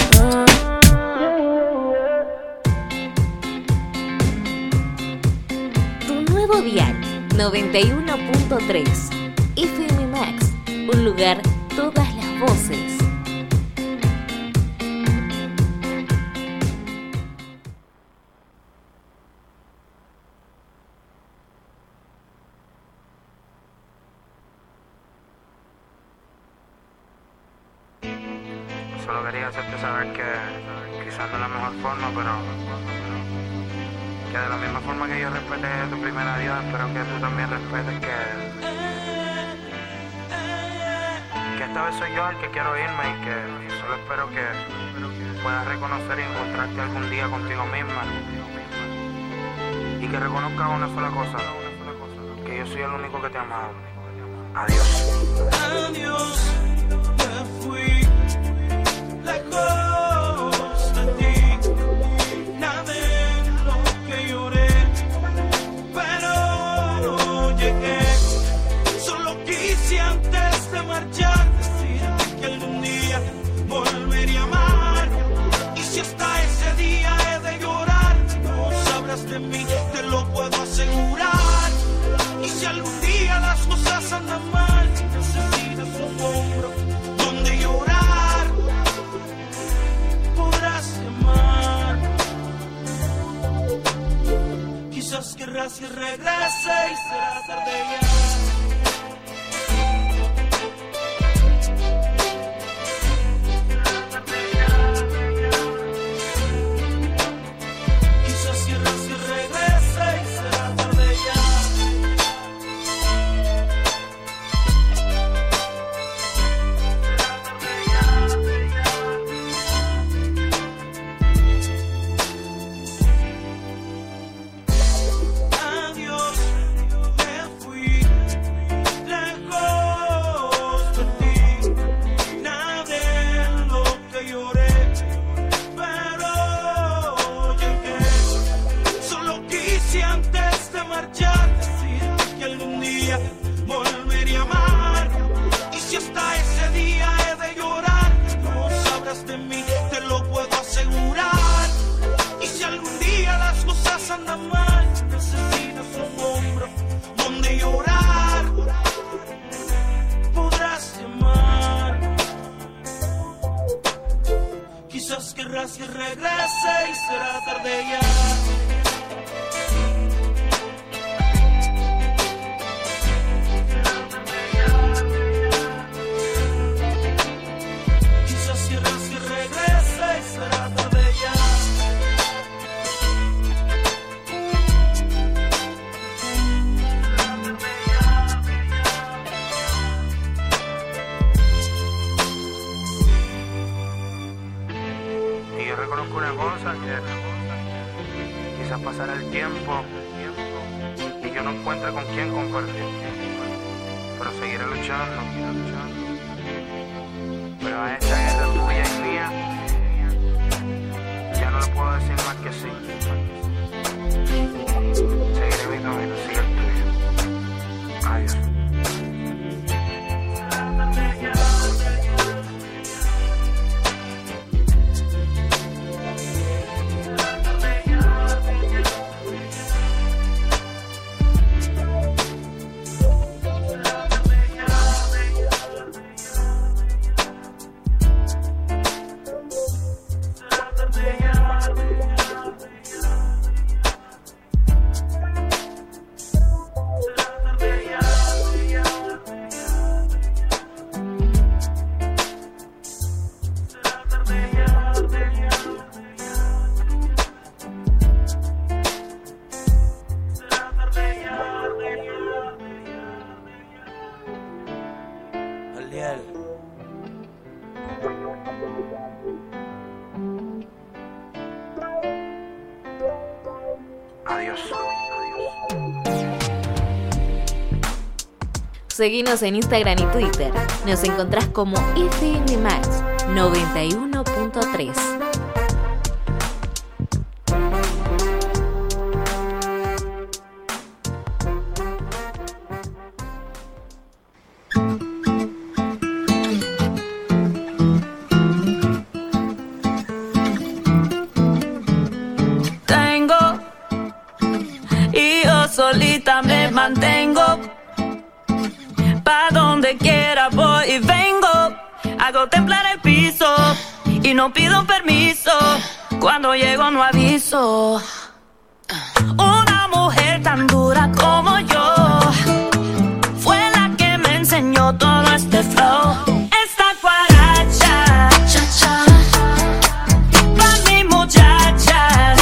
Tu nuevo dial 91.3 FM Max, un lugar, todas las voces. Solo quería hacerte saber que quizás no es la mejor forma, pero que de la misma forma que yo respeté tu primer adiós, espero que tú también respetes que esta vez soy yo el que quiero irme y que solo espero que puedas reconocer y encontrarte algún día contigo misma y que reconozcas una sola cosa, que yo soy el único que te ha amado. Adiós. Adiós, me fui lejos de ti. Nada en lo que lloré, pero llegué. Solo quise antes de marchar decirte que algún día volvería a amar. Y si hasta ese día he de llorar, no sabrás de mí, te lo puedo asegurar. Y si algún día las cosas andan mal, necesitas un hombro donde llorar, podrás llamar. Quizás querrás que regrese y será tarde ya. Que regrese y será tarde ya. Quizás querrás que regrese y será tarde ya. Reconozco una cosa, que quizás pasará el tiempo y yo no encuentre con quién compartir, pero seguiré luchando. Pero a esta guerra tuya y mía ya no le puedo decir más que sí. Seguiré mi camino, sigue el tuyo. Adiós. Adiós. Seguinos en Instagram y Twitter. Nos encontrás como FM Max 91.3. Solita me mantengo, pa' donde quiera voy y vengo, hago temblar el piso y no pido permiso, cuando llego no aviso. Una mujer tan dura como yo fue la que me enseñó todo este flow. Esta guaracha, cha cha, pa' mi muchacha,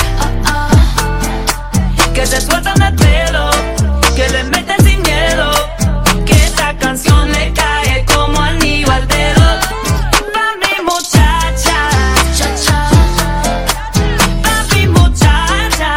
que se sueltan el pelo, que le mete sin miedo, que esta canción le cae como anillo al dedo. Pa' mi muchacha, cha cha, pa' mi muchacha,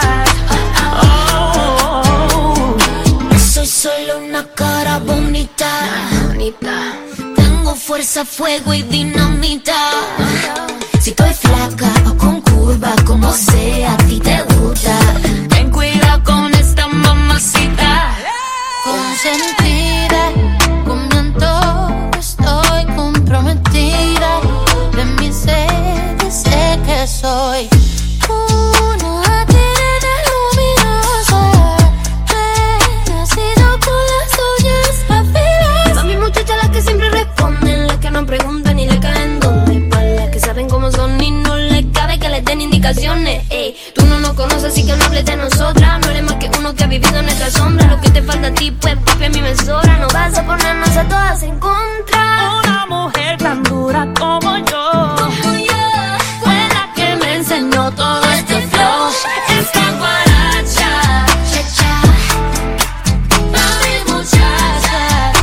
oh. Soy solo una cara bonita, tengo fuerza, fuego y dinamita. Si estoy flaca o con curva, como sea, a ti te gusta. Ten cuidado con esta mamacita consentida, con mi antojo estoy comprometida. De mi sed sé que soy una tirana luminosa, nacido con las uñas afiladas. Pa' mi muchacha las que siempre responden, las que no preguntan y le caen donde. Pa' las que saben cómo son y no les cabe que les den indicaciones. Ey, tú no nos conoces así que no hables de nosotras. No eres más que uno que ha vivido en nuestra sombra. Lo que te falta a ti pues papi a mí me sobra. No vas a ponernos a todas en contra. Una mujer tan dura como yo fue la que me enseñó todo este flow. Esta guaracha, cha cha, pa' mi muchacha,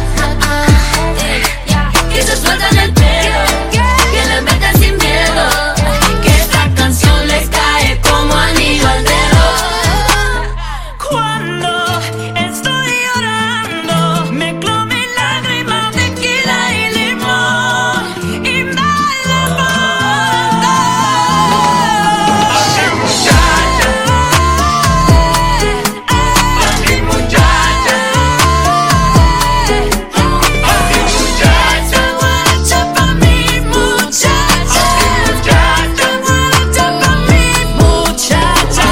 que se sueltan el pelo, que le meten sin miedo, que esta canción les cae como anillo al dedo. Cuando estoy llorando, mezclo mis lágrimas, tequila y limón y bailo fondo. Pa' mi muchacha, pa' mi muchacha, pa' mi muchacha, guaracha pa' mi muchacha, guaracha pa' mi muchacha,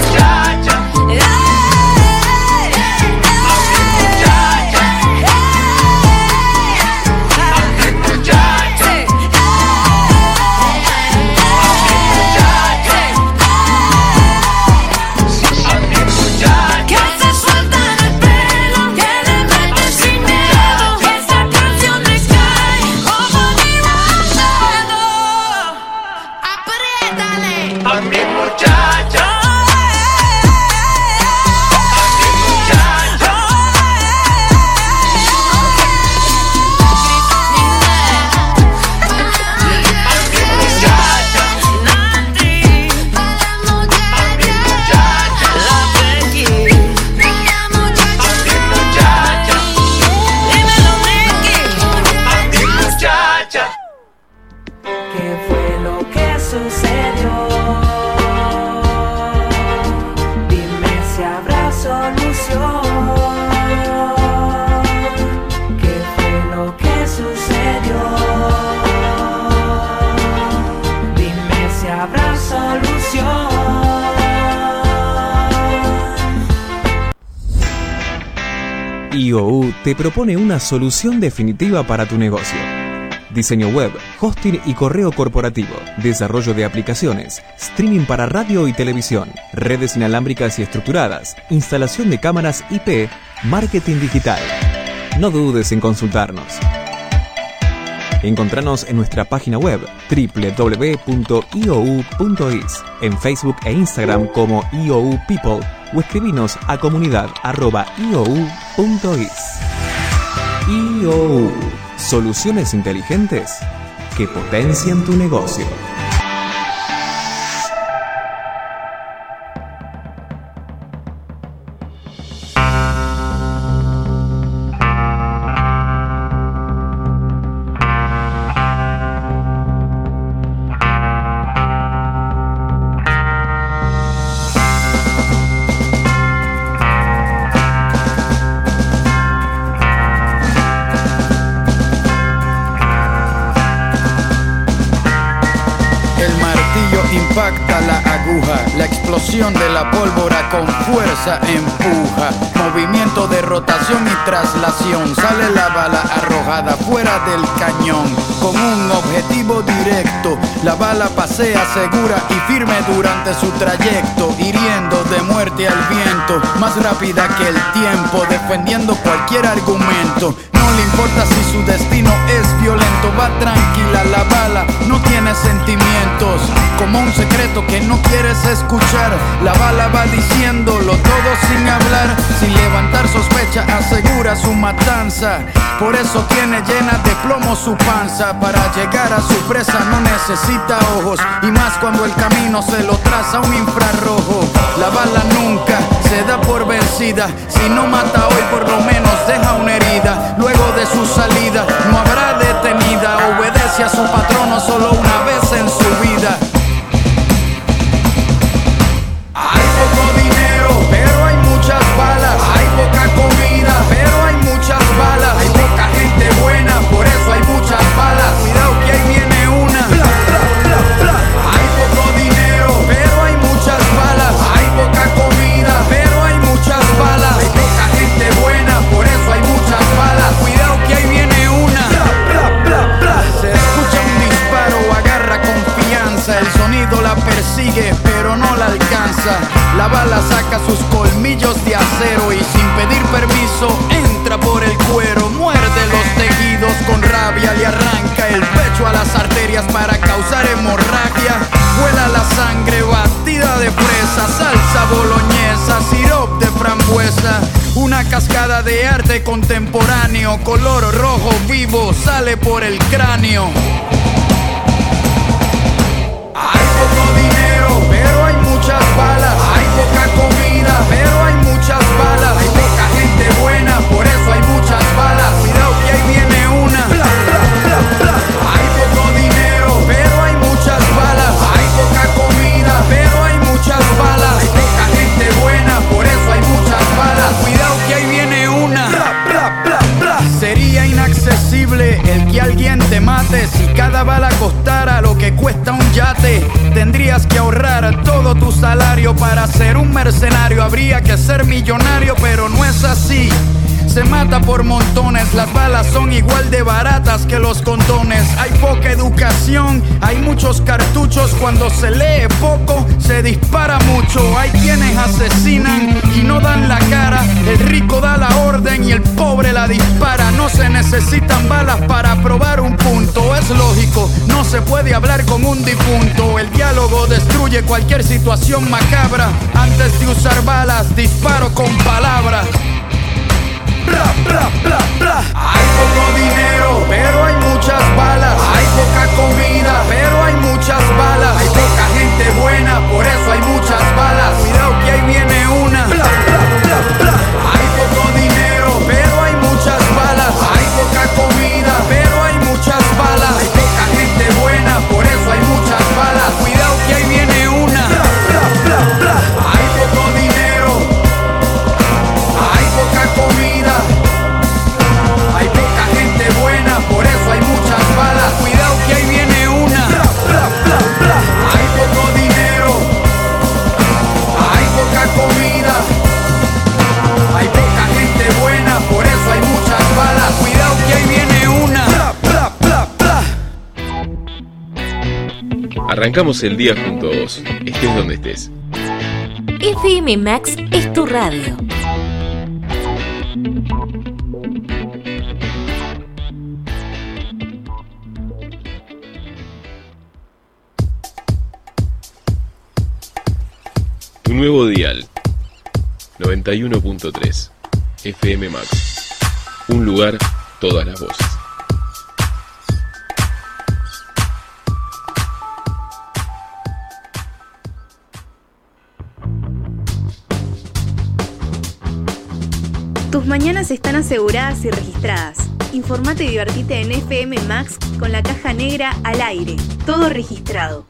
que se sueltan el pelo, que le meten sin miedo, que esta canción les cae como anillo al dedo. Apriétale pa' mi muchacha, ¿Qué fue lo que sucedió? Dime si habrá solución. ¿Qué fue lo que sucedió? Dime si habrá solución. IOU te propone una solución definitiva para tu negocio. Diseño web, hosting y correo corporativo, desarrollo de aplicaciones, streaming para radio y televisión, redes inalámbricas y estructuradas, instalación de cámaras IP, marketing digital. No dudes en consultarnos. Encontranos en nuestra página web www.iou.is, en Facebook e Instagram como IOU People o escribinos a comunidad@iou.is. IOU, soluciones inteligentes que potencian tu negocio. impacta la aguja, la explosión de la pólvora con fuerza empuja. Movimiento de rotación y traslación, sale la bala arrojada fuera del cañón. Con un objetivo directo, la bala pasea segura y firme durante su trayecto, hiriendo de muerte al viento, más rápida que el tiempo, defendiendo cualquier argumento. No le importa si su destino es violento, va tranquila la bala, no tiene sentimientos. Como un secreto que no quieres escuchar, la bala va diciéndolo todo sin hablar. Sin levantar sospecha asegura su matanza, por eso tiene llena de plomo su panza. Para llegar a su presa no necesita ojos, y más cuando el camino se lo traza un infrarrojo. La bala nunca se da por vencida, si no mata hoy por lo menos deja una herida. Luego de su salida no habrá detenida, obedece a su patrono solo una vez en su vida. Hay poco dinero, pero hay muchas balas. Hay poca comida, pero hay muchas balas. Hay poca gente buena, por eso hay muchas balas. Cuidado que ahí viene una. Hay poco dinero, pero hay muchas balas. Hay poca comida, pero hay muchas balas. Hay poca gente buena, por eso hay muchas balas. Cuidado que ahí viene una. Se escucha un disparo, agarra confianza. El sonido la persigue, pero no la alcanza. La bala saca sus colmillos de acero y sin pedir permiso entra por el cuero. Muerde los tejidos con rabia, le arranca el pecho a las arterias para causar hemorragia. Vuela la sangre batida de fresa, salsa boloñesa, sirop de frambuesa. Una cascada de arte contemporáneo, color rojo vivo, sale por el cráneo. Hay poco dinero, pero hay muchas balas. Hay poca comida, pero hay muchas balas. Hay poca gente buena, por eso hay muchas balas. Cuidado que ahí viene una. Hay poco dinero, pero hay muchas balas. Hay poca comida, pero hay muchas balas. Hay poca gente buena, por eso hay muchas balas. Cuidado que ahí viene una. Sería inaccesible el que alguien te mate. Si cada bala costara lo que cuesta un yate, tendrías que ahorrar todo tu salario para ser un mercenario. Habría que ser millonario, pero no es así. Se mata por montones, las balas son igual de baratas que los condones. Hay poca educación, hay muchos cartuchos. Cuando se lee poco, se dispara mucho. Hay quienes asesinan y no dan la cara. El rico da la orden y el pobre la dispara. No se necesitan balas para probar un punto. Es lógico, no se puede hablar con un difunto. El diálogo destruye cualquier situación macabra. Antes de usar balas, disparo con palabras. Hay poco dinero, pero hay muchas balas. Hay poca comida, pero hay muchas balas. Hay poca gente buena, por eso hay muchas balas. Cuidado que ahí viene una. Hay poco dinero, pero hay muchas balas. Hay poca comida, pero hay muchas balas. Hay poca gente buena, por eso hay muchas balas. Cuidado que ahí viene una. Hay poco dinero, hay poca comida, hay poca gente buena, por eso hay muchas balas. Cuidado que ahí viene una. Hay poco dinero, hay poca comida, hay poca gente buena, por eso hay muchas balas. Cuidado que ahí viene una. Arrancamos el día junto a vos, estés donde estés. FM Max es tu radio. Tu nuevo dial 91.3 FM Max. Un lugar, todas las voces. Tus mañanas están aseguradas y registradas. Informate y divertite en FM Max con la caja negra al aire. Todo registrado.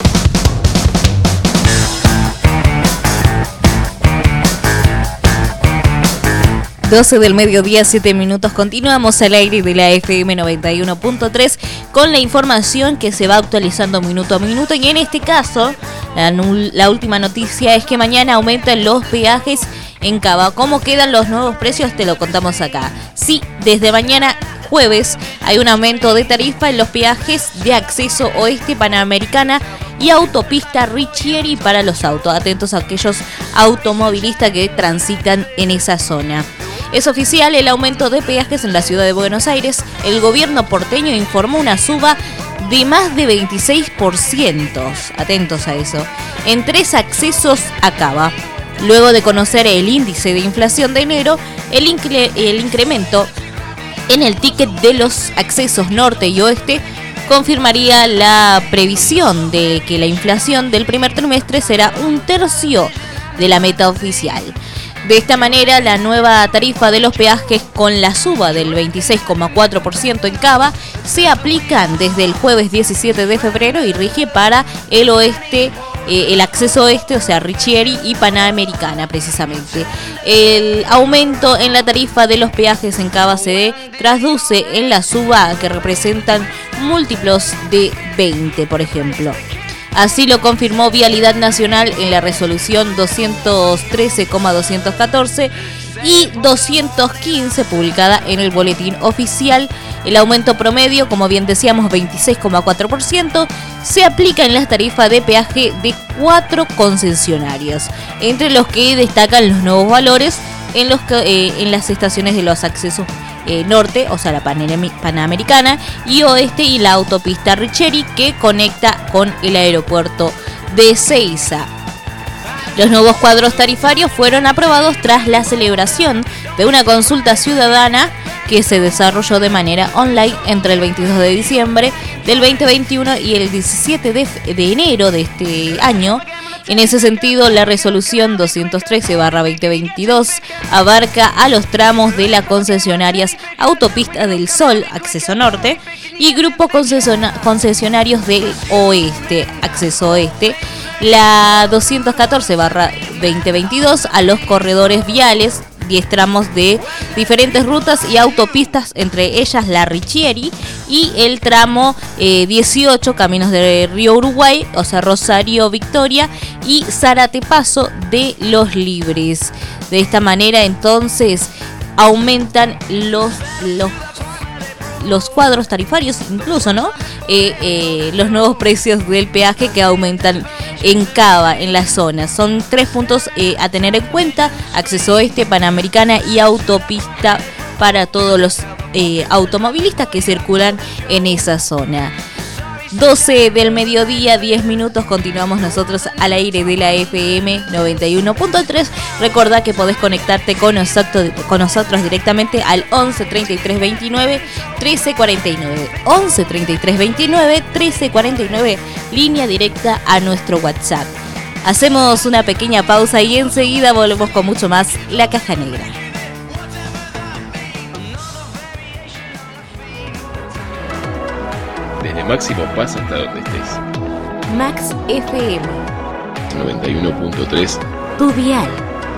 12 del mediodía, 7 minutos. Continuamos al aire de la FM 91.3 con la información que se va actualizando minuto a minuto. Y en este caso, la última noticia es que mañana aumentan los peajes en Cava. ¿Cómo quedan los nuevos precios? Te lo contamos acá. Sí, desde mañana jueves hay un aumento de tarifa en los peajes de acceso oeste, Panamericana y autopista Richieri para los autos. Atentos a aquellos automovilistas que transitan en esa zona. Es oficial el aumento de peajes en la ciudad de Buenos Aires. El gobierno porteño informó una suba de más de 26%. Atentos a eso. En 3 accesos a Cava. Luego de conocer el índice de inflación de enero, el incremento en el ticket de los accesos norte y oeste confirmaría la previsión de que la inflación del primer trimestre será 1/3 de la meta oficial. De esta manera, la nueva tarifa de los peajes con la suba del 26,4% en Cava se aplican desde el jueves 17 de febrero y rige para el oeste, el acceso oeste, o sea, Richieri y Panamericana precisamente. El aumento en la tarifa de los peajes en Cava se traduce en la suba que representan múltiplos de 20, por ejemplo. Así lo confirmó Vialidad Nacional en la resolución 213,214 y 215 publicada en el boletín oficial. El aumento promedio, como bien decíamos, 26,4%, se aplica en las tarifas de peaje de 4 concesionarios, entre los que destacan los nuevos valores en las estaciones de los accesos norte, o sea la Panamericana, y oeste, y la autopista Richieri que conecta con el aeropuerto de Ezeiza. Los nuevos cuadros tarifarios fueron aprobados tras la celebración de una consulta ciudadana que se desarrolló de manera online entre el 22 de diciembre del 2021 y el 17 de enero de este año. En ese sentido, la resolución 213/2022 abarca a los tramos de las concesionarias Autopista del Sol, acceso norte, y grupos concesionarios del oeste, acceso oeste. La 214/2022 a los corredores viales, 10 tramos de diferentes rutas y autopistas, entre ellas la Richieri, y el tramo 18, Caminos de Río Uruguay, o sea Rosario Victoria y Zárate Paso de Los Libres. De esta manera entonces aumentan los cuadros tarifarios, incluso, ¿no? Los nuevos precios del peaje que aumentan en Cava, en la zona. Son 3 puntos a tener en cuenta: acceso oeste, Panamericana y autopista para todos los automovilistas que circulan en esa zona. 12 del mediodía, 10 minutos, continuamos nosotros al aire de la FM 91.3. Recordá que podés conectarte con nosotros directamente al 11 33 29 13 49. 11 33 29 13 49, línea directa a nuestro WhatsApp. Hacemos una pequeña pausa y enseguida volvemos con mucho más La Caja Negra. Desde Máximo Paz hasta donde estés. Max FM 91.3. Tu dial.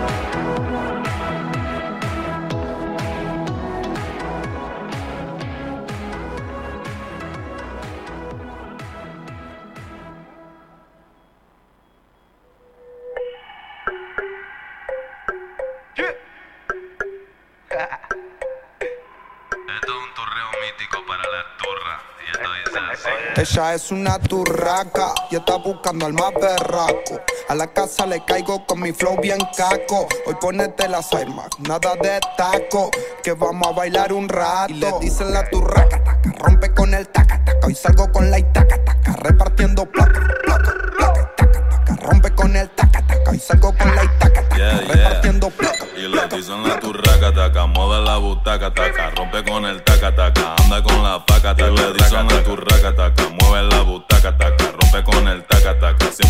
Ella es una turraca y está buscando al más berraco. A la casa le caigo con mi flow bien caco. Hoy ponete las armas, nada de taco, que vamos a bailar un rato. Y le dicen la turraca, taca, rompe con el taca, taca. Hoy salgo con la itaca, taca, repartiendo placa, placa, placa, taca, taca. Rompe con el taca, taca. Hoy salgo con la itaca, taca, repartiendo placa. Y le dicen la turraca, taca, mueve la butaca, taca, rompe con el taca, taca, anda con la faca, taca. Y le dicen la turraca, taca, mueve la butaca, taca, rompe con el taca, taca.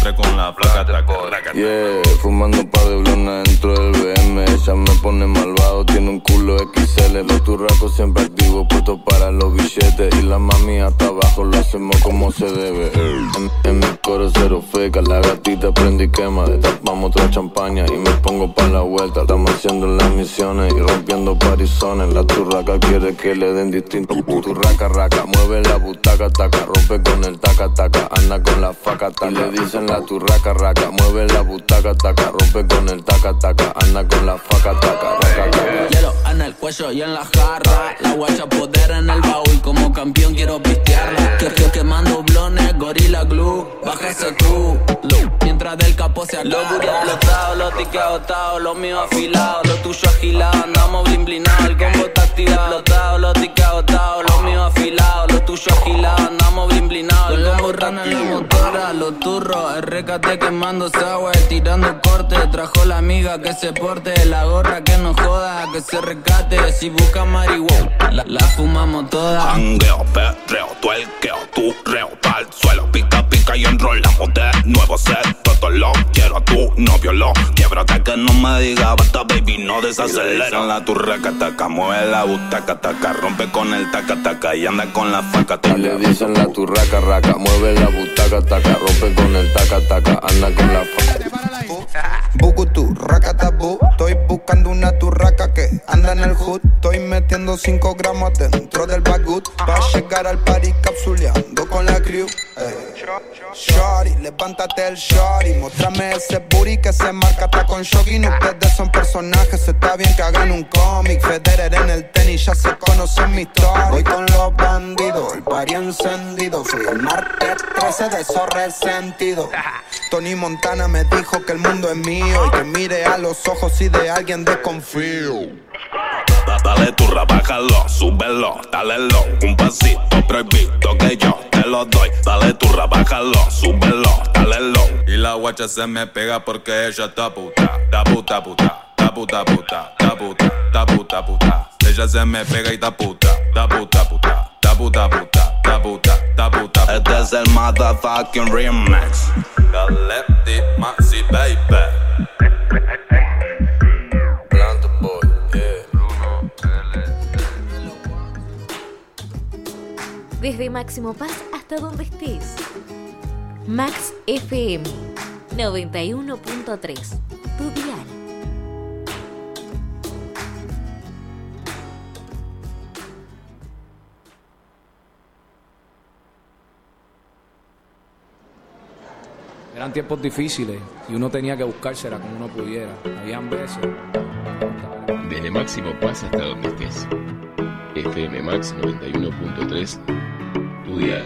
siempre con la placa, taca, raca. Yeah, fumando un par de blones dentro del BM. Ella me pone malvado, tiene un culo XL. Los turracos siempre activos, puestos para los billetes. Y la mami hasta abajo lo hacemos como se debe. En mi coro cero feca, la gatita prende y quema. Destapamos otra champaña y me pongo pa' la vuelta. Estamos haciendo las misiones y rompiendo parizones. La turraca quiere que le den distinto. Turraca, raca, mueve la butaca, taca. Rompe con el taca, taca, anda con la faca, taca. Y le dicen la turraca, raca, mueve la butaca, taca. Rompe con el taca, taca, anda con la faca, taca, raca, taca. Hielo en el cuello y en la jarra. La guacha poder en el baúl, como campeón quiero pistearla. Quemando blones, gorila glue. Baja ese tú, mientras del capo se agarra. Lo agotado, lo tique agotado, lo mío afilado, lo tuyo agilado. Andamos blimblinados, el combo está activado. Lo agotado, lo tique agotado, lo mío afilado, lo tuyo agilado. Andamos blimblinados, el combo está activado. En la motora, los turros, RKT quemando sour, tirando corte. Trajo la amiga que se porte, la gorra que no joda, que se recate. Si busca marihuana, la fumamos toda. Hangueo, perreo, tuelqueo, turreo, pa'l suelo, pica, pica y enrolamos de nuevo set. Todo lo quiero a tu novio, lo quiebro hasta que no me diga basta, baby, no desacelera. La turraca, taca, mueve la butaca, taca, rompe con el taca, taca y anda con la faca, taca. Le dicen la turraca, raca, mueve la butaca, taca, rompe con el taca, taca, anda con la faca. Bukutu, racatabu, estoy buscando una turraca que anda en el hood. Estoy metiendo 5 gramos dentro del bagut pa' llegar al party capsuleando con la crew. Shorty, levántate el shorty, mostrame ese booty que se marca hasta con jogging. Ustedes son personajes, está bien que hagan un cómic. Federer en el tenis, ya se conocen mi historia. Voy con los bandidos, el party encendido. Soy el martes 13 de esos resentidos. Tony Montana me dijo que el mundo es mío y que mire a los ojos si de alguien desconfío. Dale turra, bájalo, súbelo, dale low. Un pasito prohibido que yo te lo doy. Dale turra, bájalo, súbelo, dale low. Y la guacha se me pega porque ella está puta, está puta, puta, está puta, puta, está puta, está puta, puta. Ella se me pega y está puta, está puta, puta, está puta, puta, está puta, está puta. Este es el motherfucking remix. Galeti, Maxi, baby. Desde Máximo Paz hasta donde estés. Max FM 91.3, tu dial. Eran tiempos difíciles y uno tenía que buscársela como uno pudiera. Habían veces. Desde Máximo Paz hasta donde estés. FM Max 91.3, tu dial.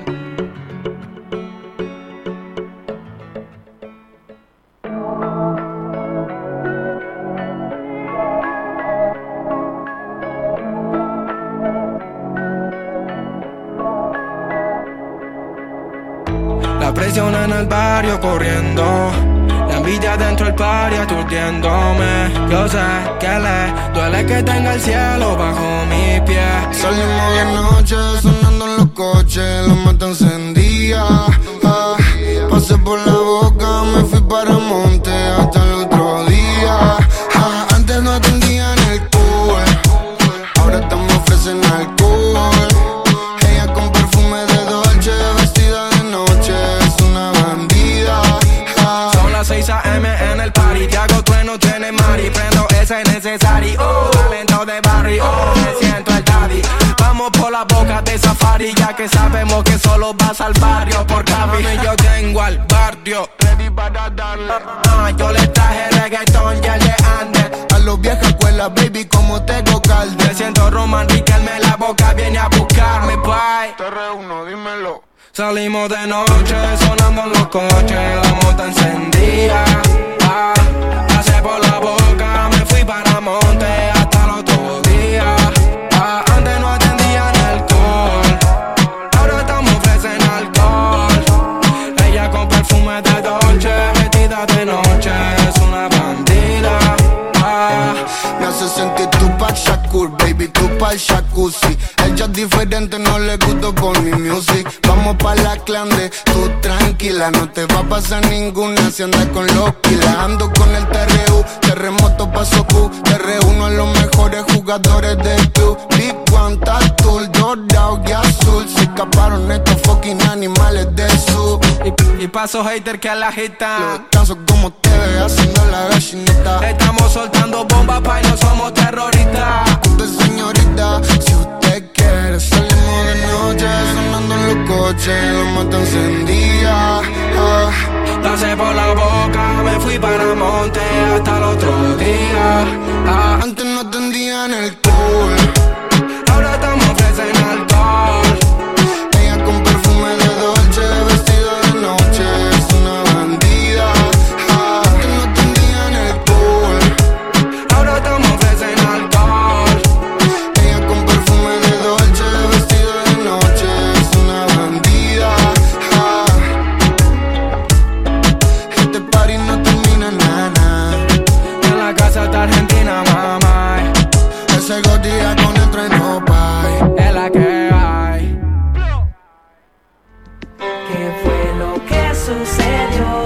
La presión en el barrio corriendo, la envidia dentro del party aturdiéndome. Yo sé que le duele que tenga el cielo bajo mi pie. Salimos de noche sonando en los coches, la mata encendía. Pasé por la boca, me fui para Monte hasta el otro día. Antes no atendían el cool, ahora estamos ofreciendo alcohol. Ella con perfume de Dolce, vestida de noche, es una bandida. Son las 6 AM en el party, te hago trueno, tiene mari. Prendo ese necesario, talento de barrio, me siento el daddy. Vamos por la boca de safari, ya que sabemos que solo vas al barrio por Cavi. Yo tengo al barrio ready para darle. Yo le traje reggaetón y el de Ander. A los viejos escuelas, baby, como tengo calde. Me siento Roman Riquelme, la boca viene a buscarme, bye. Te reúno, dímelo. Salimos de noche, sonando en los coches, la mota encendida. Pasé por la boca, me fui para Monte hasta el otro día. Antes no atendían alcohol, ahora estamos ofreciendo alcohol. Ella con perfume de Dolce, vestida de noche, es una bandida. Me hace sentir Tupac Shakur, baby, tú pa'l jacuzzi. Ella es diferente, no le gusto por mi music. Vamos pa' la clande, tú tranqui tranquila, no te va a pasar ninguna si andas con los pilas. Ando con el TRU, terremoto paso Q. Te reúno a los mejores jugadores del club. Big One, Tatul, dorado y azul. Se escaparon estos fucking animales del sur. Y paso hater que a la agitan. Los descanso como te ve haciendo la gallineta. Estamos soltando bombas pa' y no somos terroristas. Usted señorita, si usted quiere salimos de noche, sonando en los coches, la mata encendida. Pasé por la boca, me fui para monte hasta el otro día. Antes no atendían el cool, ahora estamos ofrecen alcohol. Ella con perfume de Dolce, vestido de noche, es una bandida. Antes no atendían el cool, ahora estamos ofrecen alcohol. Ella con perfume de Dolce, vestido de noche, es una bandida. Este party no termina nada. En la casa está Argentina, mamá. Ese gordilla con el tren no pay. Es la que hay. ¿Qué fue lo que sucedió?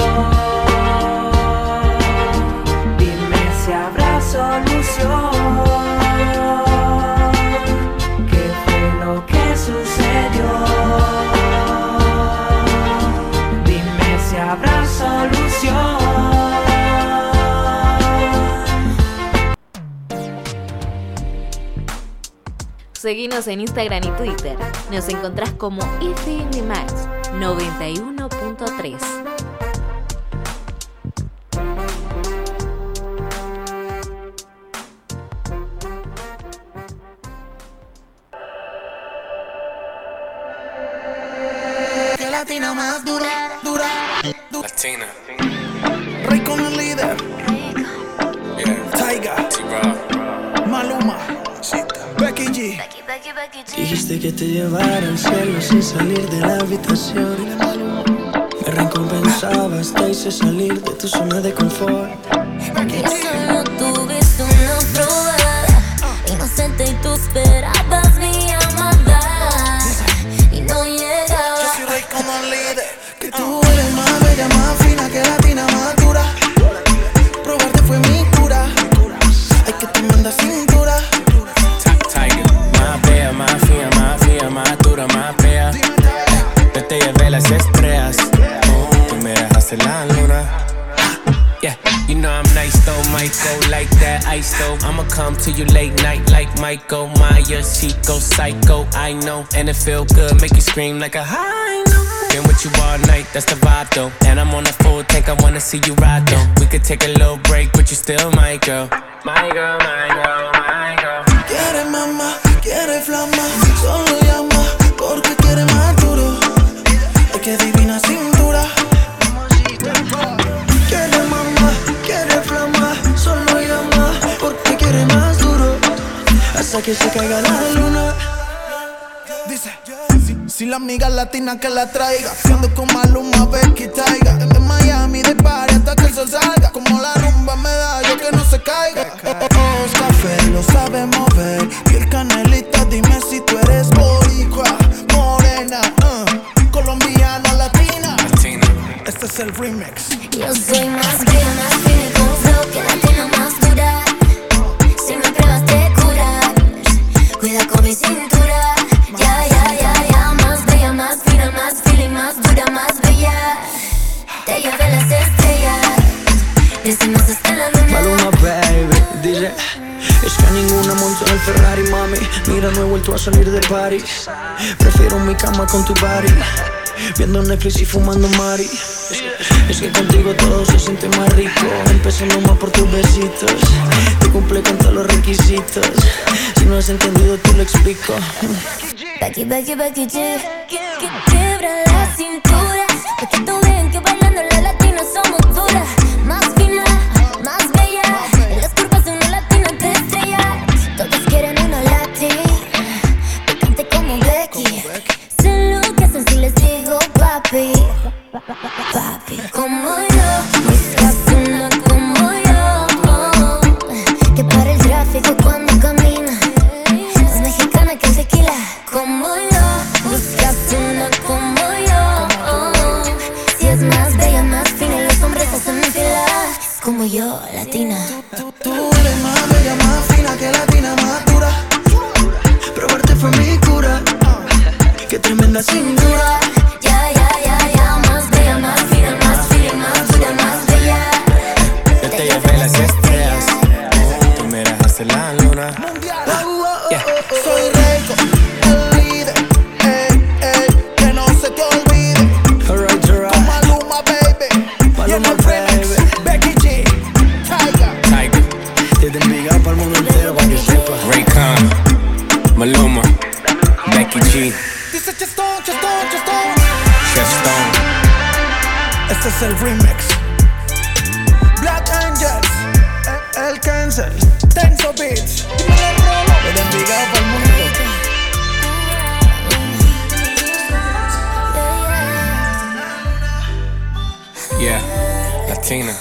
Dime si habrá solución. ¿Qué fue lo que sucedió? Dime si habrá solución. Seguinos en Instagram y Twitter. Nos encontrás como FM Max 91.3. Que latina más dura, dura. Latina. Rey con el líder. Yeah. Taiga. T-Rock. Maluma. Becky G. Dijiste que te llevara al cielo sin salir de la habitación. Me recompensabas, te hice salir de tu zona de confort. Solo tuviste una probada, inocente y tú esperabas mi llamada y no llegaba. Yo soy rey como el líder. Que tú eres más bella, más fina que latina, más dura. Probarte fue mi cura. Hay que te manda cintura. Tiger. Más bella, más fina, más dura, más bella. Yo te llevé las estrellas. Tú me dejaste la luna. Yeah, you know I'm nice though, might go like that ice though. I'ma come to you late night like Michael Myers. She go psycho, I know, and it feel good, make you scream like a high note. Been with you all night, that's the vibe though. And I'm on a full tank, I wanna see you ride though. We could take a little break, but you still my girl. My girl, my girl, my girl. Quiere mamá, quiere flama, solo llama porque quiere más duro. Ay, qué divina cintura. Quiere mamá, quiere flama, solo llama porque quiere más duro. Hasta que se caiga la luna. Dice, si la amiga latina que la traiga. Si ando con Maluma, Becky, Taiga. En Miami de party hasta que el sol salga. Como la rumba me da, yo que no se caiga. Es café, lo sabe mover. Y el canelita, dime si tú eres boricua, morena, colombiana, latina. Este es el remix. Yo soy más bella, más fina y con flow que latina más dura. Si me pruebas te curas. Cuida con mi cintura. Ya, ya, ya, ya. Más bella, más fina, más feeling, más dura, más bella. Te llevé las estrellas. Decimos hasta la luna. Maluma, baby, dice. Es que a ninguna monto en el Ferrari, mami. Mira, no he vuelto a salir de party. Prefiero mi cama con tu body. Viendo Netflix y fumando Mari. Es que contigo todo se siente más rico. Empezando más por tus besitos. Te cumple con todos los requisitos. Si no has entendido, te lo explico. Becky, Becky, Becky G. Quiebra la cintura. Pa' que tú vean que bailando las latinas somos duras. Más fina, más bella. En las curvas de una latina te estrella. Todos quieren una latina. Picante como Becky. Sé lo que hacen si les digo papi. Papi, como yo. Buscas una como yo. Que para el tráfico cuando camina. Más mexicana que el tequila. Como yo. Buscas una como yo. como yo, latina. Tú eres más bella, más fina que latina, más dura. Probarte fue mi cura. Qué tremenda cintura. Ya, más bella, más fina, más fina, más dura, más bella. Yo te llevé las estrellas, tú me dejaste la luna. Yeah. Soy rico, el líder, que no se te olvide. Alright. Con Maluma, baby. Maluma, baby. Becky G, Tiger. Desde el Big Up al mundo entero para que sepa. Raycon, Maluma, Becky G. Dice Chestone. Chestone. Este es el remix. Black Angels, el Cancel, Tenso Beats. Desde el Big Up al mundo. Yeah, Latina.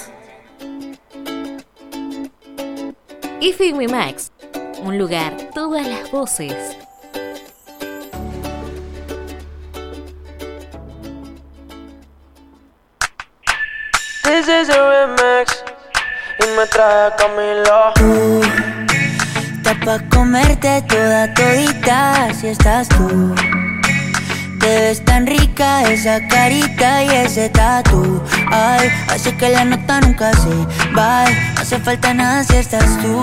FM Max, un lugar, todas las voces. This is a remix y me trae Camilo. Está pa' comerte toda todita si estás tú. Te ves tan rica esa carita y ese tatu. Ay, hace que la nota nunca se va. No hace falta nada si estás tú.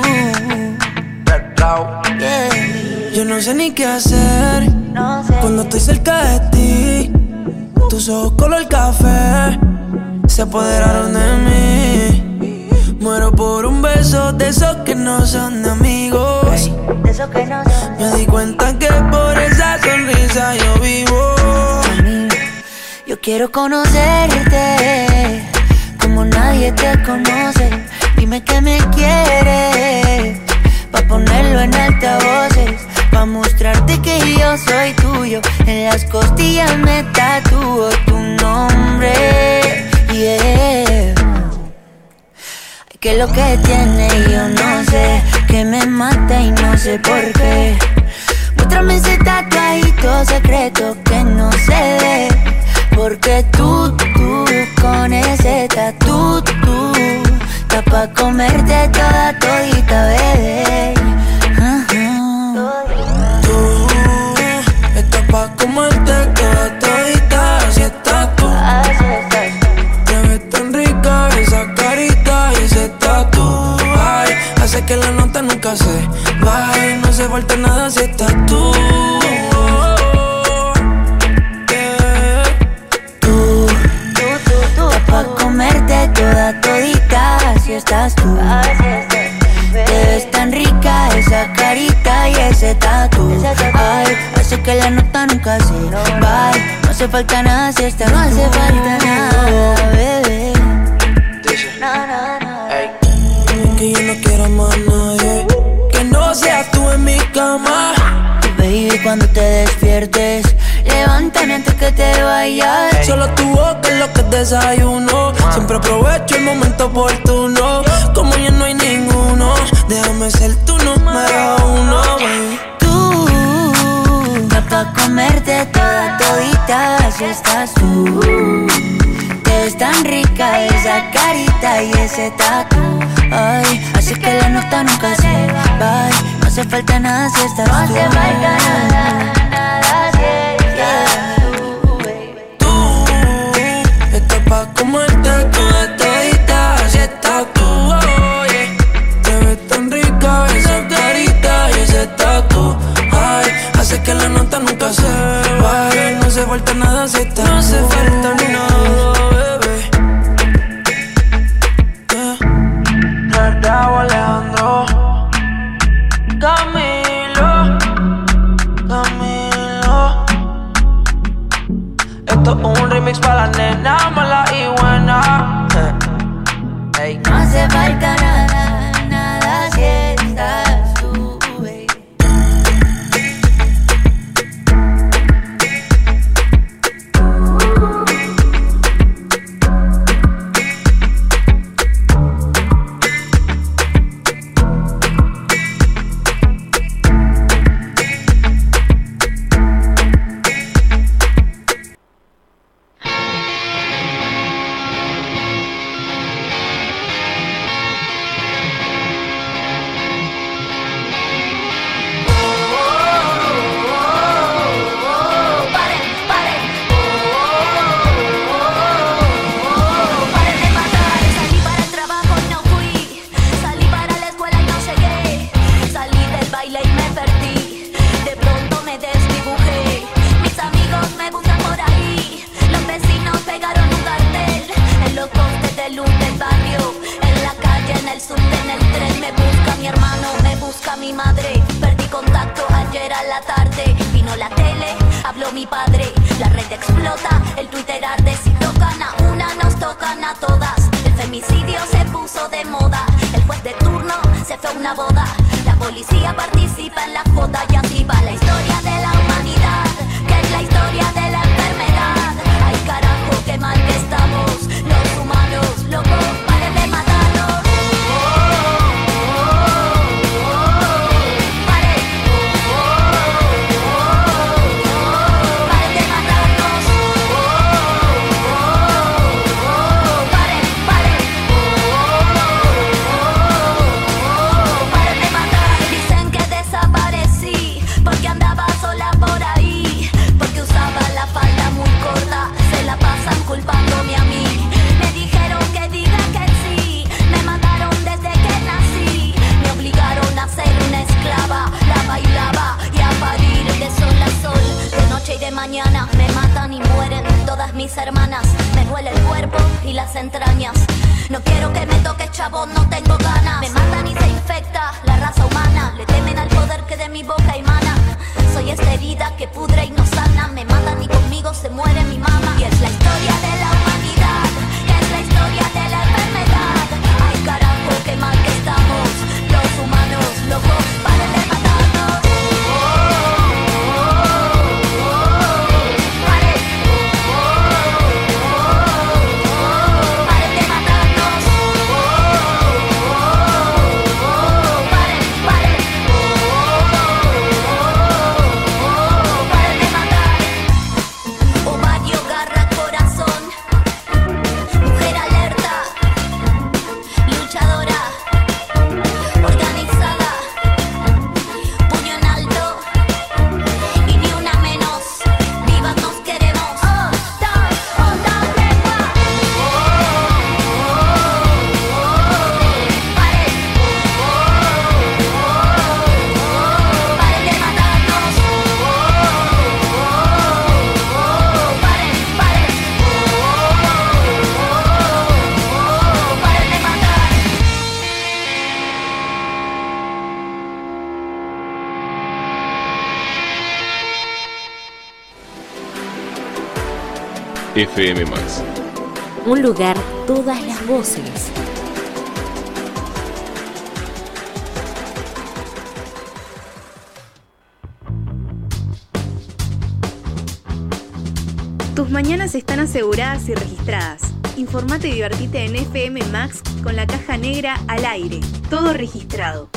Yeah. Yo no sé ni qué hacer cuando estoy cerca de ti. Tus ojos color café se apoderaron de mí. Muero por un beso de esos que no son de amigos. Me di cuenta que por esa sonrisa yo vivo. Yo quiero conocerte como nadie te conoce. Dime que me quieres pa' ponerlo en altavoces, pa' mostrarte que yo soy tuyo. En las costillas me tatúo tu nombre. Yeah. Que lo que tiene yo no sé, que me mata y no sé por qué. Muéstrame ese tatuadito secreto que no se ve. Porque tú, con ese tatu, está pa' comerte toda todita, bebé. Tú estás pa' comerte toda todita, así estás tú. Te ves tan rica esa carita y ese tatu. Ay, hace que la nota nunca se baje. No hace falta nada si estás tú. Pa' comerte toda todita si estás tú. Te ves tan rica esa carita y ese tatu. Ay, hace que la nota nunca se va. No hace falta nada si estás tú. No hace falta nada, bebé. Que yo no quiero más nadie que no seas tú en mi cama. Baby, cuando te despiertes, levántame antes que te vayas. Solo tu boca es lo que desayuno. Siempre aprovecho el momento oportuno. Como ya no hay ninguno, déjame ser tu número uno, baby. Tú, pa' comerte toda todita si estás tú. Te ves tan rica esa carita y ese tatu. Ay, así que la nota nunca se va. No hace falta nada si estás tú. No hace falta nada si estás tú, baby. Tú estás pa' comerte toda todita, así estás tú, oh, yeah. Te ves tan rica esa carita y ese tatu. Ay, hace que la nota nunca se va. No hace falta nada si estás tú. No hace falta nada, bebé. Raúl Alejandro, Camilo. Esto es un remix para la nena mala y buena. Hey. No hace falta nada si estás tú, baby. barrio, en la calle, en el subte, en el tren. Me busca mi hermano, me busca mi madre. Perdí contacto ayer a la tarde. Vino la tele, habló mi padre. La red explota, el Twitter arde. Si tocan a una, nos tocan a todas. El femicidio se puso de moda. El juez de turno se fue a una boda. La policía participa en la joda. Y así va la historia de la humanidad, que es la historia de la enfermedad. Ay carajo, qué mal que estamos los humanos, locos, paren de matarnos. Dicen que desaparecí porque andaba sola por ahí, porque usaba la falda muy corta. Se la pasan culpándome a mí. Me dijeron que diga que sí, me mataron desde que nací. Me obligaron a ser una esclava, la bailaba y a parir de sol a sol, de noche y de mañana. Me matan y mueren todas mis hermanas. Me duele el cuerpo y las entrañas. No quiero que me toque, chavo, no tengo ganas. Me matan y se infecta la raza humana. Le temen al poder que de mi boca emana. Soy esta herida que pudre y no sana. Me matan y conmigo se muere mi mamá. Y es la historia de la humanidad, que es la historia de la enfermedad. Ay carajo, qué mal que estamos los humanos, locos, paren de matarnos. Ovario, garra, corazón, mujer alerta, luchadora, organizada, puño en alto y ni una menos. Vivas nos queremos. FM Max. Un lugar, todas las voces. Tus mañanas están aseguradas y registradas. Informate y divertite en FM Max con la caja negra al aire. Todo registrado.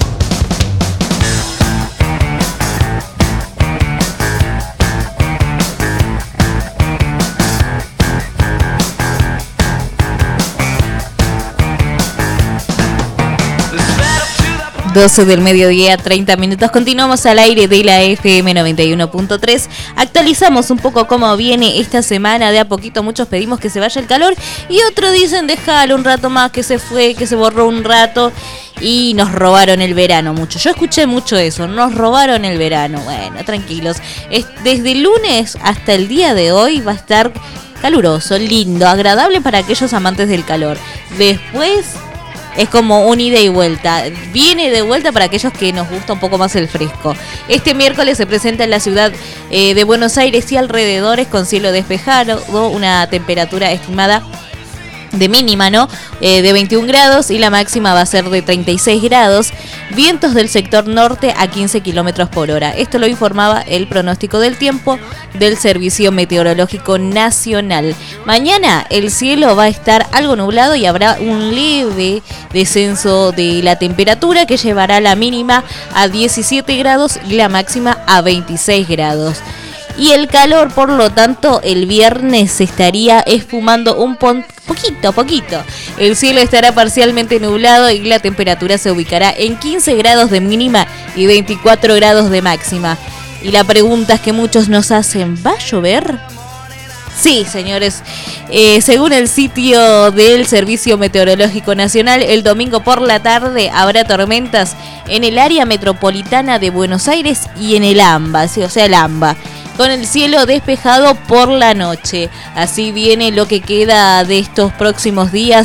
...12 del mediodía, 30 minutos. Continuamos al aire de la FM 91.3. Actualizamos un poco cómo viene esta semana. De a poquito muchos pedimos que se vaya el calor y otros dicen déjalo un rato más, que se fue, que se borró un rato. Y nos robaron el verano mucho. Yo escuché mucho eso, nos robaron el verano. Bueno, tranquilos. Desde el lunes hasta el día de hoy va a estar caluroso, lindo, agradable para aquellos amantes del calor. Después es como un ida y vuelta. Viene de vuelta para aquellos que nos gusta un poco más el fresco. Este miércoles se presenta en la ciudad de Buenos Aires y alrededores con cielo despejado, una temperatura estimada de mínima, ¿no? De 21 grados y la máxima va a ser de 36 grados. Vientos del sector norte a 15 kilómetros por hora. Esto lo informaba el pronóstico del tiempo del Servicio Meteorológico Nacional. Mañana el cielo va a estar algo nublado y habrá un leve descenso de la temperatura que llevará la mínima a 17 grados y la máxima a 26 grados. Y el calor, por lo tanto, el viernes se estaría esfumando un poquito. El cielo estará parcialmente nublado y la temperatura se ubicará en 15 grados de mínima y 24 grados de máxima. Y la pregunta es que muchos nos hacen, ¿va a llover? Sí, señores, según el sitio del Servicio Meteorológico Nacional, el domingo por la tarde habrá tormentas en el área metropolitana de Buenos Aires y en el AMBA, ¿sí? O sea, el AMBA, con el cielo despejado por la noche. Así viene lo que queda de estos próximos días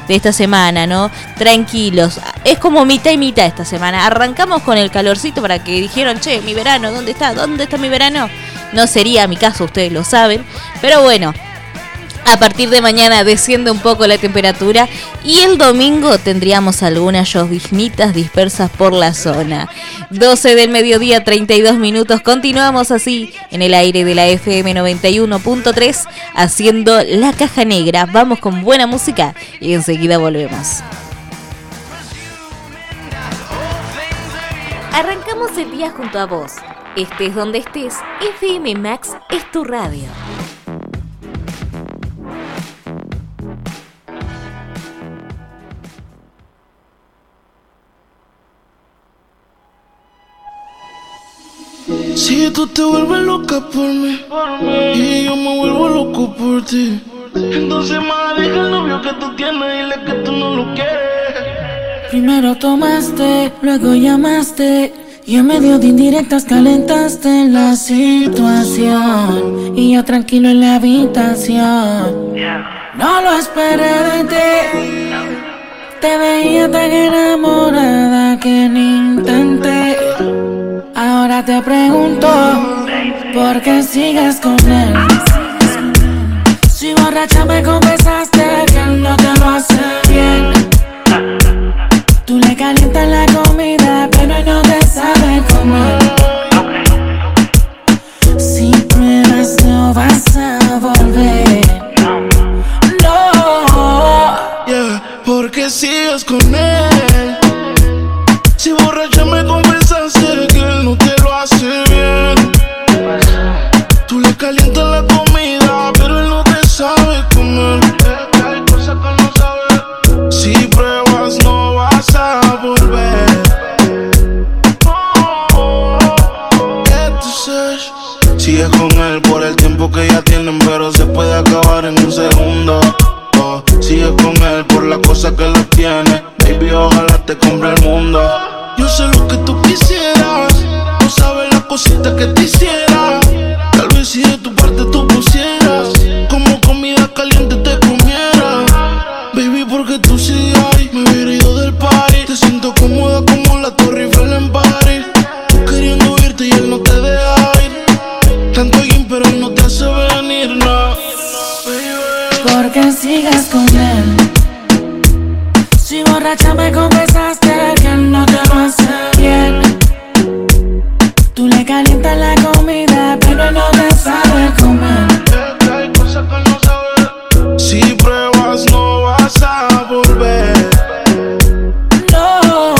de esta semana, ¿no? Tranquilos, es como mitad y mitad esta semana. Arrancamos con el calorcito para que dijeron, che, mi verano, ¿dónde está? ¿Dónde está mi verano? No sería mi caso, ustedes lo saben, pero bueno. A partir de mañana desciende un poco la temperatura y el domingo tendríamos algunas lloviznitas dispersas por la zona. 12 del mediodía, 32 minutos. Continuamos así en el aire de la FM 91.3 haciendo La Caja Negra. Vamos con buena música y enseguida volvemos. Arrancamos el día junto a vos. Estés donde estés, FM Max es tu radio. Si tú te vuelves loca por mí y yo me vuelvo loco por ti, entonces más deja el novio que tú tienes y dile que tú no lo quieres. Primero tomaste, luego llamaste y en medio de indirectas calentaste la situación y yo tranquilo en la habitación. No lo esperé de ti, te veía tan enamorada que ni intenté. Ahora te pregunto, ¿por qué sigues con él? Si borracha me confesaste que él no te lo hace bien. Tú le calientas la comida, pero él no te sabe comer. Si pruebas no vas a volver. No, yeah, ¿por qué sigues con él? Si borracha me confesaste que él no te lo hace bien. Tú le calientas la comida, pero él no te sabe comer. Hay cosas que no sabe. Si pruebas no vas a volver. Entonces, sigues con él por el tiempo que ya tienen, pero se puede acabar en un segundo. Sigues con él por la cosa que lo tiene. Baby, ojalá te compre el mundo. Yo sé lo que tú quisieras, no sabes la cosita que te hiciera. Tal vez si de tu parte tú pusieras, como comida caliente te comiera. Baby, porque tú sigues ahí, me hubiera ido del party. Te siento cómoda como la Torre Eiffel en París. Tú queriendo irte y él no te deja ir. Tanto alguien pero él no te hace venir, no. ¿Por qué sigues con él? Si borracha me confesaste que él no te lo hace bien. Tú le calientas la comida, pero él no te sabe comer. Hay cosas que no sabe. Si pruebas no vas a volver. No,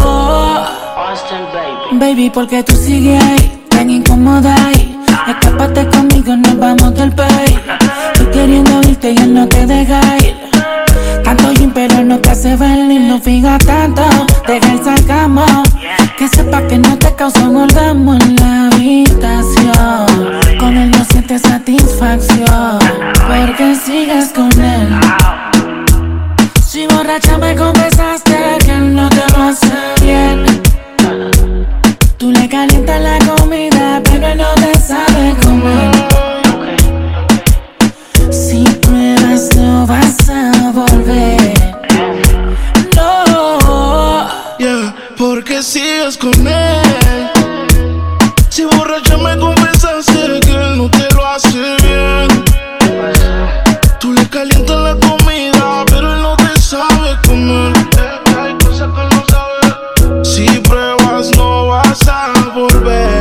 baby, porque tú sigues ahí, tan incómoda ahí. Escápate conmigo, nos vamos del país. Tú queriendo irte y él no te deja ir. Tanto gym pero no te hace venir, no fija tanto, deja el sarcasmo. Que sepa que no te causa un orgasmo en la habitación. Con él no sientes satisfacción, porque sigues con él. Si borracha me confesaste que él no te lo hace bien. Tú le calientas la comida, pero él no te sabe comer. Si pruebas no vas a volver. No, yeah, porque sigues con él. Si borracha me confesaste que él no te lo hace bien. Tú le calientas la comida, pero él no te sabe comer. Hay cosas que no sabe. Si pruebas no vas a volver.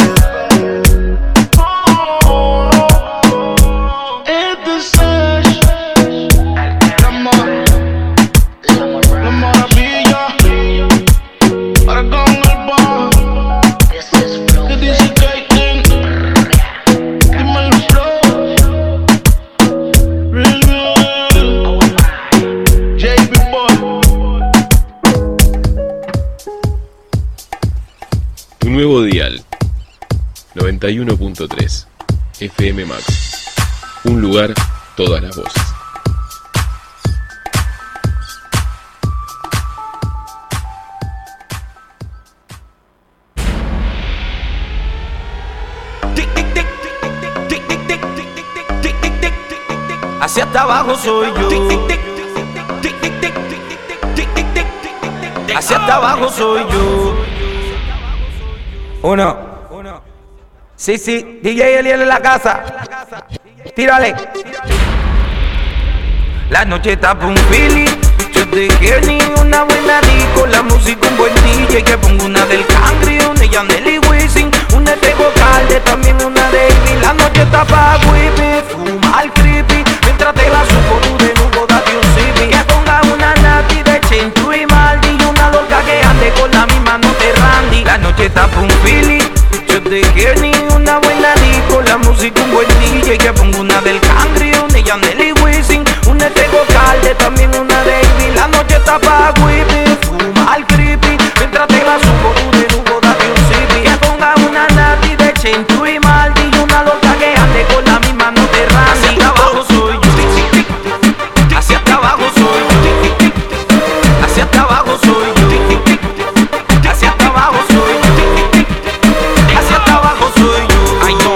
Nuevo dial 91.3 FM Max. Un lugar, todas las voces. Hacia hasta abajo soy yo. Hacia hasta abajo soy yo. Uno. Sí, DJ Eliel en la casa. Tírale. La noche está pa' un feeling. Yo te quiero ni una buena disco. La música un buen DJ. Que pongo una del Cangri, una de Yandel y Wisin, una de Calde, también una de Amy. La noche está pa' whippy, fumar creepy. Mientras te la supo tú de nuevo, date un zippy. Que ponga una Nati de Chencho y Maldi y una loca que ande con la misma no te Randy. La noche está pa' un feeling. Yo te quiero ni una buena disco. La música un buen DJ. Que pongo una del Cangri, una de Yandel y Wisin, una de Calde, también una de Amy. La noche está pa' whippy, fumar creepy. Mientras te la supo tú de nuevo, date un zippy. Que ponga una Nati de Chencho y Maldi y una loca que ande con la misma no te Randy. Hacia abajo soy yo. Hacia hasta abajo soy yo. Hacia hasta abajo soy yo. Hacia hasta abajo soy yo. Hacia hasta abajo soy yo. Ay no.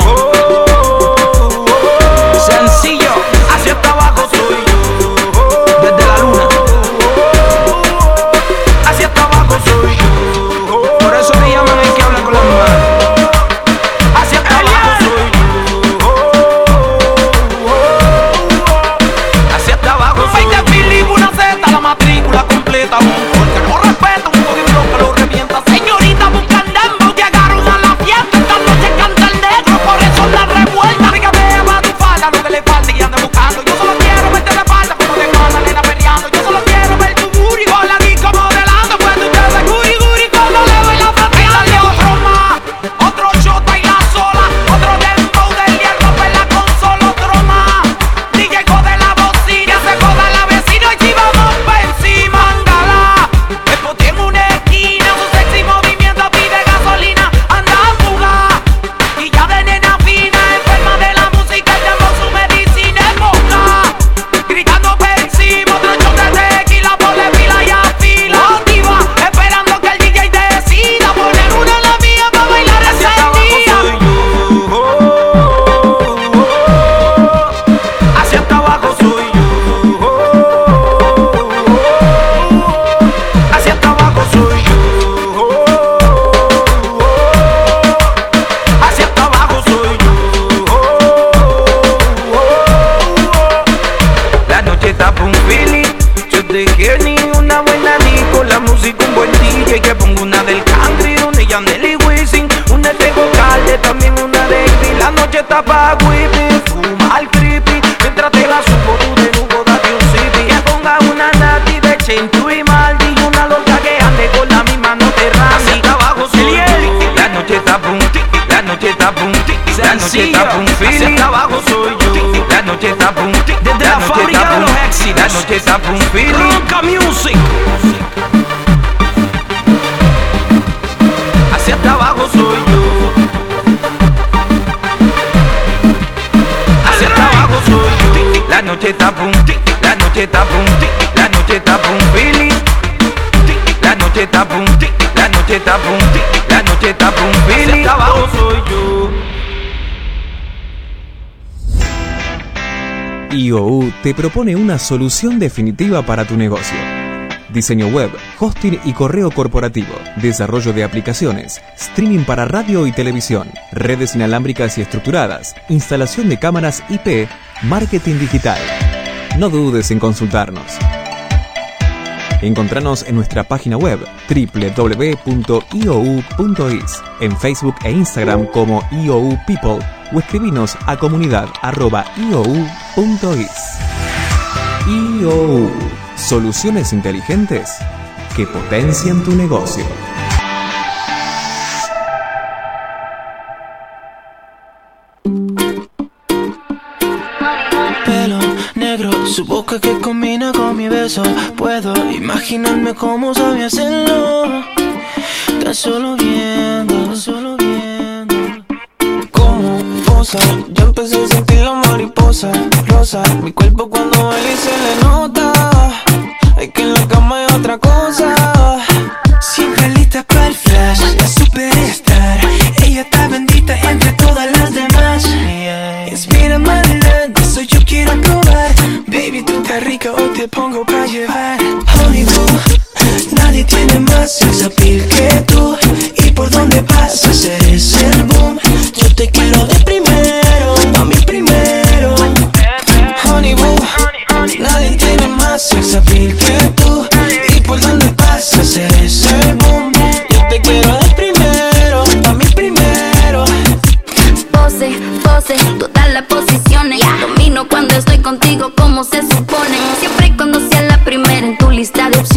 Sencillo. Hacia hasta abajo soy yo. Desde la luna. Hacia hasta abajo soy yo. Por eso me llaman el que habla con las manos. Hacia hasta abajo soy yo. Hacia hasta abajo soy yo. 20 mil una Z, la matrícula completa. Un porque no respeta, un código que lo revienta. Señorita buscan dembow, llegaron a la fiesta. Esta noche canta el negro, por eso la revuelta. Dígame, va tu falda, lo que le falta y ande buscando. Yo solo quiero verte de falda, como de Magdalena peleando. Yo solo quiero ver tu booty con la disco modelando. Pues tú te ves guri guri cuando le doy la frontera. Dale otro más, otro shot y la sola. Otro dembow del hierro, pues la consola, otro más. DJ de la bocina, se joda la vecina y si vamos pa' encima, ándala. El pote en una esquina, su sexy movimiento pide gasolina. Anda a fugar, y ya de nena fina, enferma de la música, el dembow su medicina es boca. Gritando por encima, otro shot de tequila, ponle pila y afila. Activa, esperando que el DJ decida poner una en la mía pa' bailar ese día. Hacia hasta abajo soy yo. Hacia hasta abajo soy yo. Hacia hasta abajo soy yo. La noche está pa' un feeling. Yo te quiero ni una buena disco. La música un buen DJ. Que pongo una del Cangri, una de Yandel y Wisin, una de Calde, también una de Amy. La noche está pa' whippy, fumar creepy. Mientras te la supo tú de nuevo, date un zippy. Que ponga una Nati de Chencho y Maldi y una loca que ande con la misma no te Randy. Hacia hasta abajo soy yo. La noche está pa' un, la noche está pa' un, la noche está pa' un feeling. Hacia hasta abajo soy yo. La noche está pa' un, desde la fábrica de los éxitos. La noche está pa' un feeling. Ronca Music. Hacia hasta abajo soy yo. Hacia hasta abajo soy yo. La noche está pa' un, la noche está pa' un, la noche está pa' un feeling. La noche está pa' un, la noche está pa' un, la noche está pa' un feeling. Hacia hasta abajo soy yo. IOU te propone una solución definitiva para tu negocio. Diseño web, hosting y correo corporativo, desarrollo de aplicaciones, streaming para radio y televisión, redes inalámbricas y estructuradas, instalación de cámaras IP, marketing digital. No dudes en consultarnos. Encontranos en nuestra página web www.iou.is, en Facebook e Instagram como IOU People o escribinos a comunidad@iou.is. IOU, soluciones inteligentes que potencian tu negocio. Pelo negro, su boca que combina con mi beso. Puedo imaginarme cómo sabe hacerlo. Tan solo viendo, como posa. Ya empecé a sentir la mariposa rosa. Mi cuerpo cuando baila y se le nota. Es que en la cama hay otra cosa. Siempre lista para el flash, la superstar. Ella está bendita entre todas las demás. Inspírame adelante, eso yo quiero probar. Baby, tú estás rica, hoy te pongo pa' llevar. Honey boo, nadie tiene más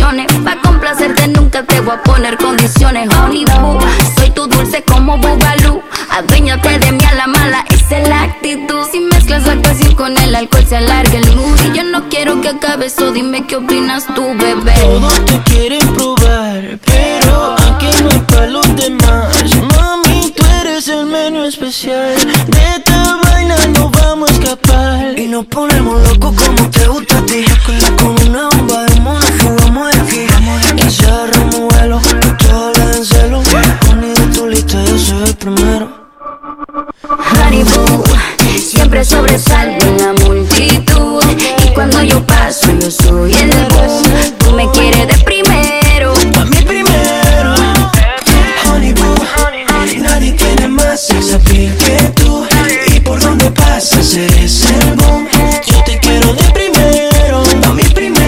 razones. Pa' complacerte nunca te voy a poner condiciones. Honey boo, soy tu dulce como Bubalú. Aduéñate de mí a la mala, esa es la actitud. Si mezclas la pasión con el alcohol se alarga el mood. Y yo no quiero que acabe eso, dime qué opinas tú, bebé. Todos te quieren probar, pero aquí no es pa' los demás. Mami, tú eres el menú especial. De esta vaina no vamos a escapar. Y nos ponemos locos como te gusta a ti. Como una bomba de humo, nos fugamos de aquí. Y cerramos vuelo, todos hablan en celo. Honey, de tu lista yo soy el primero. Honey boo, siempre sobresalgo en la multitud. Y cuando yo paso yo soy el boom. Tú me quieres de primero, a mí primero. Honey boo, nadie tiene más sex appeal que tú. Y por donde pasas eres el boom. Yo te quiero de primero, a mí primero.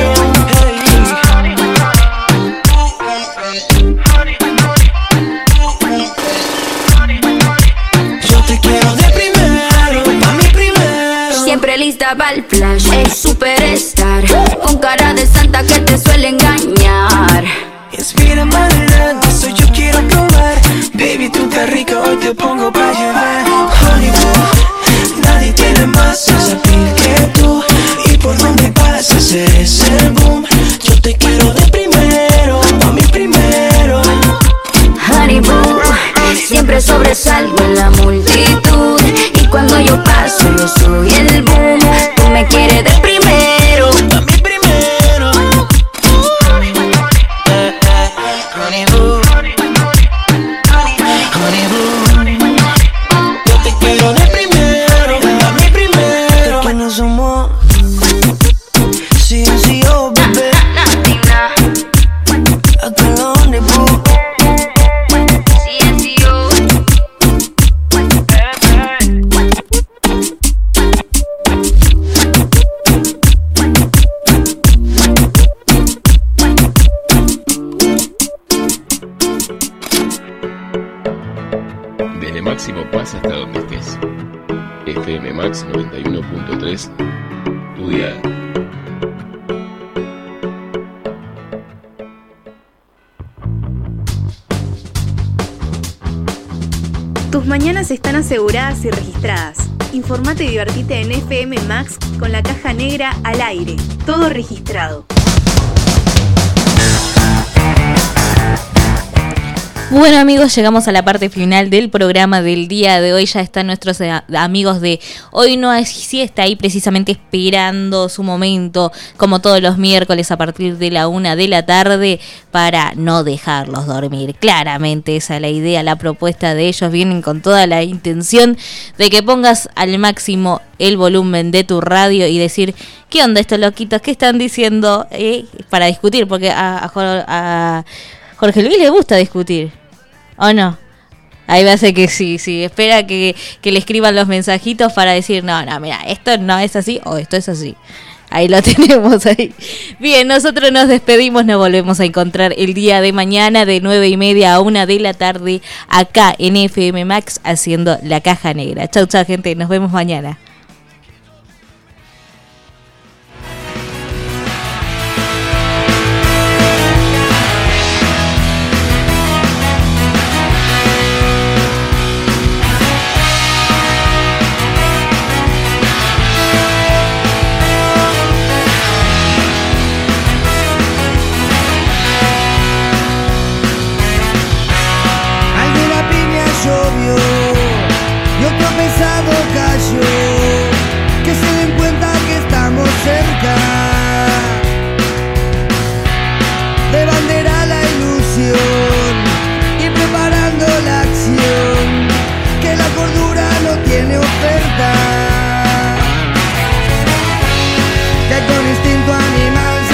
Siempre lista pa'l flash, el superstar. Con cara de santa que te suele engañar. Inspira adelante, soy yo quiero probar. Baby, tú estás rica, hoy te pongo pa' llevar. Honey boo, nadie tiene más sex appeal que tú. Y por donde pasas eres el boom. Yo te quiero de primero, a mí primero. Honey boo, siempre sobresalgo en la multitud. Y cuando yo paso yo soy el boom. Tú me quieres de primero, a mí primero. Honey boo, honey boo, yo te quiero de primero, a mí primero. Que no somos CNCO, bebé. Acá en la honey boo. Desde Máximo pasa hasta donde estés. FM Max 91.3, tu dial. Tus mañanas están aseguradas y registradas. Informate y divertite en FM Max con la caja negra al aire. Todo registrado. Bueno amigos, llegamos a la parte final del programa del día de hoy. Ya están nuestros amigos de Hoy No Hay Siesta ahí precisamente esperando su momento, como todos los miércoles a partir de la 1 de la tarde, para no dejarlos dormir. Claramente esa es la idea, la propuesta de ellos. Vienen con toda la intención de que pongas al máximo el volumen de tu radio y decir, ¿qué onda estos loquitos? ¿Qué están diciendo? Para discutir, porque a Jorge Luis le gusta discutir, ¿o no? Ahí va a ser que sí, espera que le escriban los mensajitos para decir, no, mira, esto no es así o esto es así. Ahí lo tenemos ahí. Bien, nosotros nos despedimos, nos volvemos a encontrar el día de mañana de 9:30 a 1 de la tarde acá en FM Max haciendo La Caja Negra. Chau, gente, nos vemos mañana.